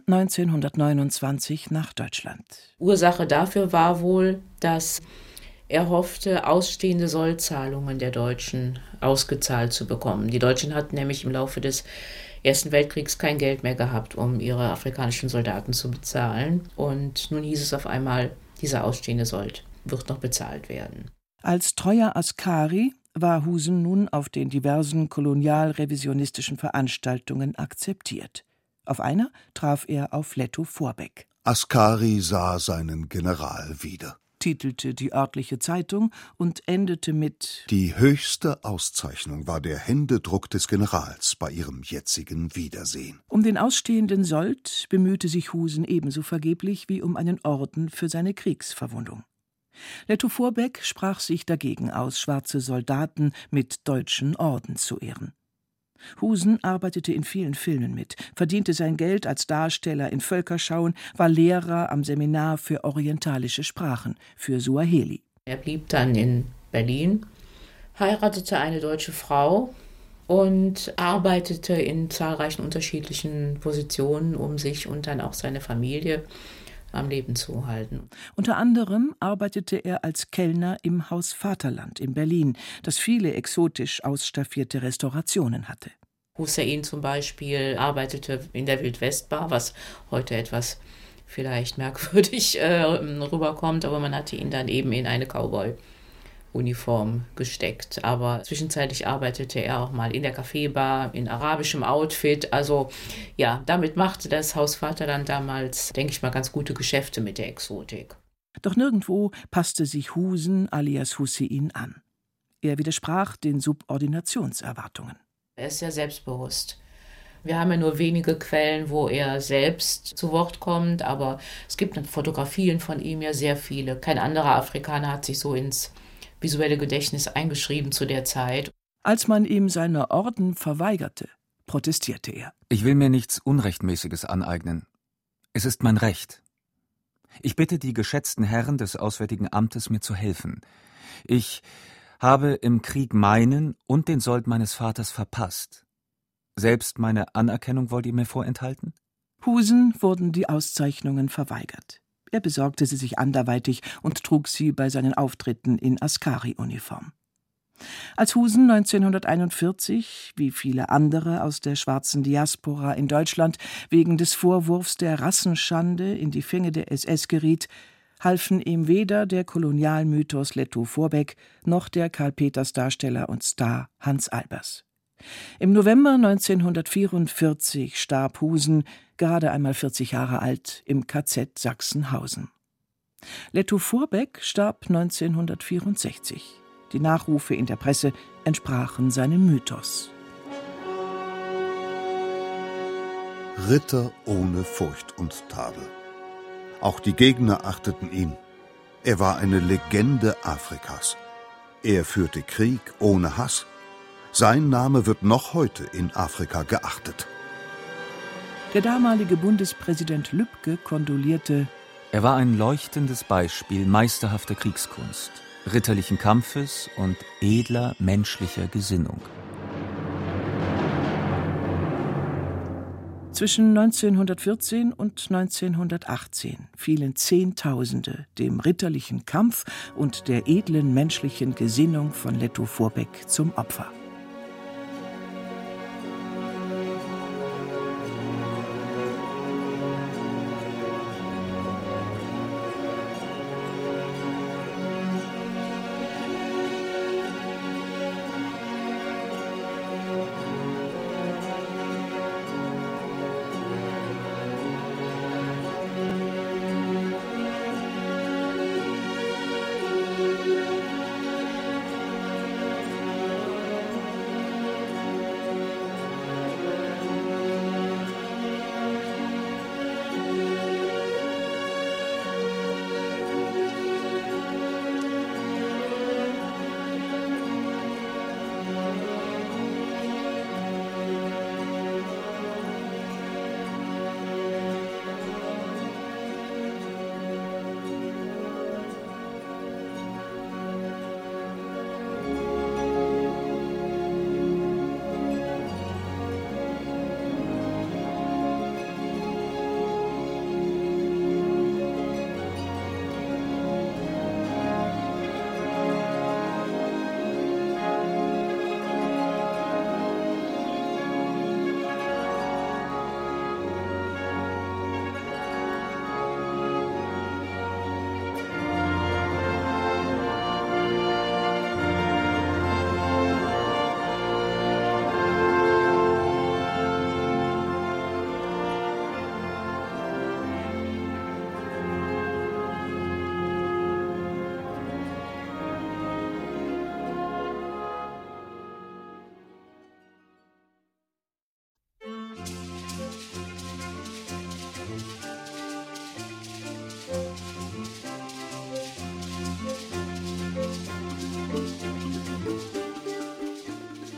1929 nach Deutschland. Ursache dafür war wohl, dass er hoffte, ausstehende Sollzahlungen der Deutschen ausgezahlt zu bekommen. Die Deutschen hatten nämlich im Laufe des Ersten Weltkriegs kein Geld mehr gehabt, um ihre afrikanischen Soldaten zu bezahlen. Und nun hieß es auf einmal, dieser ausstehende Sold wird noch bezahlt werden. Als treuer Askari war Husen nun auf den diversen kolonialrevisionistischen Veranstaltungen akzeptiert. Auf einer traf er auf Lettow Vorbeck. Askari sah seinen General wieder, titelte die örtliche Zeitung und endete mit: Die höchste Auszeichnung war der Händedruck des Generals bei ihrem jetzigen Wiedersehen. Um den ausstehenden Sold bemühte sich Husen ebenso vergeblich wie um einen Orden für seine Kriegsverwundung. Lettow Vorbeck sprach sich dagegen aus, schwarze Soldaten mit deutschen Orden zu ehren. Husen arbeitete in vielen Filmen mit, verdiente sein Geld als Darsteller in Völkerschauen, war Lehrer am Seminar für orientalische Sprachen, für Suaheli. Er blieb dann in Berlin, heiratete eine deutsche Frau und arbeitete in zahlreichen unterschiedlichen Positionen, um sich und dann auch seine Familie am Leben zu halten. Unter anderem arbeitete er als Kellner im Haus Vaterland in Berlin, das viele exotisch ausstaffierte Restaurationen hatte. Hussein zum Beispiel arbeitete in der Wildwestbar, was heute etwas vielleicht merkwürdig rüberkommt, aber man hatte ihn dann eben in eine Cowboy-Uniform gesteckt. Aber zwischenzeitlich arbeitete er auch mal in der Kaffeebar, in arabischem Outfit. Also ja, damit machte das Haus Vaterland damals, denke ich mal, ganz gute Geschäfte mit der Exotik. Doch nirgendwo passte sich Husen alias Hussein an. Er widersprach den Subordinationserwartungen. Er ist sehr selbstbewusst. Wir haben ja nur wenige Quellen, wo er selbst zu Wort kommt, aber es gibt Fotografien von ihm ja sehr viele. Kein anderer Afrikaner hat sich so ins visuelle Gedächtnis eingeschrieben zu der Zeit. Als man ihm seine Orden verweigerte, protestierte er. Ich will mir nichts Unrechtmäßiges aneignen. Es ist mein Recht. Ich bitte die geschätzten Herren des Auswärtigen Amtes, mir zu helfen. Ich habe im Krieg meinen und den Sold meines Vaters verpasst. Selbst meine Anerkennung wollt ihr mir vorenthalten? Husen wurden die Auszeichnungen verweigert. Er besorgte sie sich anderweitig und trug sie bei seinen Auftritten in Askari-Uniform. Als Husen 1941, wie viele andere aus der schwarzen Diaspora in Deutschland, wegen des Vorwurfs der Rassenschande in die Fänge der SS geriet, halfen ihm weder der Kolonialmythos Lettow Vorbeck noch der Karl-Peters-Darsteller und Star Hans Albers. Im November 1944 starb Husen, gerade einmal 40 Jahre alt, im KZ Sachsenhausen. Lettow Vorbeck starb 1964. Die Nachrufe in der Presse entsprachen seinem Mythos. Ritter ohne Furcht und Tadel. Auch die Gegner achteten ihn. Er war eine Legende Afrikas. Er führte Krieg ohne Hass. Sein Name wird noch heute in Afrika geachtet. Der damalige Bundespräsident Lübke kondolierte: Er war ein leuchtendes Beispiel meisterhafter Kriegskunst, ritterlichen Kampfes und edler menschlicher Gesinnung. Zwischen 1914 und 1918 fielen Zehntausende dem ritterlichen Kampf und der edlen menschlichen Gesinnung von Lettow Vorbeck zum Opfer.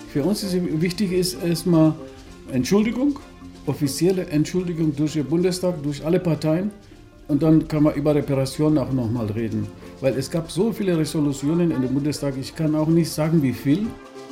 Für uns ist wichtig erstmal Entschuldigung, offizielle Entschuldigung durch den Bundestag, durch alle Parteien. Und dann kann man über Reparation auch nochmal reden. Weil es gab so viele Resolutionen in dem Bundestag, ich kann auch nicht sagen, wie viel.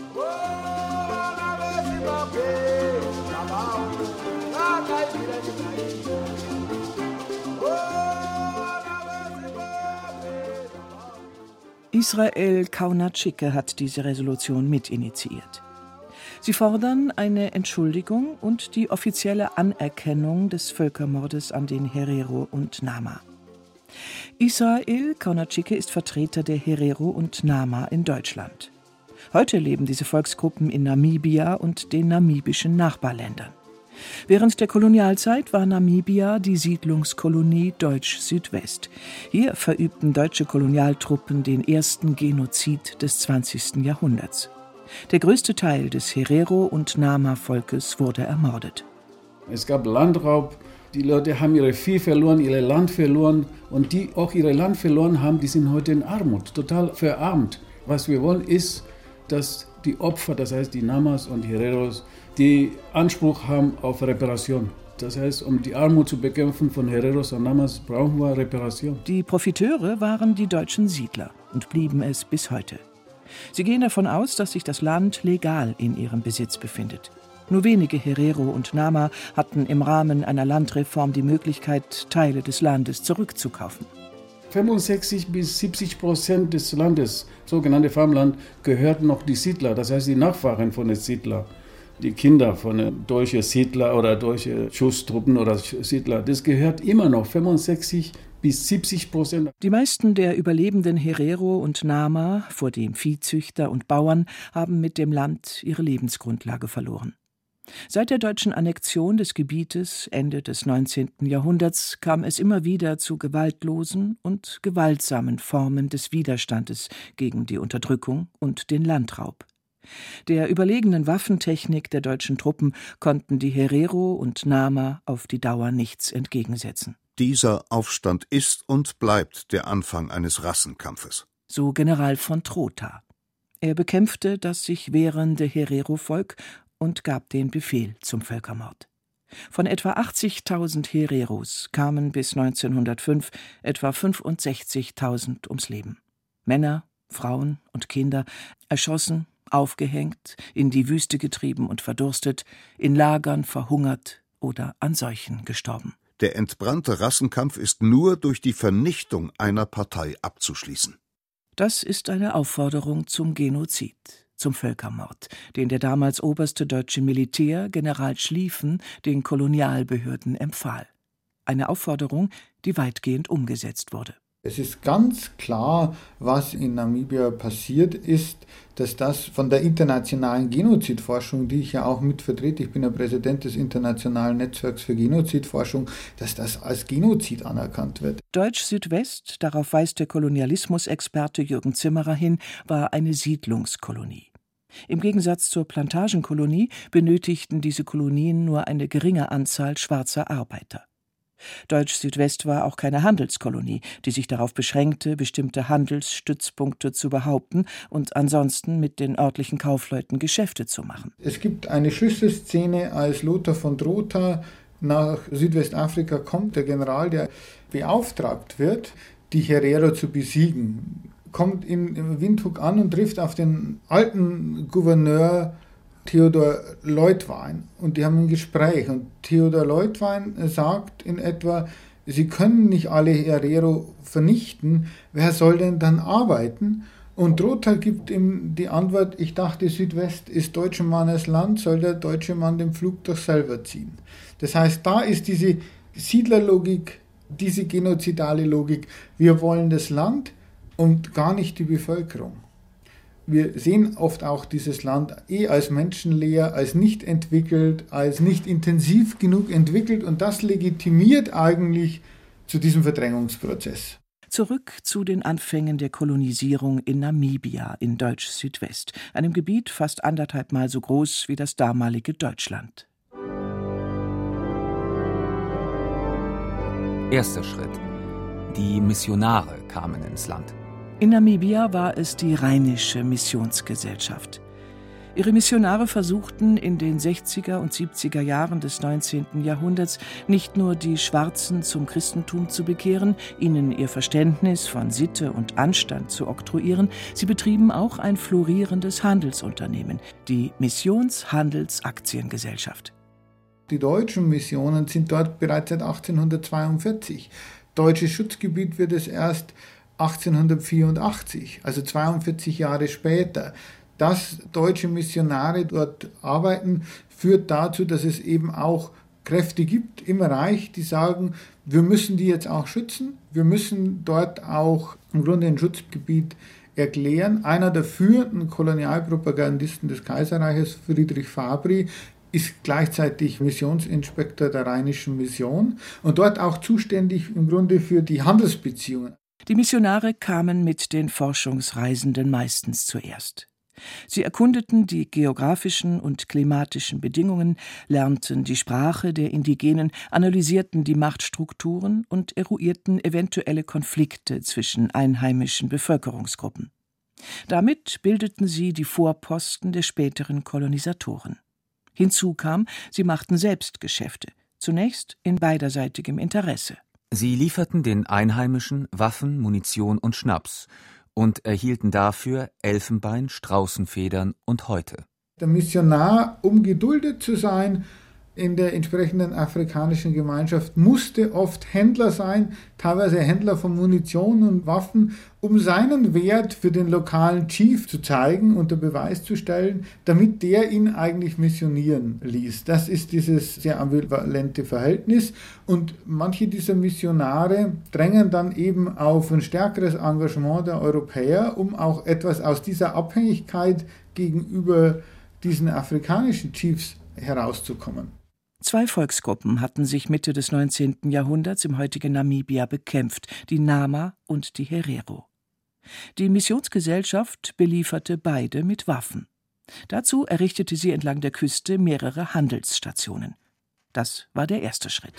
Israel Kaunatschike hat diese Resolution mitinitiiert. Sie fordern eine Entschuldigung und die offizielle Anerkennung des Völkermordes an den Herero und Nama. Israel Kaunatschike ist Vertreter der Herero und Nama in Deutschland. Heute leben diese Volksgruppen in Namibia und den namibischen Nachbarländern. Während der Kolonialzeit war Namibia die Siedlungskolonie Deutsch-Südwest. Hier verübten deutsche Kolonialtruppen den ersten Genozid des 20. Jahrhunderts. Der größte Teil des Herero- und Nama-Volkes wurde ermordet. Es gab Landraub, die Leute haben ihre Vieh verloren, ihr Land verloren. Und die auch ihr Land verloren haben, die sind heute in Armut, total verarmt. Was wir wollen ist, dass die Opfer, das heißt die Namas und die Hereros, die Anspruch haben auf Reparation. Das heißt, um die Armut zu bekämpfen von Hereros und Namas, brauchen wir Reparation. Die Profiteure waren die deutschen Siedler und blieben es bis heute. Sie gehen davon aus, dass sich das Land legal in ihrem Besitz befindet. Nur wenige Herero und Nama hatten im Rahmen einer Landreform die Möglichkeit, Teile des Landes zurückzukaufen. 65-70% des Landes, sogenannte Farmland, gehört noch die Siedler, das heißt die Nachfahren von den Siedlern. Die Kinder von den deutschen Siedlern oder deutschen Schusstruppen oder Siedler, das gehört immer noch 65-70%. Die meisten der überlebenden Herero und Nama, vor dem Viehzüchter und Bauern, haben mit dem Land ihre Lebensgrundlage verloren. Seit der deutschen Annexion des Gebietes Ende des 19. Jahrhunderts kam es immer wieder zu gewaltlosen und gewaltsamen Formen des Widerstandes gegen die Unterdrückung und den Landraub. Der überlegenen Waffentechnik der deutschen Truppen konnten die Herero und Nama auf die Dauer nichts entgegensetzen. Dieser Aufstand ist und bleibt der Anfang eines Rassenkampfes. So General von Trotha. Er bekämpfte das sich wehrende Herero-Volk und gab den Befehl zum Völkermord. Von etwa 80.000 Hereros kamen bis 1905 etwa 65.000 ums Leben. Männer, Frauen und Kinder erschossen, aufgehängt, in die Wüste getrieben und verdurstet, in Lagern verhungert oder an Seuchen gestorben. Der entbrannte Rassenkampf ist nur durch die Vernichtung einer Partei abzuschließen. Das ist eine Aufforderung zum Genozid, zum Völkermord, den der damals oberste deutsche Militär, General Schlieffen, den Kolonialbehörden empfahl. Eine Aufforderung, die weitgehend umgesetzt wurde. Es ist ganz klar, was in Namibia passiert ist, dass das von der internationalen Genozidforschung, die ich ja auch mit vertrete, ich bin ja Präsident des Internationalen Netzwerks für Genozidforschung, dass das als Genozid anerkannt wird. Deutsch-Südwest, darauf weist der Kolonialismusexperte Jürgen Zimmerer hin, war eine Siedlungskolonie. Im Gegensatz zur Plantagenkolonie benötigten diese Kolonien nur eine geringe Anzahl schwarzer Arbeiter. Deutsch-Südwest war auch keine Handelskolonie, die sich darauf beschränkte, bestimmte Handelsstützpunkte zu behaupten und ansonsten mit den örtlichen Kaufleuten Geschäfte zu machen. Es gibt eine Schlüsselszene, als Lothar von Trotha nach Südwestafrika kommt, der General, der beauftragt wird, die Herero zu besiegen, kommt in Windhoek an und trifft auf den alten Gouverneur Theodor Leutwein und die haben ein Gespräch und Theodor Leutwein sagt in etwa, sie können nicht alle Herero vernichten, wer soll denn dann arbeiten? Und Trotha gibt ihm die Antwort, ich dachte, Südwest ist deutschen Mannes Land, soll der deutsche Mann den Pflug doch selber ziehen. Das heißt, da ist diese Siedlerlogik, diese genozidale Logik, wir wollen das Land und gar nicht die Bevölkerung. Wir sehen oft auch dieses Land als menschenleer, als nicht entwickelt, als nicht intensiv genug entwickelt und das legitimiert eigentlich zu diesem Verdrängungsprozess. Zurück zu den Anfängen der Kolonisierung in Namibia in Deutsch-Südwest, einem Gebiet fast 1,5 Mal so groß wie das damalige Deutschland. Erster Schritt. Die Missionare kamen ins Land. In Namibia war es die Rheinische Missionsgesellschaft. Ihre Missionare versuchten in den 60er und 70er Jahren des 19. Jahrhunderts nicht nur die Schwarzen zum Christentum zu bekehren, ihnen ihr Verständnis von Sitte und Anstand zu oktroyieren, sie betrieben auch ein florierendes Handelsunternehmen, die Missionshandelsaktiengesellschaft. Die deutschen Missionen sind dort bereits seit 1842. Deutsches Schutzgebiet wird es erst 1884, also 42 Jahre später. Dass deutsche Missionare dort arbeiten, führt dazu, dass es eben auch Kräfte gibt im Reich, die sagen, wir müssen die jetzt auch schützen, wir müssen dort auch im Grunde ein Schutzgebiet erklären. Einer der führenden Kolonialpropagandisten des Kaiserreiches, Friedrich Fabri, ist gleichzeitig Missionsinspektor der Rheinischen Mission und dort auch zuständig im Grunde für die Handelsbeziehungen. Die Missionare kamen mit den Forschungsreisenden meistens zuerst. Sie erkundeten die geografischen und klimatischen Bedingungen, lernten die Sprache der Indigenen, analysierten die Machtstrukturen und eruierten eventuelle Konflikte zwischen einheimischen Bevölkerungsgruppen. Damit bildeten sie die Vorposten der späteren Kolonisatoren. Hinzu kam, sie machten selbst Geschäfte, zunächst in beiderseitigem Interesse. Sie lieferten den Einheimischen Waffen, Munition und Schnaps und erhielten dafür Elfenbein, Straußenfedern und Häute. Der Missionar, um geduldet zu sein in der entsprechenden afrikanischen Gemeinschaft, musste oft Händler sein, teilweise Händler von Munition und Waffen, um seinen Wert für den lokalen Chief zu zeigen, unter Beweis zu stellen, damit der ihn eigentlich missionieren ließ. Das ist dieses sehr ambivalente Verhältnis und manche dieser Missionare drängen dann eben auf ein stärkeres Engagement der Europäer, um auch etwas aus dieser Abhängigkeit gegenüber diesen afrikanischen Chiefs herauszukommen. Zwei Volksgruppen hatten sich Mitte des 19. Jahrhunderts im heutigen Namibia bekämpft, die Nama und die Herero. Die Missionsgesellschaft belieferte beide mit Waffen. Dazu errichtete sie entlang der Küste mehrere Handelsstationen. Das war der erste Schritt.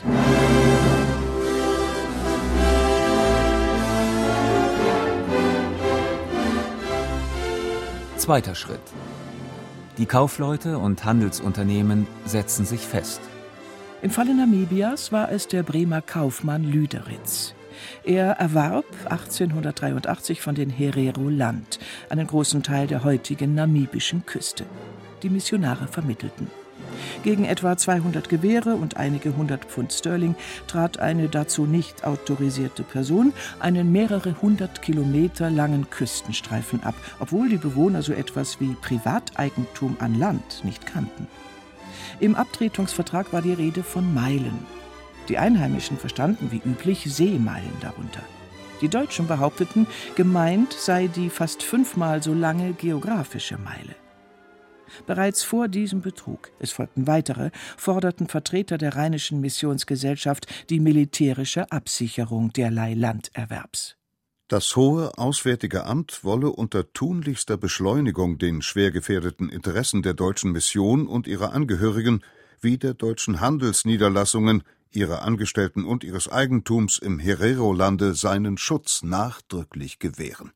Zweiter Schritt. Die Kaufleute und Handelsunternehmen setzen sich fest. Im Falle Namibias war es der Bremer Kaufmann Lüderitz. Er erwarb 1883 von den Herero Land, einen großen Teil der heutigen namibischen Küste. Die Missionare vermittelten. Gegen etwa 200 Gewehre und einige 100 Pfund Sterling trat eine dazu nicht autorisierte Person einen mehrere 100 Kilometer langen Küstenstreifen ab, obwohl die Bewohner so etwas wie Privateigentum an Land nicht kannten. Im Abtretungsvertrag war die Rede von Meilen. Die Einheimischen verstanden wie üblich Seemeilen darunter. Die Deutschen behaupteten, gemeint sei die fast 5-mal so lange geografische Meile. Bereits vor diesem Betrug, es folgten weitere, forderten Vertreter der Rheinischen Missionsgesellschaft die militärische Absicherung derlei Landerwerbs. Das Hohe Auswärtige Amt wolle unter tunlichster Beschleunigung den schwer gefährdeten Interessen der deutschen Mission und ihrer Angehörigen wie der deutschen Handelsniederlassungen, ihrer Angestellten und ihres Eigentums im Herero-Lande seinen Schutz nachdrücklich gewähren.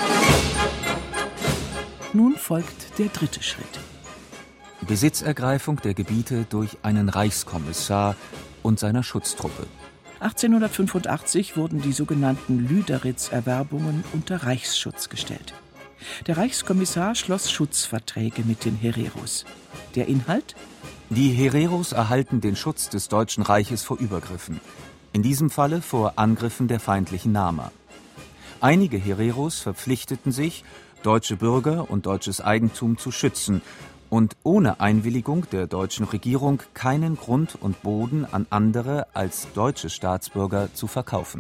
Nun folgt der dritte Schritt. Besitzergreifung der Gebiete durch einen Reichskommissar und seiner Schutztruppe. 1885 wurden die sogenannten Lüderitz-Erwerbungen unter Reichsschutz gestellt. Der Reichskommissar schloss Schutzverträge mit den Hereros. Der Inhalt? Die Hereros erhalten den Schutz des Deutschen Reiches vor Übergriffen. In diesem Falle vor Angriffen der feindlichen Nama. Einige Hereros verpflichteten sich, deutsche Bürger und deutsches Eigentum zu schützen und ohne Einwilligung der deutschen Regierung keinen Grund und Boden an andere als deutsche Staatsbürger zu verkaufen.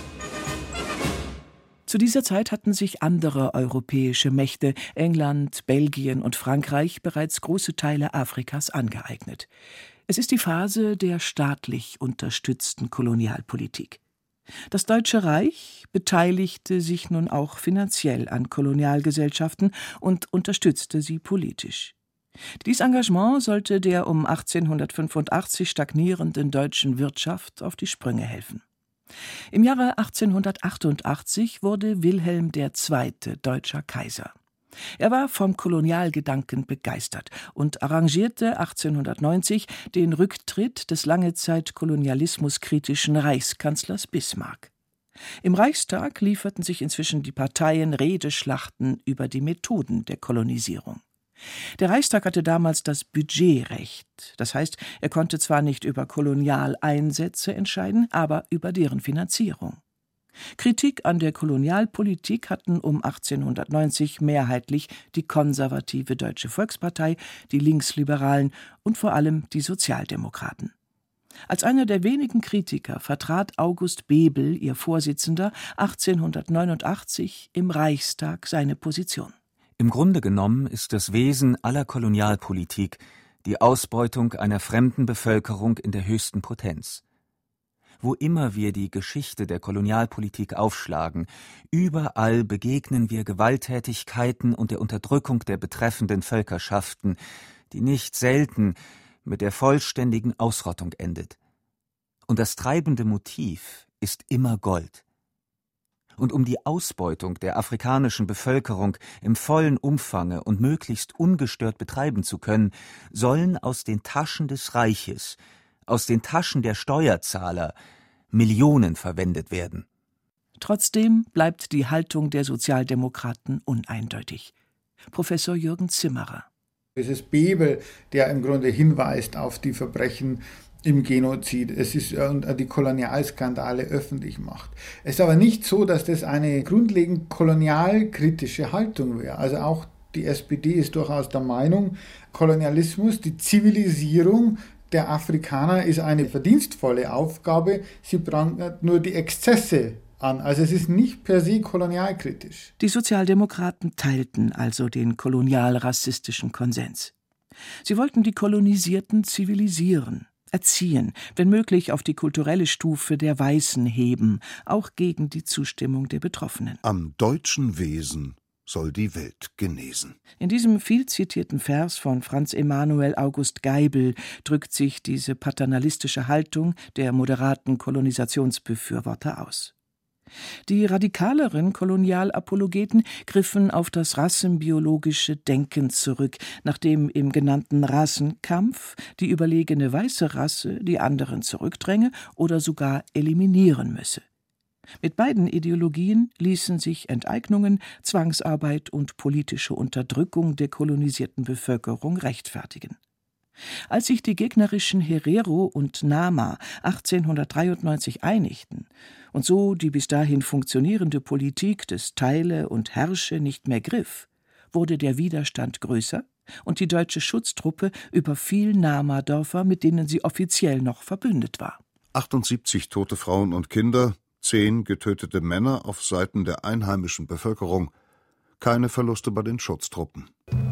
Zu dieser Zeit hatten sich andere europäische Mächte, England, Belgien und Frankreich, bereits große Teile Afrikas angeeignet. Es ist die Phase der staatlich unterstützten Kolonialpolitik. Das Deutsche Reich beteiligte sich nun auch finanziell an Kolonialgesellschaften und unterstützte sie politisch. Dies Engagement sollte der um 1885 stagnierenden deutschen Wirtschaft auf die Sprünge helfen. Im Jahre 1888 wurde Wilhelm II. Deutscher Kaiser. Er war vom Kolonialgedanken begeistert und arrangierte 1890 den Rücktritt des lange Zeit kolonialismuskritischen Reichskanzlers Bismarck. Im Reichstag lieferten sich inzwischen die Parteien Redeschlachten über die Methoden der Kolonisierung. Der Reichstag hatte damals das Budgetrecht. Das heißt, er konnte zwar nicht über Kolonialeinsätze entscheiden, aber über deren Finanzierung. Kritik an der Kolonialpolitik hatten um 1890 mehrheitlich die konservative Deutsche Volkspartei, die Linksliberalen und vor allem die Sozialdemokraten. Als einer der wenigen Kritiker vertrat August Bebel, ihr Vorsitzender, 1889 im Reichstag seine Position. Im Grunde genommen ist das Wesen aller Kolonialpolitik die Ausbeutung einer fremden Bevölkerung in der höchsten Potenz. Wo immer wir die Geschichte der Kolonialpolitik aufschlagen, überall begegnen wir Gewalttätigkeiten und der Unterdrückung der betreffenden Völkerschaften, die nicht selten mit der vollständigen Ausrottung endet. Und das treibende Motiv ist immer Gold. Und um die Ausbeutung der afrikanischen Bevölkerung im vollen Umfange und möglichst ungestört betreiben zu können, sollen aus den Taschen des Reiches, aus den Taschen der Steuerzahler Millionen verwendet werden. Trotzdem bleibt die Haltung der Sozialdemokraten uneindeutig. Professor Jürgen Zimmerer. Es ist Bebel, der im Grunde hinweist auf die Verbrechen im Genozid. Es ist die Kolonialskandale öffentlich macht. Es ist aber nicht so, dass das eine grundlegend kolonialkritische Haltung wäre. Also auch die SPD ist durchaus der Meinung, Kolonialismus, die Zivilisierung der Afrikaner ist eine verdienstvolle Aufgabe. Sie prangert nur die Exzesse an. Also es ist nicht per se kolonialkritisch. Die Sozialdemokraten teilten also den kolonialrassistischen Konsens. Sie wollten die Kolonisierten zivilisieren, erziehen, wenn möglich auf die kulturelle Stufe der Weißen heben, auch gegen die Zustimmung der Betroffenen. Am deutschen Wesen soll die Welt genesen. In diesem viel zitierten Vers von Franz Emanuel August Geibel drückt sich diese paternalistische Haltung der moderaten Kolonisationsbefürworter aus. Die radikaleren Kolonialapologeten griffen auf das rassenbiologische Denken zurück, nachdem im genannten Rassenkampf die überlegene weiße Rasse die anderen zurückdränge oder sogar eliminieren müsse. Mit beiden Ideologien ließen sich Enteignungen, Zwangsarbeit und politische Unterdrückung der kolonisierten Bevölkerung rechtfertigen. Als sich die gegnerischen Herero und Nama 1893 einigten und so die bis dahin funktionierende Politik des Teile und Herrsche nicht mehr griff, wurde der Widerstand größer und die deutsche Schutztruppe überfiel Nama-Dörfer, mit denen sie offiziell noch verbündet war. 78 tote Frauen und Kinder, 10 getötete Männer auf Seiten der einheimischen Bevölkerung. Keine Verluste bei den Schutztruppen.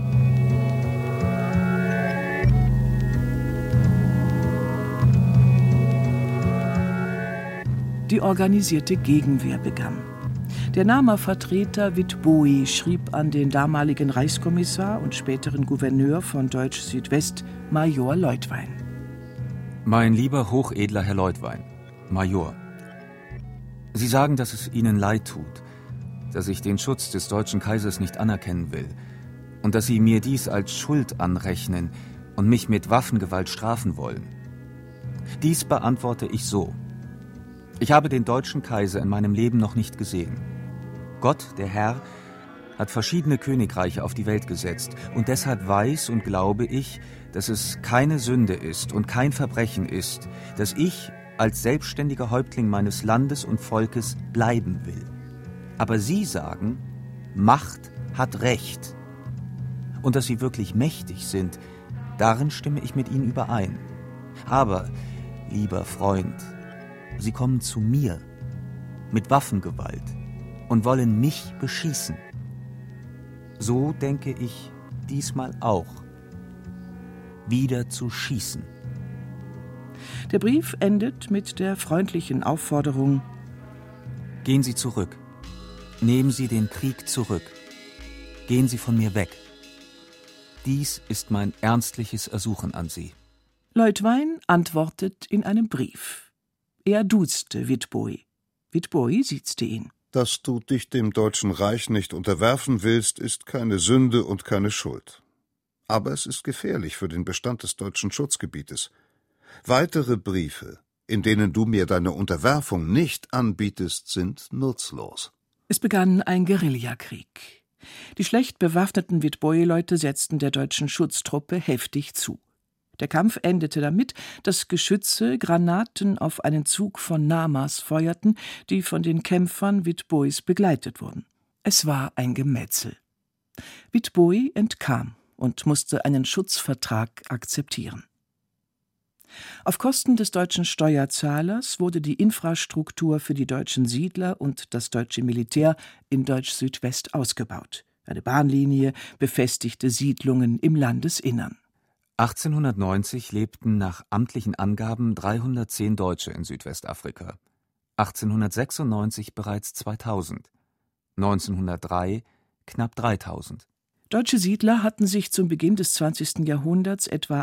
Die organisierte Gegenwehr begann. Der Nama-Vertreter Witbooi schrieb an den damaligen Reichskommissar und späteren Gouverneur von Deutsch-Südwest, Major Leutwein. Mein lieber hochedler Herr Leutwein, Major, Sie sagen, dass es Ihnen leid tut, dass ich den Schutz des deutschen Kaisers nicht anerkennen will und dass Sie mir dies als Schuld anrechnen und mich mit Waffengewalt strafen wollen. Dies beantworte ich so. Ich habe den deutschen Kaiser in meinem Leben noch nicht gesehen. Gott, der Herr, hat verschiedene Königreiche auf die Welt gesetzt und deshalb weiß und glaube ich, dass es keine Sünde ist und kein Verbrechen ist, dass ich als selbstständiger Häuptling meines Landes und Volkes bleiben will. Aber Sie sagen, Macht hat Recht. Und dass Sie wirklich mächtig sind, darin stimme ich mit Ihnen überein. Aber, lieber Freund, Sie kommen zu mir mit Waffengewalt und wollen mich beschießen. So denke ich diesmal auch, wieder zu schießen. Der Brief endet mit der freundlichen Aufforderung: Gehen Sie zurück. Nehmen Sie den Krieg zurück. Gehen Sie von mir weg. Dies ist mein ernstliches Ersuchen an Sie. Leutwein antwortet in einem Brief. Er duzte Witbooi. Witbooi siezte ihn. Dass du dich dem Deutschen Reich nicht unterwerfen willst, ist keine Sünde und keine Schuld. Aber es ist gefährlich für den Bestand des deutschen Schutzgebietes. Weitere Briefe, in denen du mir deine Unterwerfung nicht anbietest, sind nutzlos. Es begann ein Guerillakrieg. Die schlecht bewaffneten Witbooi-Leute setzten der deutschen Schutztruppe heftig zu. Der Kampf endete damit, dass Geschütze Granaten auf einen Zug von Namas feuerten, die von den Kämpfern Witboois begleitet wurden. Es war ein Gemetzel. Witbooi entkam und musste einen Schutzvertrag akzeptieren. Auf Kosten des deutschen Steuerzahlers wurde die Infrastruktur für die deutschen Siedler und das deutsche Militär in Deutsch-Südwest ausgebaut. Eine Bahnlinie befestigte Siedlungen im Landesinnern. 1890 lebten nach amtlichen Angaben 310 Deutsche in Südwestafrika, 1896 bereits 2000, 1903 knapp 3000. Deutsche Siedler hatten sich zum Beginn des 20. Jahrhunderts etwa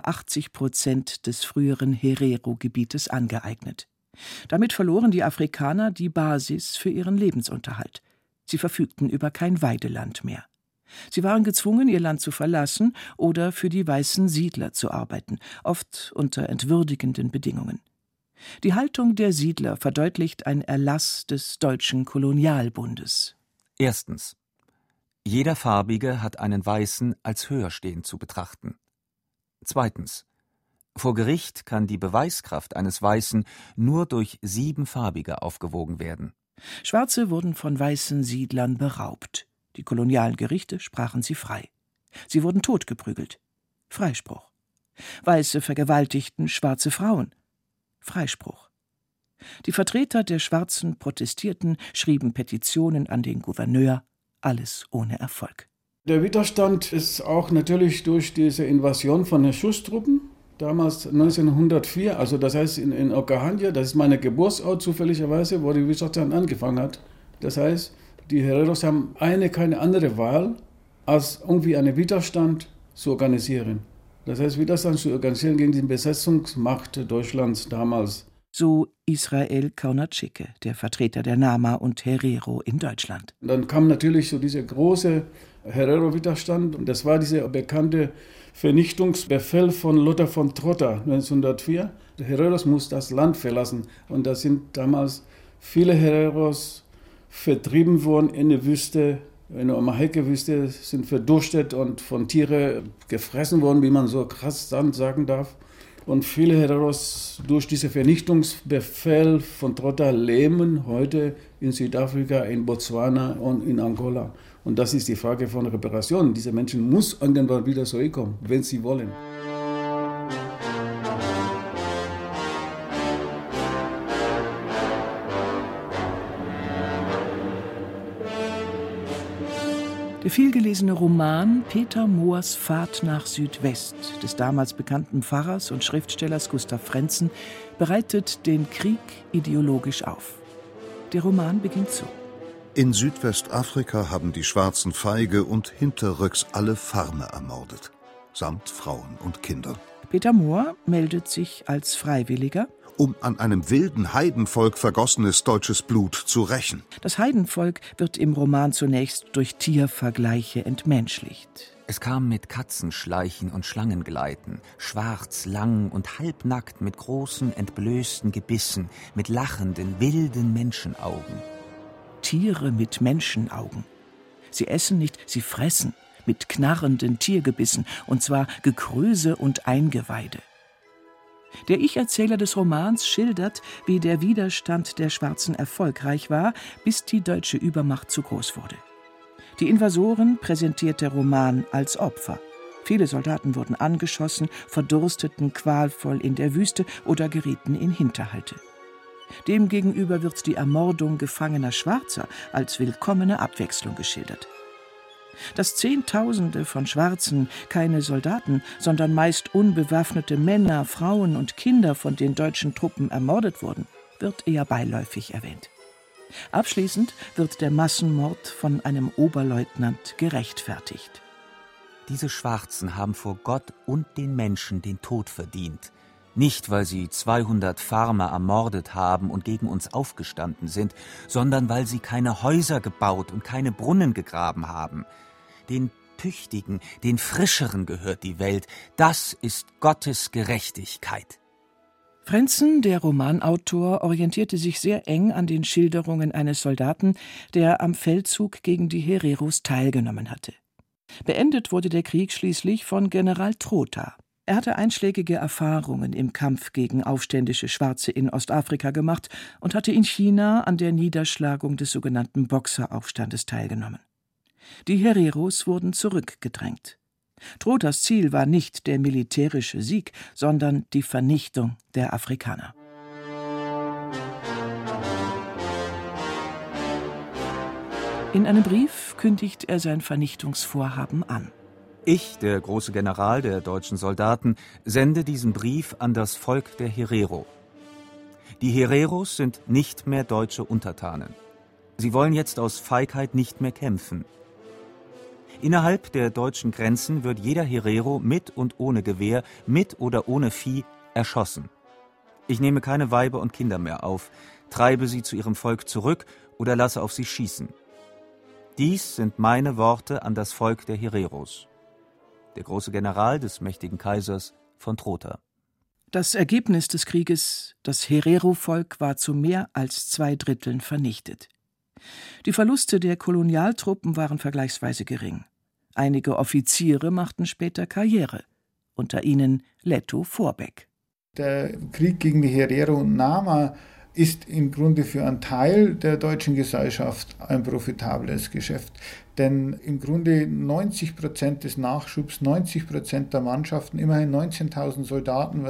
80% des früheren Herero-Gebietes angeeignet. Damit verloren die Afrikaner die Basis für ihren Lebensunterhalt. Sie verfügten über kein Weideland mehr. Sie waren gezwungen, ihr Land zu verlassen oder für die weißen Siedler zu arbeiten, oft unter entwürdigenden Bedingungen. Die Haltung der Siedler verdeutlicht ein Erlass des Deutschen Kolonialbundes. Erstens. Jeder Farbige hat einen Weißen als höherstehend zu betrachten. Zweitens. Vor Gericht kann die Beweiskraft eines Weißen nur durch 7 Farbige aufgewogen werden. Schwarze wurden von weißen Siedlern beraubt. Die kolonialen Gerichte sprachen sie frei. Sie wurden totgeprügelt. Freispruch. Weiße vergewaltigten schwarze Frauen. Freispruch. Die Vertreter der Schwarzen protestierten, schrieben Petitionen an den Gouverneur, alles ohne Erfolg. Der Widerstand ist auch natürlich durch diese Invasion von den Schutztruppen, damals 1904, also das heißt in Okahandja, das ist meine Geburtsort zufälligerweise, wo der Widerstand angefangen hat. Das heißt, die Hereros haben keine andere Wahl, als irgendwie einen Widerstand zu organisieren. Das heißt, Widerstand zu organisieren gegen die Besetzungsmacht Deutschlands damals. So Israel Kaunatschike, der Vertreter der Nama und Herero in Deutschland. Und dann kam natürlich so dieser große Herero-Widerstand und das war dieser bekannte Vernichtungsbefehl von Lothar von Trotha 1904. Die Hereros mussten das Land verlassen und da sind damals viele Hereros vertrieben worden in die Wüste, in der Omaheke-Wüste, sind verdurstet und von Tieren gefressen worden, wie man so krass sagen darf. Und viele Hereros durch diesen Vernichtungsbefehl von Trotha leben heute in Südafrika, in Botswana und in Angola. Und das ist die Frage von Reparation. Diese Menschen müssen irgendwann wieder zurückkommen, wenn sie wollen. Der vielgelesene Roman Peter Moors Fahrt nach Südwest des damals bekannten Pfarrers und Schriftstellers Gustav Frentzen bereitet den Krieg ideologisch auf. Der Roman beginnt so. In Südwestafrika haben die Schwarzen feige und hinterrücks alle Farmer ermordet, samt Frauen und Kindern. Peter Moor meldet sich als Freiwilliger, um an einem wilden Heidenvolk vergossenes deutsches Blut zu rächen. Das Heidenvolk wird im Roman zunächst durch Tiervergleiche entmenschlicht. Es kam mit Katzenschleichen und Schlangengleiten, schwarz, lang und halbnackt mit großen, entblößten Gebissen, mit lachenden, wilden Menschenaugen. Tiere mit Menschenaugen. Sie essen nicht, sie fressen, mit knarrenden Tiergebissen, und zwar Gekröse und Eingeweide. Der Ich-Erzähler des Romans schildert, wie der Widerstand der Schwarzen erfolgreich war, bis die deutsche Übermacht zu groß wurde. Die Invasoren präsentiert der Roman als Opfer. Viele Soldaten wurden angeschossen, verdursteten qualvoll in der Wüste oder gerieten in Hinterhalte. Demgegenüber wird die Ermordung gefangener Schwarzer als willkommene Abwechslung geschildert. Dass Zehntausende von Schwarzen, keine Soldaten, sondern meist unbewaffnete Männer, Frauen und Kinder von den deutschen Truppen ermordet wurden, wird eher beiläufig erwähnt. Abschließend wird der Massenmord von einem Oberleutnant gerechtfertigt. Diese Schwarzen haben vor Gott und den Menschen den Tod verdient. Nicht, weil sie 200 Farmer ermordet haben und gegen uns aufgestanden sind, sondern weil sie keine Häuser gebaut und keine Brunnen gegraben haben. Den Tüchtigen, den Frischeren gehört die Welt. Das ist Gottes Gerechtigkeit. Frenssen, der Romanautor, orientierte sich sehr eng an den Schilderungen eines Soldaten, der am Feldzug gegen die Hereros teilgenommen hatte. Beendet wurde der Krieg schließlich von General Trotha. Er hatte einschlägige Erfahrungen im Kampf gegen aufständische Schwarze in Ostafrika gemacht und hatte in China an der Niederschlagung des sogenannten Boxeraufstandes teilgenommen. Die Hereros wurden zurückgedrängt. Trothas Ziel war nicht der militärische Sieg, sondern die Vernichtung der Afrikaner. In einem Brief kündigt er sein Vernichtungsvorhaben an. Ich, der große General der deutschen Soldaten, sende diesen Brief an das Volk der Herero. Die Hereros sind nicht mehr deutsche Untertanen. Sie wollen jetzt aus Feigheit nicht mehr kämpfen. Innerhalb der deutschen Grenzen wird jeder Herero mit und ohne Gewehr, mit oder ohne Vieh erschossen. Ich nehme keine Weiber und Kinder mehr auf, treibe sie zu ihrem Volk zurück oder lasse auf sie schießen. Dies sind meine Worte an das Volk der Hereros. Der große General des mächtigen Kaisers von Trotha. Das Ergebnis des Krieges, das Herero-Volk, war zu mehr als 2/3 vernichtet. Die Verluste der Kolonialtruppen waren vergleichsweise gering. Einige Offiziere machten später Karriere, unter ihnen Leto Vorbeck. Der Krieg gegen die Herero und Nama ist im Grunde für einen Teil der deutschen Gesellschaft ein profitables Geschäft. Denn im Grunde 90% des Nachschubs, 90% der Mannschaften, immerhin 19.000 Soldaten,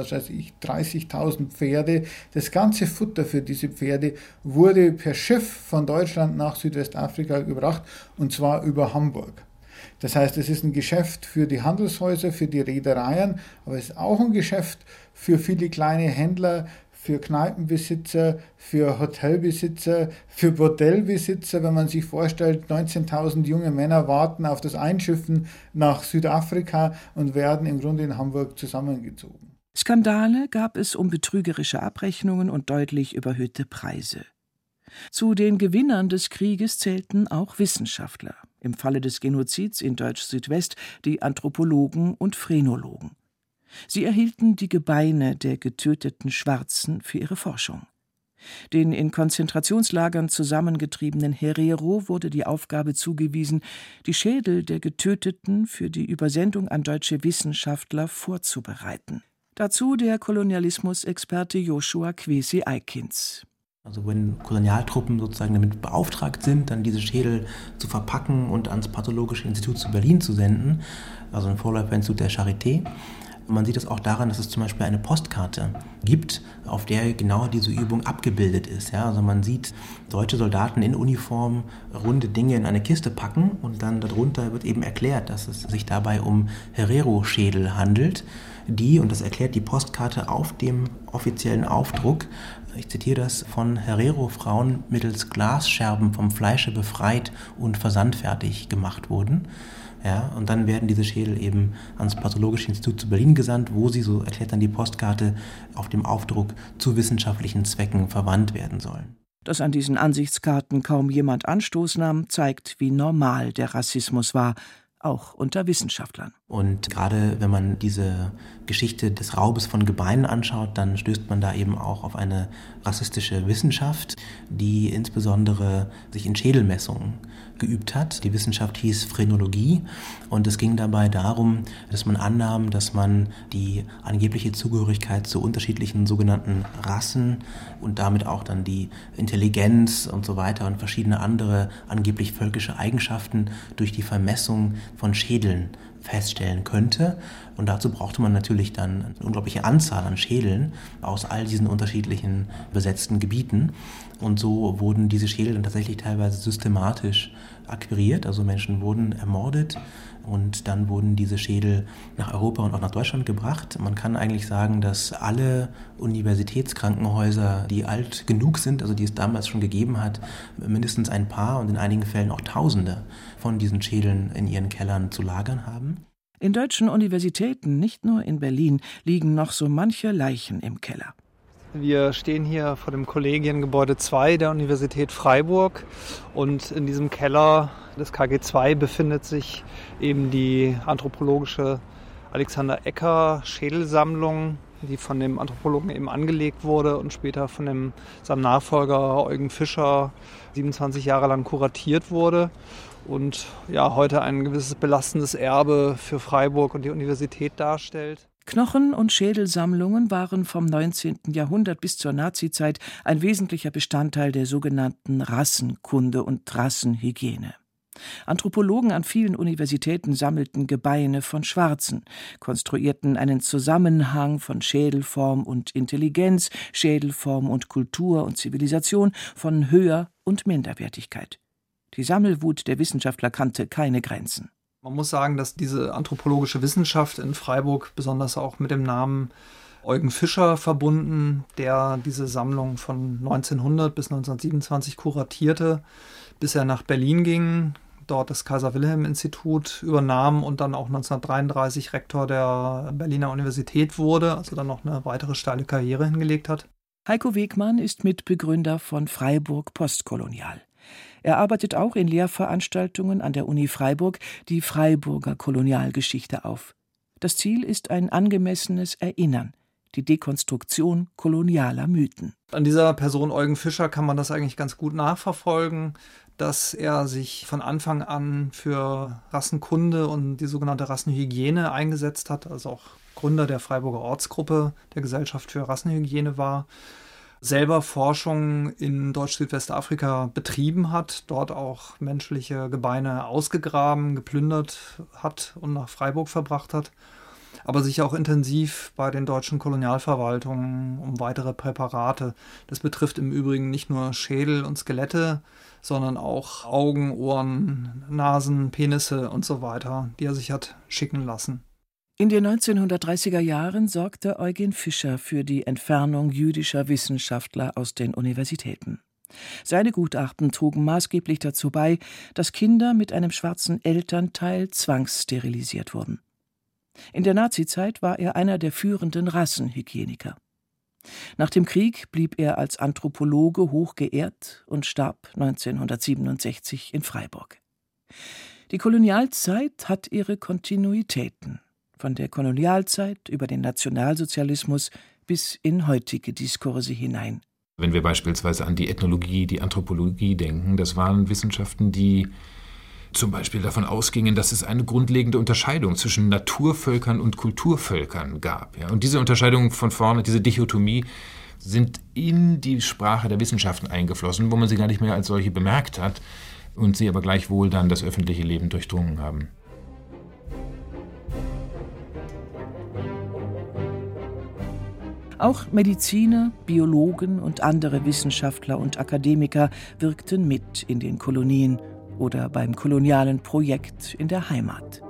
30.000 Pferde, das ganze Futter für diese Pferde wurde per Schiff von Deutschland nach Südwestafrika gebracht, und zwar über Hamburg. Das heißt, es ist ein Geschäft für die Handelshäuser, für die Reedereien, aber es ist auch ein Geschäft für viele kleine Händler, für Kneipenbesitzer, für Hotelbesitzer, für Bordellbesitzer. Wenn man sich vorstellt, 19.000 junge Männer warten auf das Einschiffen nach Südafrika und werden im Grunde in Hamburg zusammengezogen. Skandale gab es um betrügerische Abrechnungen und deutlich überhöhte Preise. Zu den Gewinnern des Krieges zählten auch Wissenschaftler, im Falle des Genozids in Deutsch-Südwest die Anthropologen und Phrenologen. Sie erhielten die Gebeine der getöteten Schwarzen für ihre Forschung. Den in Konzentrationslagern zusammengetriebenen Herero wurde die Aufgabe zugewiesen, die Schädel der Getöteten für die Übersendung an deutsche Wissenschaftler vorzubereiten. Dazu der Kolonialismusexperte Joshua Kwesi Eikins. Also wenn Kolonialtruppen sozusagen damit beauftragt sind, dann diese Schädel zu verpacken und ans Pathologische Institut zu Berlin zu senden, also ein Vorläuferinstitut der Charité. Man sieht es auch daran, dass es zum Beispiel eine Postkarte gibt, auf der genau diese Übung abgebildet ist. Ja, also man sieht deutsche Soldaten in Uniform runde Dinge in eine Kiste packen und dann darunter wird eben erklärt, dass es sich dabei um Herero-Schädel handelt, die, und das erklärt die Postkarte auf dem offiziellen Aufdruck, ich zitiere das, von Herero-Frauen mittels Glasscherben vom Fleische befreit und versandfertig gemacht wurden. Ja, und dann werden diese Schädel eben ans Pathologische Institut zu Berlin gesandt, wo sie, so erklärt dann die Postkarte, auf dem Aufdruck zu wissenschaftlichen Zwecken verwandt werden sollen. Dass an diesen Ansichtskarten kaum jemand Anstoß nahm, zeigt, wie normal der Rassismus war, auch unter Wissenschaftlern. Und gerade wenn man diese Geschichte des Raubes von Gebeinen anschaut, dann stößt man da eben auch auf eine rassistische Wissenschaft, die insbesondere sich in Schädelmessungen geübt hat. Die Wissenschaft hieß Phrenologie und es ging dabei darum, dass man annahm, dass man die angebliche Zugehörigkeit zu unterschiedlichen sogenannten Rassen und damit auch dann die Intelligenz und so weiter und verschiedene andere angeblich völkische Eigenschaften durch die Vermessung von Schädeln feststellen könnte. Und dazu brauchte man natürlich dann eine unglaubliche Anzahl an Schädeln aus all diesen unterschiedlichen besetzten Gebieten. Und so wurden diese Schädel dann tatsächlich teilweise systematisch akquiriert. Also Menschen wurden ermordet und dann wurden diese Schädel nach Europa und auch nach Deutschland gebracht. Man kann eigentlich sagen, dass alle Universitätskrankenhäuser, die alt genug sind, also die es damals schon gegeben hat, mindestens ein paar und in einigen Fällen auch Tausende von diesen Schädeln in ihren Kellern zu lagern haben. In deutschen Universitäten, nicht nur in Berlin, liegen noch so manche Leichen im Keller. Wir stehen hier vor dem Kollegiengebäude 2 der Universität Freiburg und in diesem Keller des KG 2 befindet sich eben die anthropologische Alexander Ecker Schädelsammlung, die von dem Anthropologen eben angelegt wurde und später von seinem Nachfolger Eugen Fischer 27 Jahre lang kuratiert wurde. Und ja, heute ein gewisses belastendes Erbe für Freiburg und die Universität darstellt. Knochen- und Schädelsammlungen waren vom 19. Jahrhundert bis zur Nazizeit ein wesentlicher Bestandteil der sogenannten Rassenkunde und Rassenhygiene. Anthropologen an vielen Universitäten sammelten Gebeine von Schwarzen, konstruierten einen Zusammenhang von Schädelform und Intelligenz, Schädelform und Kultur und Zivilisation, von Höher- und Minderwertigkeit. Die Sammelwut der Wissenschaftler kannte keine Grenzen. Man muss sagen, dass diese anthropologische Wissenschaft in Freiburg besonders auch mit dem Namen Eugen Fischer verbunden, der diese Sammlung von 1900 bis 1927 kuratierte, bis er nach Berlin ging, dort das Kaiser-Wilhelm-Institut übernahm und dann auch 1933 Rektor der Berliner Universität wurde, also dann noch eine weitere steile Karriere hingelegt hat. Heiko Wegmann ist Mitbegründer von Freiburg Postkolonial. Er arbeitet auch in Lehrveranstaltungen an der Uni Freiburg die Freiburger Kolonialgeschichte auf. Das Ziel ist ein angemessenes Erinnern, die Dekonstruktion kolonialer Mythen. An dieser Person Eugen Fischer kann man das eigentlich ganz gut nachverfolgen, dass er sich von Anfang an für Rassenkunde und die sogenannte Rassenhygiene eingesetzt hat, also auch Gründer der Freiburger Ortsgruppe der Gesellschaft für Rassenhygiene war, selber Forschung in Deutsch-Südwestafrika betrieben hat, dort auch menschliche Gebeine ausgegraben, geplündert hat und nach Freiburg verbracht hat, aber sich auch intensiv bei den deutschen Kolonialverwaltungen um weitere Präparate. Das betrifft im Übrigen nicht nur Schädel und Skelette, sondern auch Augen, Ohren, Nasen, Penisse und so weiter, die er sich hat schicken lassen. In den 1930er Jahren sorgte Eugen Fischer für die Entfernung jüdischer Wissenschaftler aus den Universitäten. Seine Gutachten trugen maßgeblich dazu bei, dass Kinder mit einem schwarzen Elternteil zwangssterilisiert wurden. In der Nazizeit war er einer der führenden Rassenhygieniker. Nach dem Krieg blieb er als Anthropologe hoch geehrt und starb 1967 in Freiburg. Die Kolonialzeit hat ihre Kontinuitäten. Von der Kolonialzeit über den Nationalsozialismus bis in heutige Diskurse hinein. Wenn wir beispielsweise an die Ethnologie, die Anthropologie denken, das waren Wissenschaften, die zum Beispiel davon ausgingen, dass es eine grundlegende Unterscheidung zwischen Naturvölkern und Kulturvölkern gab. Ja? Und diese Unterscheidung von vorne, diese Dichotomie, sind in die Sprache der Wissenschaften eingeflossen, wo man sie gar nicht mehr als solche bemerkt hat und sie aber gleichwohl dann das öffentliche Leben durchdrungen haben. Auch Mediziner, Biologen und andere Wissenschaftler und Akademiker wirkten mit in den Kolonien oder beim kolonialen Projekt in der Heimat.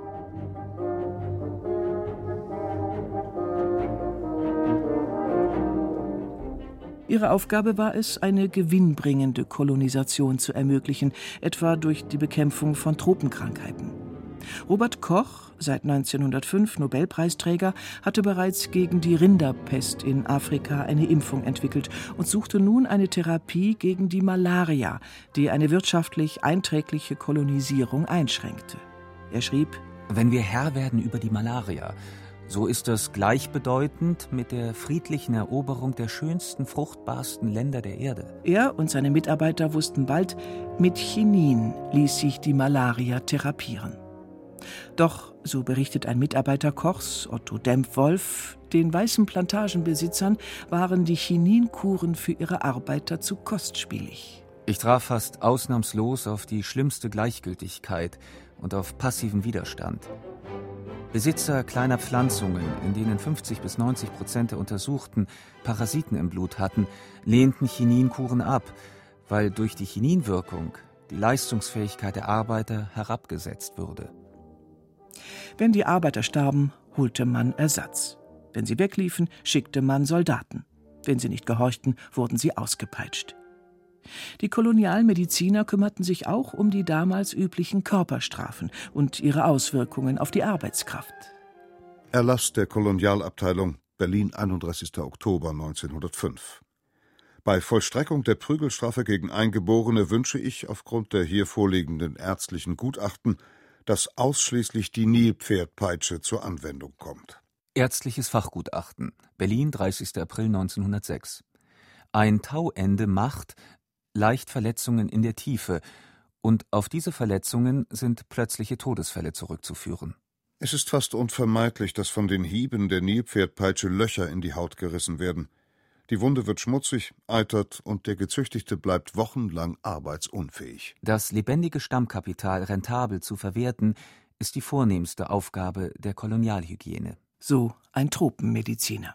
Ihre Aufgabe war es, eine gewinnbringende Kolonisation zu ermöglichen, etwa durch die Bekämpfung von Tropenkrankheiten. Robert Koch, seit 1905 Nobelpreisträger, hatte bereits gegen die Rinderpest in Afrika eine Impfung entwickelt und suchte nun eine Therapie gegen die Malaria, die eine wirtschaftlich einträgliche Kolonisierung einschränkte. Er schrieb: Wenn wir Herr werden über die Malaria, so ist das gleichbedeutend mit der friedlichen Eroberung der schönsten, fruchtbarsten Länder der Erde. Er und seine Mitarbeiter wussten bald, mit Chinin ließ sich die Malaria therapieren. Doch, so berichtet ein Mitarbeiter Kochs, Otto Dempwolf, den weißen Plantagenbesitzern waren die Chininkuren für ihre Arbeiter zu kostspielig. Ich traf fast ausnahmslos auf die schlimmste Gleichgültigkeit und auf passiven Widerstand. Besitzer kleiner Pflanzungen, in denen 50-90% der Untersuchten Parasiten im Blut hatten, lehnten Chininkuren ab, weil durch die Chininwirkung die Leistungsfähigkeit der Arbeiter herabgesetzt würde. Wenn die Arbeiter starben, holte man Ersatz. Wenn sie wegliefen, schickte man Soldaten. Wenn sie nicht gehorchten, wurden sie ausgepeitscht. Die Kolonialmediziner kümmerten sich auch um die damals üblichen Körperstrafen und ihre Auswirkungen auf die Arbeitskraft. Erlass der Kolonialabteilung, Berlin, 31. Oktober 1905. Bei Vollstreckung der Prügelstrafe gegen Eingeborene wünsche ich aufgrund der hier vorliegenden ärztlichen Gutachten, dass ausschließlich die Nilpferdpeitsche zur Anwendung kommt. Ärztliches Fachgutachten, Berlin, 30. April 1906. Ein Tauende macht leicht Verletzungen in der Tiefe, und auf diese Verletzungen sind plötzliche Todesfälle zurückzuführen. Es ist fast unvermeidlich, dass von den Hieben der Nilpferdpeitsche Löcher in die Haut gerissen werden. Die Wunde wird schmutzig, eitert und der Gezüchtigte bleibt wochenlang arbeitsunfähig. Das lebendige Stammkapital rentabel zu verwerten, ist die vornehmste Aufgabe der Kolonialhygiene. So ein Tropenmediziner.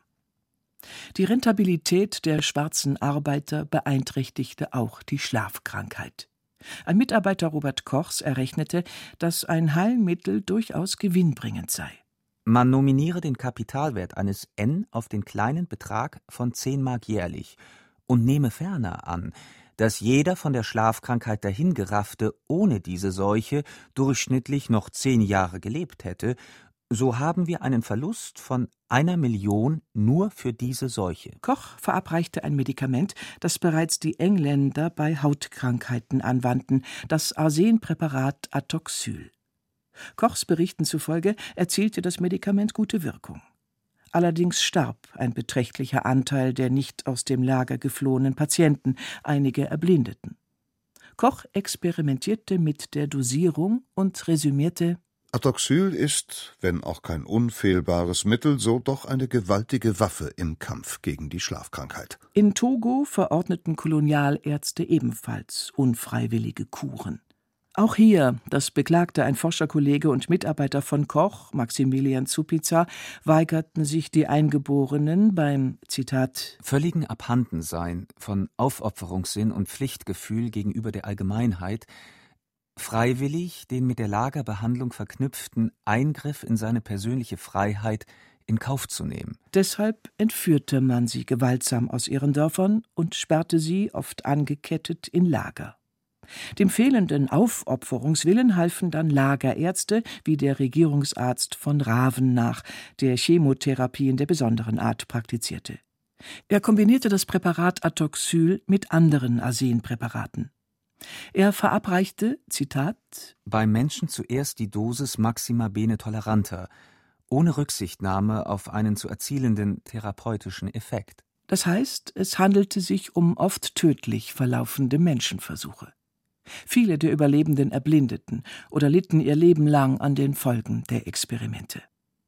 Die Rentabilität der schwarzen Arbeiter beeinträchtigte auch die Schlafkrankheit. Ein Mitarbeiter Robert Kochs errechnete, dass ein Heilmittel durchaus gewinnbringend sei. Man nominiere den Kapitalwert eines N auf den kleinen Betrag von 10 Mark jährlich und nehme ferner an, dass jeder von der Schlafkrankheit dahingeraffte ohne diese Seuche durchschnittlich noch 10 Jahre gelebt hätte, so haben wir einen Verlust von 1 Million nur für diese Seuche. Koch verabreichte ein Medikament, das bereits die Engländer bei Hautkrankheiten anwandten, das Arsenpräparat Atoxyl. Kochs Berichten zufolge erzielte das Medikament gute Wirkung. Allerdings starb ein beträchtlicher Anteil der nicht aus dem Lager geflohenen Patienten, einige erblindeten. Koch experimentierte mit der Dosierung und resümierte: Atoxyl ist, wenn auch kein unfehlbares Mittel, so doch eine gewaltige Waffe im Kampf gegen die Schlafkrankheit. In Togo verordneten Kolonialärzte ebenfalls unfreiwillige Kuren. Auch hier, das beklagte ein Forscherkollege und Mitarbeiter von Koch, Maximilian Zupiza, weigerten sich die Eingeborenen beim, Zitat, völligen Abhandensein von Aufopferungssinn und Pflichtgefühl gegenüber der Allgemeinheit, freiwillig den mit der Lagerbehandlung verknüpften Eingriff in seine persönliche Freiheit in Kauf zu nehmen. Deshalb entführte man sie gewaltsam aus ihren Dörfern und sperrte sie, oft angekettet, in Lager. Dem fehlenden Aufopferungswillen halfen dann Lagerärzte wie der Regierungsarzt von Raven nach, der Chemotherapien der besonderen Art praktizierte. Er kombinierte das Präparat Atoxyl mit anderen Arsenpräparaten. Er verabreichte, Zitat, beim Menschen zuerst die Dosis maxima bene toleranta, ohne Rücksichtnahme auf einen zu erzielenden therapeutischen Effekt. Das heißt, es handelte sich um oft tödlich verlaufende Menschenversuche. Viele der Überlebenden erblindeten oder litten ihr Leben lang an den Folgen der Experimente.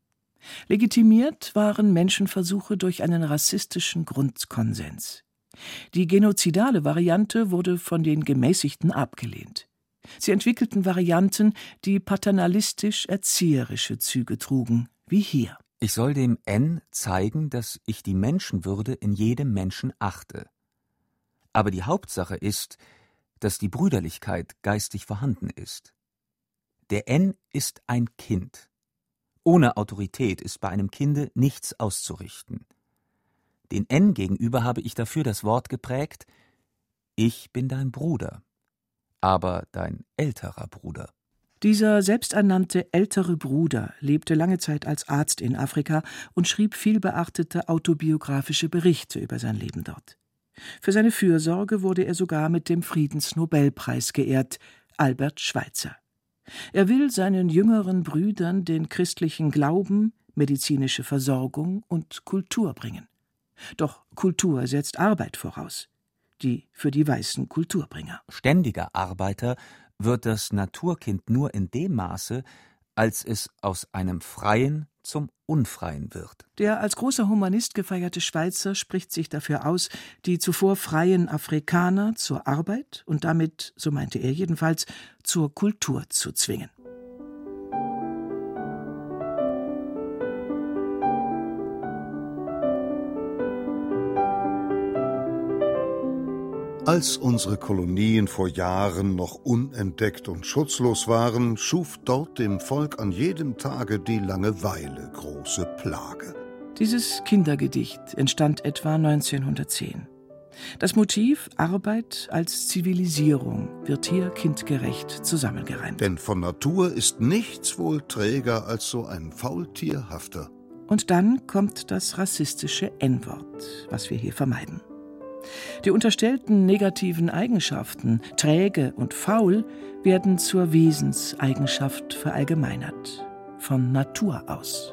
Legitimiert waren Menschenversuche durch einen rassistischen Grundkonsens. Die genozidale Variante wurde von den Gemäßigten abgelehnt. Sie entwickelten Varianten, die paternalistisch-erzieherische Züge trugen, wie hier. Ich soll dem N zeigen, dass ich die Menschenwürde in jedem Menschen achte. Aber die Hauptsache ist, dass die Brüderlichkeit geistig vorhanden ist. Der N ist ein Kind. Ohne Autorität ist bei einem Kinde nichts auszurichten. Den N gegenüber habe ich dafür das Wort geprägt: Ich bin dein Bruder, aber dein älterer Bruder. Dieser selbsternannte ältere Bruder lebte lange Zeit als Arzt in Afrika und schrieb vielbeachtete autobiografische Berichte über sein Leben dort. Für seine Fürsorge wurde er sogar mit dem Friedensnobelpreis geehrt, Albert Schweitzer. Er will seinen jüngeren Brüdern den christlichen Glauben, medizinische Versorgung und Kultur bringen. Doch Kultur setzt Arbeit voraus, die für die weißen Kulturbringer. Ständiger Arbeiter wird das Naturkind nur in dem Maße, als es aus einem Freien zum Unfreien wird. Der als großer Humanist gefeierte Schweitzer spricht sich dafür aus, die zuvor freien Afrikaner zur Arbeit und damit, so meinte er jedenfalls, zur Kultur zu zwingen. Als unsere Kolonien vor Jahren noch unentdeckt und schutzlos waren, schuf dort dem Volk an jedem Tage die Langeweile große Plage. Dieses Kindergedicht entstand etwa 1910. Das Motiv Arbeit als Zivilisierung wird hier kindgerecht zusammengereimt. Denn von Natur ist nichts wohl träger als so ein Faultierhafter. Und dann kommt das rassistische N-Wort, was wir hier vermeiden. Die unterstellten negativen Eigenschaften, träge und faul, werden zur Wesenseigenschaft verallgemeinert. Von Natur aus.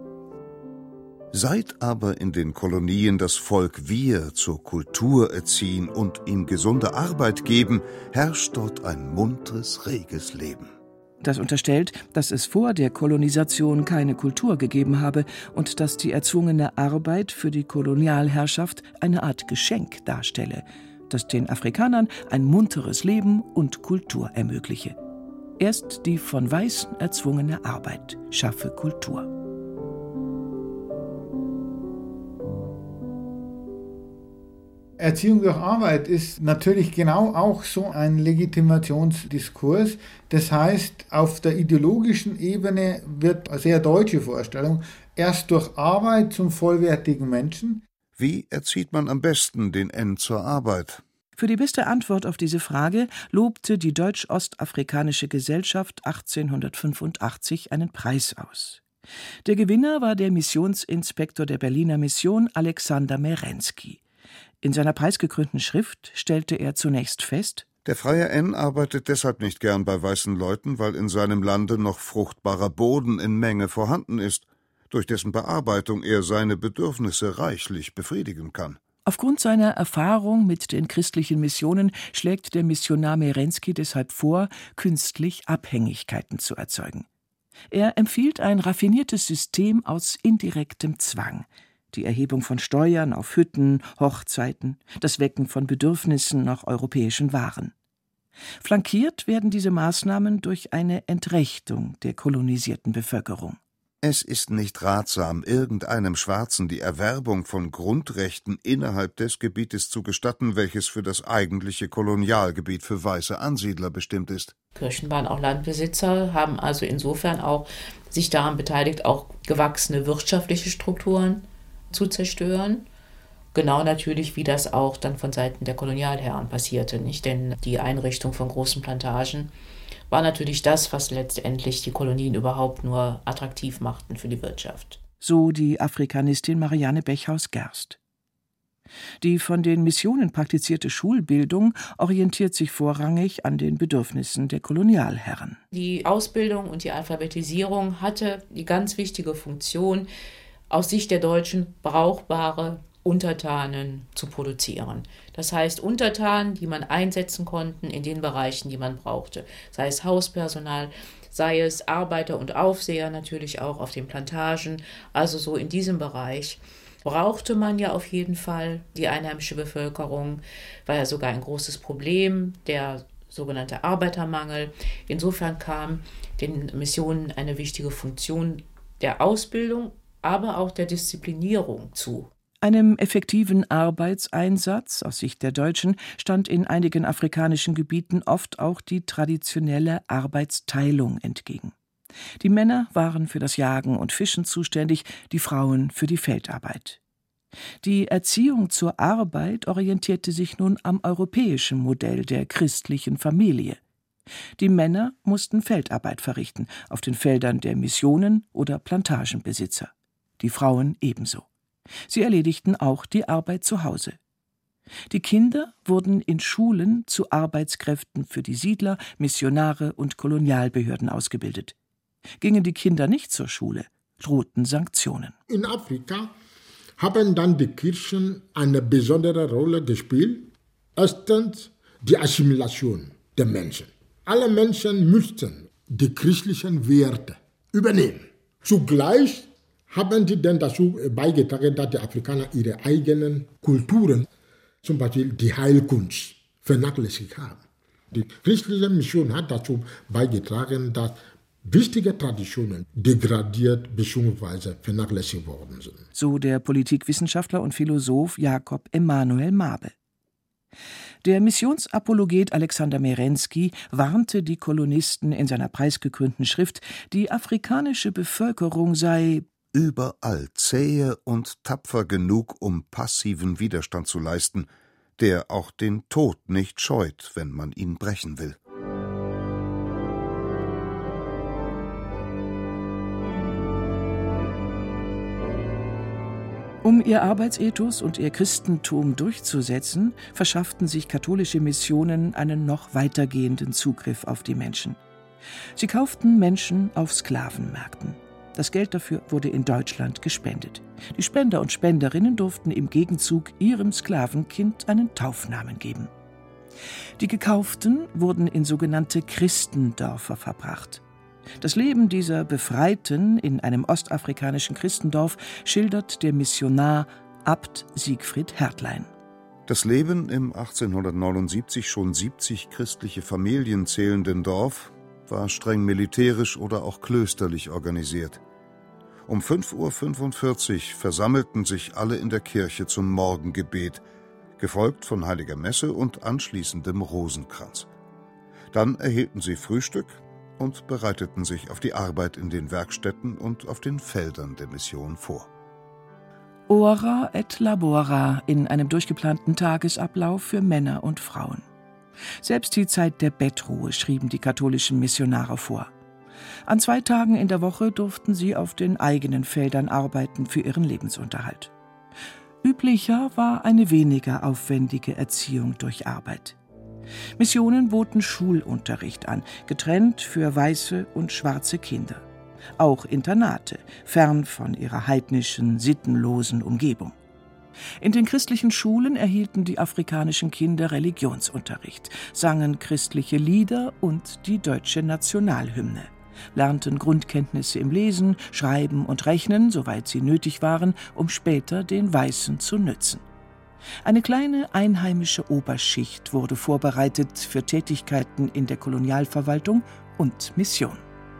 Seit aber in den Kolonien das Volk Wir zur Kultur erziehen und ihm gesunde Arbeit geben, herrscht dort ein munteres, reges Leben. Das unterstellt, dass es vor der Kolonisation keine Kultur gegeben habe und dass die erzwungene Arbeit für die Kolonialherrschaft eine Art Geschenk darstelle, das den Afrikanern ein munteres Leben und Kultur ermögliche. Erst die von Weißen erzwungene Arbeit schaffe Kultur. Erziehung durch Arbeit ist natürlich genau auch so ein Legitimationsdiskurs. Das heißt, auf der ideologischen Ebene wird eine sehr deutsche Vorstellung erst durch Arbeit zum vollwertigen Menschen. Wie erzieht man am besten den N zur Arbeit? Für die beste Antwort auf diese Frage lobte die Deutsch-Ostafrikanische Gesellschaft 1885 einen Preis aus. Der Gewinner war der Missionsinspektor der Berliner Mission Alexander Merensky. In seiner preisgekrönten Schrift stellte er zunächst fest: Der freie N arbeitet deshalb nicht gern bei weißen Leuten, weil in seinem Lande noch fruchtbarer Boden in Menge vorhanden ist, durch dessen Bearbeitung er seine Bedürfnisse reichlich befriedigen kann. Aufgrund seiner Erfahrung mit den christlichen Missionen schlägt der Missionar Merensky deshalb vor, künstlich Abhängigkeiten zu erzeugen. Er empfiehlt ein raffiniertes System aus indirektem Zwang: die Erhebung von Steuern auf Hütten, Hochzeiten, das Wecken von Bedürfnissen nach europäischen Waren. Flankiert werden diese Maßnahmen durch eine Entrechtung der kolonisierten Bevölkerung. Es ist nicht ratsam, irgendeinem Schwarzen die Erwerbung von Grundrechten innerhalb des Gebietes zu gestatten, welches für das eigentliche Kolonialgebiet für weiße Ansiedler bestimmt ist. Kirchen waren auch Landbesitzer, haben also insofern auch sich daran beteiligt, auch gewachsene wirtschaftliche Strukturen zu zerstören. Genau natürlich, wie das auch dann von Seiten der Kolonialherren passierte, nicht? Denn die Einrichtung von großen Plantagen war natürlich das, was letztendlich die Kolonien überhaupt nur attraktiv machten für die Wirtschaft. So die Afrikanistin Marianne Beckhaus-Gerst. Die von den Missionen praktizierte Schulbildung orientiert sich vorrangig an den Bedürfnissen der Kolonialherren. Die Ausbildung und die Alphabetisierung hatte die ganz wichtige Funktion, aus Sicht der Deutschen brauchbare Untertanen zu produzieren. Das heißt, Untertanen, die man einsetzen konnte in den Bereichen, die man brauchte. Sei es Hauspersonal, sei es Arbeiter und Aufseher natürlich auch auf den Plantagen. Also so in diesem Bereich brauchte man ja auf jeden Fall die einheimische Bevölkerung. War ja sogar ein großes Problem, der sogenannte Arbeitermangel. Insofern kam den Missionen eine wichtige Funktion der Ausbildung, aber auch der Disziplinierung zu. Einem effektiven Arbeitseinsatz aus Sicht der Deutschen stand in einigen afrikanischen Gebieten oft auch die traditionelle Arbeitsteilung entgegen. Die Männer waren für das Jagen und Fischen zuständig, die Frauen für die Feldarbeit. Die Erziehung zur Arbeit orientierte sich nun am europäischen Modell der christlichen Familie. Die Männer mussten Feldarbeit verrichten, auf den Feldern der Missionen oder Plantagenbesitzer. Die Frauen ebenso. Sie erledigten auch die Arbeit zu Hause. Die Kinder wurden in Schulen zu Arbeitskräften für die Siedler, Missionare und Kolonialbehörden ausgebildet. Gingen die Kinder nicht zur Schule, drohten Sanktionen. In Afrika haben dann die Kirchen eine besondere Rolle gespielt. Erstens die Assimilation der Menschen. Alle Menschen müssten die christlichen Werte übernehmen. Zugleich haben die denn dazu beigetragen, dass die Afrikaner ihre eigenen Kulturen, zum Beispiel die Heilkunst, vernachlässigt haben. Die christliche Mission hat dazu beigetragen, dass wichtige Traditionen degradiert bzw. vernachlässigt worden sind. So der Politikwissenschaftler und Philosoph Jakob Emanuel Mabe. Der Missionsapologet Alexander Merensky warnte die Kolonisten in seiner preisgekrönten Schrift, die afrikanische Bevölkerung sei überall zähe und tapfer genug, um passiven Widerstand zu leisten, der auch den Tod nicht scheut, wenn man ihn brechen will. Um ihr Arbeitsethos und ihr Christentum durchzusetzen, verschafften sich katholische Missionen einen noch weitergehenden Zugriff auf die Menschen. Sie kauften Menschen auf Sklavenmärkten. Das Geld dafür wurde in Deutschland gespendet. Die Spender und Spenderinnen durften im Gegenzug ihrem Sklavenkind einen Taufnamen geben. Die Gekauften wurden in sogenannte Christendörfer verbracht. Das Leben dieser Befreiten in einem ostafrikanischen Christendorf schildert der Missionar Abt Siegfried Hertlein. Das Leben im 1879 schon 70 christliche Familien zählenden Dorf war streng militärisch oder auch klösterlich organisiert. Um 5:45 Uhr versammelten sich alle in der Kirche zum Morgengebet, gefolgt von heiliger Messe und anschließendem Rosenkranz. Dann erhielten sie Frühstück und bereiteten sich auf die Arbeit in den Werkstätten und auf den Feldern der Mission vor. Ora et labora in einem durchgeplanten Tagesablauf für Männer und Frauen. Selbst die Zeit der Bettruhe schrieben die katholischen Missionare vor. An 2 Tagen in der Woche durften sie auf den eigenen Feldern arbeiten für ihren Lebensunterhalt. Üblicher war eine weniger aufwendige Erziehung durch Arbeit. Missionen boten Schulunterricht an, getrennt für weiße und schwarze Kinder. Auch Internate, fern von ihrer heidnischen, sittenlosen Umgebung. In den christlichen Schulen erhielten die afrikanischen Kinder Religionsunterricht, sangen christliche Lieder und die deutsche Nationalhymne, lernten Grundkenntnisse im Lesen, Schreiben und Rechnen, soweit sie nötig waren, um später den Weißen zu nützen. Eine kleine einheimische Oberschicht wurde vorbereitet für Tätigkeiten in der Kolonialverwaltung und Mission.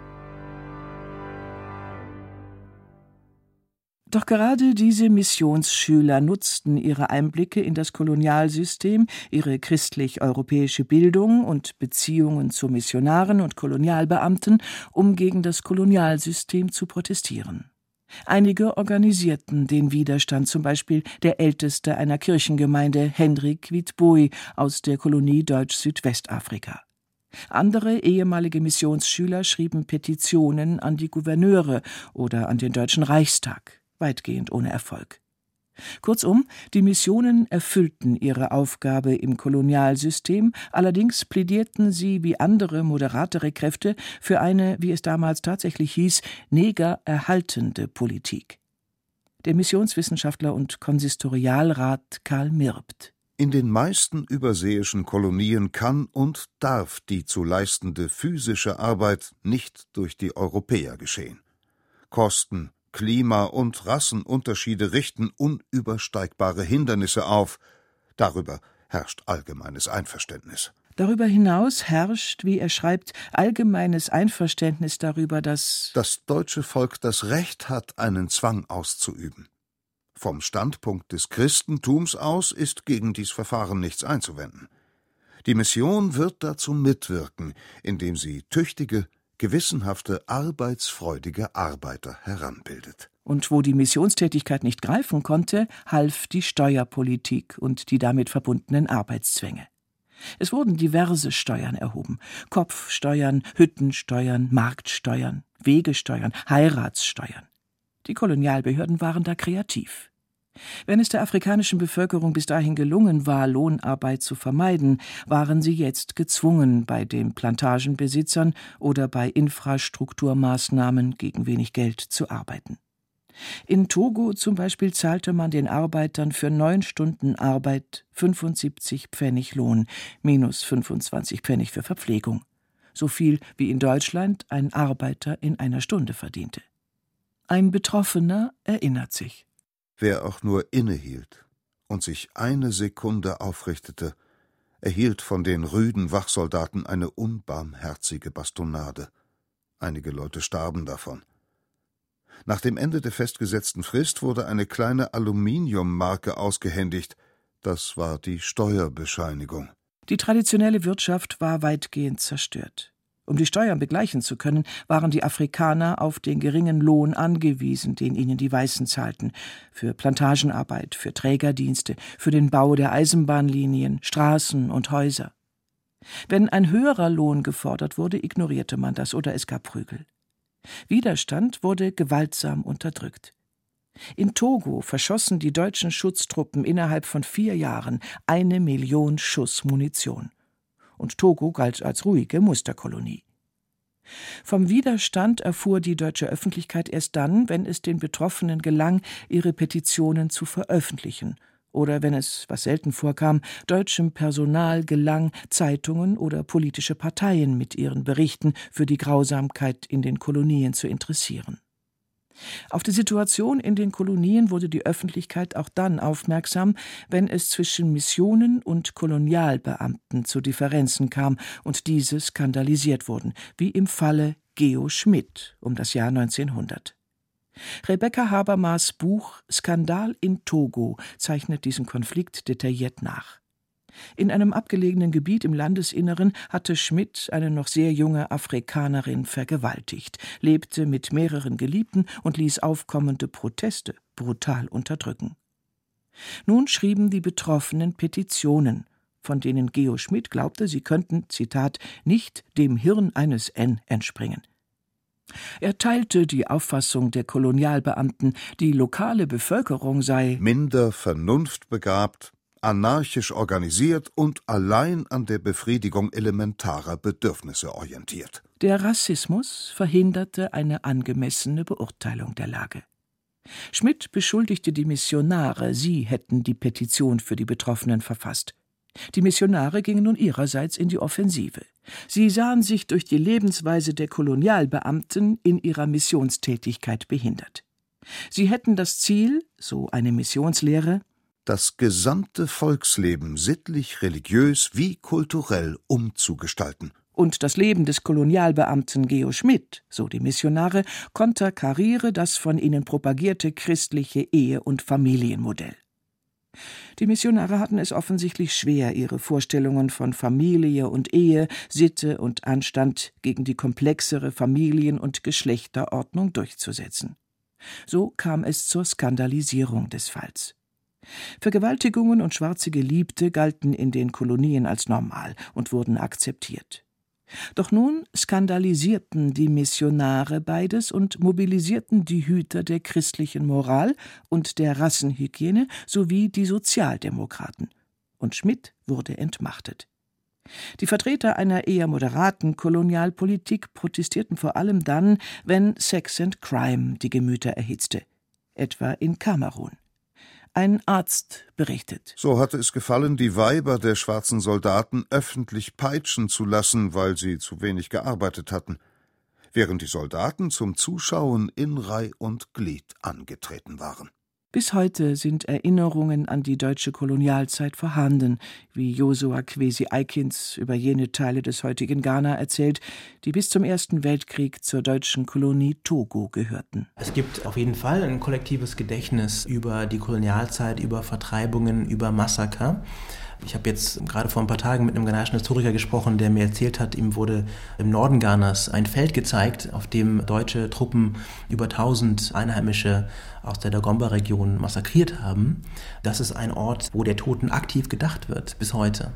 Doch gerade diese Missionsschüler nutzten ihre Einblicke in das Kolonialsystem, ihre christlich-europäische Bildung und Beziehungen zu Missionaren und Kolonialbeamten, um gegen das Kolonialsystem zu protestieren. Einige organisierten den Widerstand, zum Beispiel der Älteste einer Kirchengemeinde, Hendrik Witbooi aus der Kolonie Deutsch-Südwestafrika. Andere ehemalige Missionsschüler schrieben Petitionen an die Gouverneure oder an den Deutschen Reichstag, weitgehend ohne Erfolg. Kurzum, die Missionen erfüllten ihre Aufgabe im Kolonialsystem, allerdings plädierten sie wie andere moderatere Kräfte für eine, wie es damals tatsächlich hieß, negererhaltende Politik. Der Missionswissenschaftler und Konsistorialrat Karl Mirbt. In den meisten überseeischen Kolonien kann und darf die zu leistende physische Arbeit nicht durch die Europäer geschehen. Kosten, Klima- und Rassenunterschiede richten unübersteigbare Hindernisse auf. Darüber herrscht allgemeines Einverständnis. Darüber hinaus herrscht, wie er schreibt, allgemeines Einverständnis darüber, dass das deutsche Volk das Recht hat, einen Zwang auszuüben. Vom Standpunkt des Christentums aus ist gegen dies Verfahren nichts einzuwenden. Die Mission wird dazu mitwirken, indem sie tüchtige, gewissenhafte, arbeitsfreudige Arbeiter heranbildet. Und wo die Missionstätigkeit nicht greifen konnte, half die Steuerpolitik und die damit verbundenen Arbeitszwänge. Es wurden diverse Steuern erhoben: Kopfsteuern, Hüttensteuern, Marktsteuern, Wegesteuern, Heiratssteuern. Die Kolonialbehörden waren da kreativ. Wenn es der afrikanischen Bevölkerung bis dahin gelungen war, Lohnarbeit zu vermeiden, waren sie jetzt gezwungen, bei den Plantagenbesitzern oder bei Infrastrukturmaßnahmen gegen wenig Geld zu arbeiten. In Togo zum Beispiel zahlte man den Arbeitern für 9 Stunden Arbeit 75 Pfennig Lohn, minus 25 Pfennig für Verpflegung. So viel wie in Deutschland ein Arbeiter in einer Stunde verdiente. Ein Betroffener erinnert sich. Wer auch nur innehielt und sich eine Sekunde aufrichtete, erhielt von den rüden Wachsoldaten eine unbarmherzige Bastonade. Einige Leute starben davon. Nach dem Ende der festgesetzten Frist wurde eine kleine Aluminiummarke ausgehändigt. Das war die Steuerbescheinigung. Die traditionelle Wirtschaft war weitgehend zerstört. Um die Steuern begleichen zu können, waren die Afrikaner auf den geringen Lohn angewiesen, den ihnen die Weißen zahlten, für Plantagenarbeit, für Trägerdienste, für den Bau der Eisenbahnlinien, Straßen und Häuser. Wenn ein höherer Lohn gefordert wurde, ignorierte man das oder es gab Prügel. Widerstand wurde gewaltsam unterdrückt. In Togo verschossen die deutschen Schutztruppen innerhalb von 4 Jahren 1 Million Schuss Munition. Und Togo galt als ruhige Musterkolonie. Vom Widerstand erfuhr die deutsche Öffentlichkeit erst dann, wenn es den Betroffenen gelang, ihre Petitionen zu veröffentlichen, oder wenn es, was selten vorkam, deutschem Personal gelang, Zeitungen oder politische Parteien mit ihren Berichten für die Grausamkeit in den Kolonien zu interessieren. Auf die Situation in den Kolonien wurde die Öffentlichkeit auch dann aufmerksam, wenn es zwischen Missionen und Kolonialbeamten zu Differenzen kam und diese skandalisiert wurden, wie im Falle Geo Schmidt um das Jahr 1900. Rebecca Habermas Buch »Skandal in Togo« zeichnet diesen Konflikt detailliert nach. In einem abgelegenen Gebiet im Landesinneren hatte Schmidt eine noch sehr junge Afrikanerin vergewaltigt, lebte mit mehreren Geliebten und ließ aufkommende Proteste brutal unterdrücken. Nun schrieben die Betroffenen Petitionen, von denen Geo Schmidt glaubte, sie könnten, Zitat, »nicht dem Hirn eines N entspringen«. Er teilte die Auffassung der Kolonialbeamten, die lokale Bevölkerung sei minder vernunftbegabt, anarchisch organisiert und allein an der Befriedigung elementarer Bedürfnisse orientiert. Der Rassismus verhinderte eine angemessene Beurteilung der Lage. Schmidt beschuldigte die Missionare, sie hätten die Petition für die Betroffenen verfasst. Die Missionare gingen nun ihrerseits in die Offensive. Sie sahen sich durch die Lebensweise der Kolonialbeamten in ihrer Missionstätigkeit behindert. Sie hätten das Ziel, so eine Missionslehre, das gesamte Volksleben sittlich, religiös wie kulturell umzugestalten. Und das Leben des Kolonialbeamten Geo Schmidt, so die Missionare, konterkariere das von ihnen propagierte christliche Ehe- und Familienmodell. Die Missionare hatten es offensichtlich schwer, ihre Vorstellungen von Familie und Ehe, Sitte und Anstand gegen die komplexere Familien- und Geschlechterordnung durchzusetzen. So kam es zur Skandalisierung des Falls. Vergewaltigungen und schwarze Geliebte galten in den Kolonien als normal und wurden akzeptiert. Doch nun skandalisierten die Missionare beides und mobilisierten die Hüter der christlichen Moral und der Rassenhygiene sowie die Sozialdemokraten. Und Schmidt wurde entmachtet. Die Vertreter einer eher moderaten Kolonialpolitik protestierten vor allem dann, wenn Sex and Crime die Gemüter erhitzte, etwa in Kamerun. Ein Arzt berichtet: So hatte es gefallen, die Weiber der schwarzen Soldaten öffentlich peitschen zu lassen, weil sie zu wenig gearbeitet hatten, während die Soldaten zum Zuschauen in Reih und Glied angetreten waren. Bis heute sind Erinnerungen an die deutsche Kolonialzeit vorhanden, wie Josua Kwesi Eikins über jene Teile des heutigen Ghana erzählt, die bis zum Ersten Weltkrieg zur deutschen Kolonie Togo gehörten. Es gibt auf jeden Fall ein kollektives Gedächtnis über die Kolonialzeit, über Vertreibungen, über Massaker. Ich habe jetzt gerade vor ein paar Tagen mit einem ghanaischen Historiker gesprochen, der mir erzählt hat, ihm wurde im Norden Ghanas ein Feld gezeigt, auf dem deutsche Truppen über 1000 Einheimische aus der Dagomba-Region massakriert haben. Das ist ein Ort, wo der Toten aktiv gedacht wird, bis heute.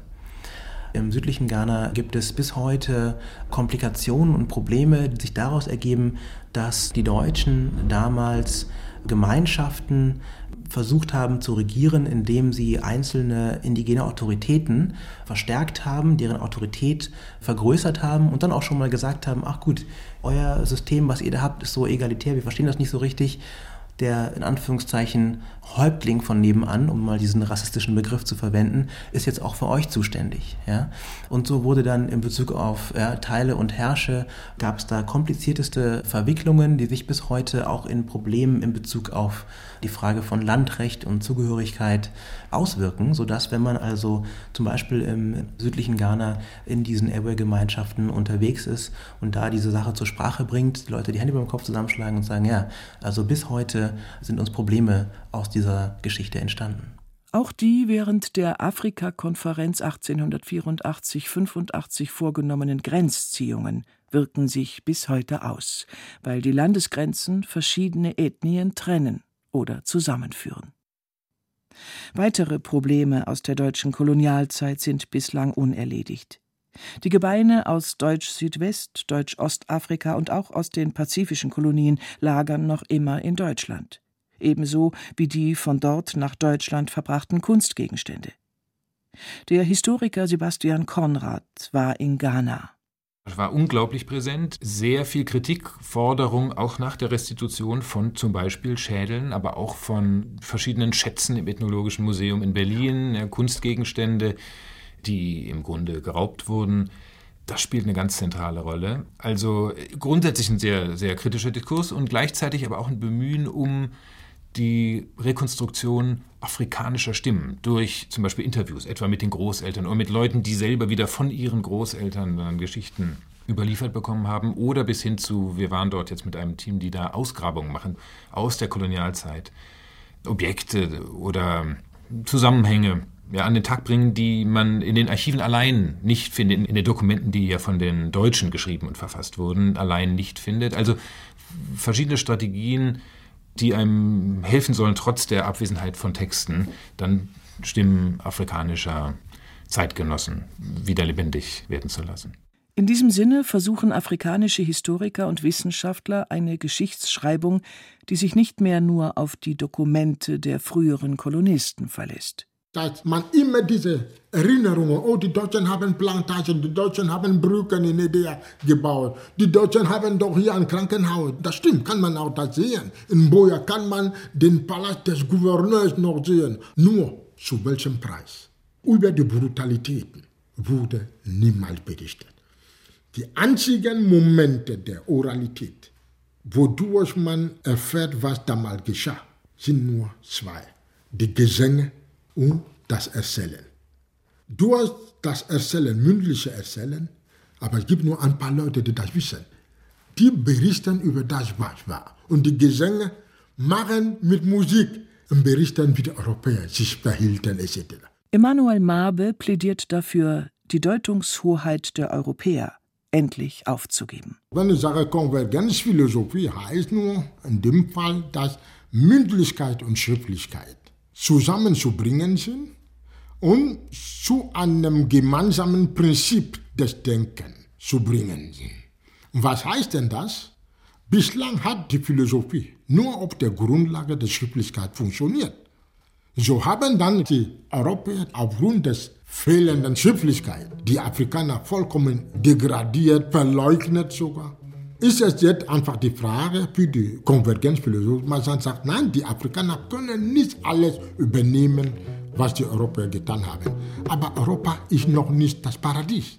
Im südlichen Ghana gibt es bis heute Komplikationen und Probleme, die sich daraus ergeben, dass die Deutschen damals Gemeinschaften versucht haben zu regieren, indem sie einzelne indigene Autoritäten verstärkt haben, deren Autorität vergrößert haben und dann auch schon mal gesagt haben, ach gut, euer System, was ihr da habt, ist so egalitär, wir verstehen das nicht so richtig. Der, in Anführungszeichen, Häuptling von nebenan, um mal diesen rassistischen Begriff zu verwenden, ist jetzt auch für euch zuständig. Ja? Und so wurde dann in Bezug auf Teile und Herrsche, gab es da komplizierteste Verwicklungen, die sich bis heute auch in Problemen in Bezug auf die Frage von Landrecht und Zugehörigkeit auswirken, sodass, wenn man also zum Beispiel im südlichen Ghana in diesen Ewe-Gemeinschaften unterwegs ist und da diese Sache zur Sprache bringt, die Leute die Hände beim Kopf zusammenschlagen und sagen, ja, also bis heute sind uns Probleme aus dieser Geschichte entstanden. Auch die während der Afrika-Konferenz 1884-85 vorgenommenen Grenzziehungen wirken sich bis heute aus, weil die Landesgrenzen verschiedene Ethnien trennen oder zusammenführen. Weitere Probleme aus der deutschen Kolonialzeit sind bislang unerledigt. Die Gebeine aus Deutsch-Südwest, Deutsch-Ostafrika und auch aus den pazifischen Kolonien lagern noch immer in Deutschland. Ebenso wie die von dort nach Deutschland verbrachten Kunstgegenstände. Der Historiker Sebastian Konrad war in Ghana. Es war unglaublich präsent, sehr viel Kritik, Forderung auch nach der Restitution von zum Beispiel Schädeln, aber auch von verschiedenen Schätzen im Ethnologischen Museum in Berlin, Kunstgegenstände, die im Grunde geraubt wurden. Das spielt eine ganz zentrale Rolle. Also grundsätzlich ein sehr, sehr kritischer Diskurs und gleichzeitig aber auch ein Bemühen um die Rekonstruktion afrikanischer Stimmen durch zum Beispiel Interviews, etwa mit den Großeltern oder mit Leuten, die selber wieder von ihren Großeltern dann Geschichten überliefert bekommen haben oder bis hin zu, wir waren dort jetzt mit einem Team, die da Ausgrabungen machen aus der Kolonialzeit, Objekte oder Zusammenhänge an den Tag bringen, die man in den Archiven allein nicht findet, in den Dokumenten, die ja von den Deutschen geschrieben und verfasst wurden, allein nicht findet. Also verschiedene Strategien, die einem helfen sollen, trotz der Abwesenheit von Texten, dann Stimmen afrikanischer Zeitgenossen wieder lebendig werden zu lassen. In diesem Sinne versuchen afrikanische Historiker und Wissenschaftler eine Geschichtsschreibung, die sich nicht mehr nur auf die Dokumente der früheren Kolonisten verlässt. Dass man immer diese Erinnerungen, oh, die Deutschen haben Plantagen, die Deutschen haben Brücken in Idea gebaut, die Deutschen haben doch hier ein Krankenhaus. Das stimmt, kann man auch das sehen. In Buea kann man den Palast des Gouverneurs noch sehen. Nur zu welchem Preis? Über die Brutalitäten wurde niemals berichtet. Die einzigen Momente der Oralität, wodurch man erfährt, was damals geschah, sind nur zwei. Die Gesänge und das Erzählen. Du hast das Erzählen, mündliche Erzählen, aber es gibt nur ein paar Leute, die das wissen. Die berichten über das, was war. Und die Gesänge machen mit Musik und berichten, wie die Europäer sich verhielten etc. Emanuel Mabe plädiert dafür, die Deutungshoheit der Europäer endlich aufzugeben. Wenn ich sage Konvergenzphilosophie, heißt nur in dem Fall, dass Mündlichkeit und Schriftlichkeit zusammenzubringen sind und zu einem gemeinsamen Prinzip des Denkens zu bringen sind. Und was heißt denn das? Bislang hat die Philosophie nur auf der Grundlage der Schriftlichkeit funktioniert. So haben dann die Europäer aufgrund des fehlenden Schriftlichkeit die Afrikaner vollkommen degradiert, verleugnet sogar. Ist es jetzt einfach die Frage für die Konvergenzphilosophie, man sagt, nein, die Afrikaner können nicht alles übernehmen, was die Europäer getan haben. Aber Europa ist noch nicht das Paradies.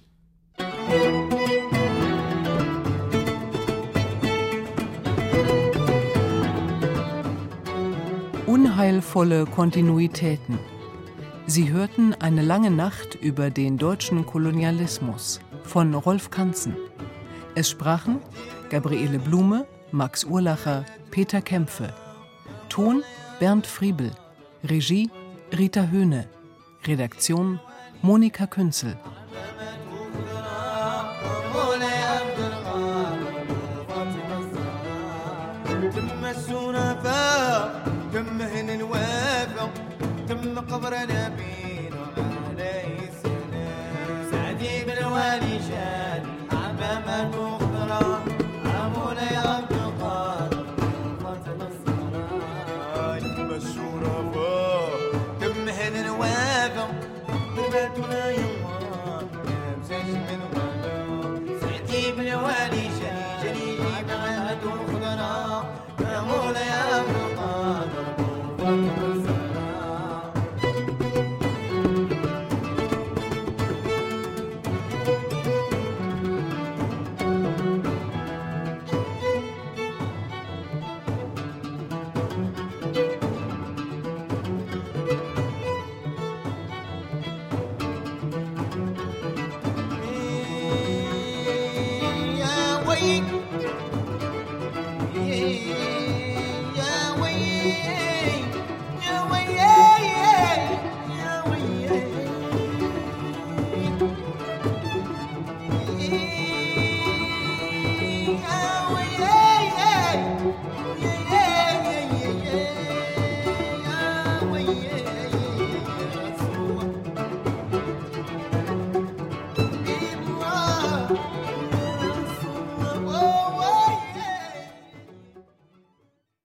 Unheilvolle Kontinuitäten. Sie hörten Eine lange Nacht über den deutschen Kolonialismus von Rolf Kanzen. Es sprachen Gabriele Blume, Max Urlacher, Peter Kämpfe. Ton Bernd Friebel. Regie Rita Höhne. Redaktion Monika Künzel. تم قبر نبي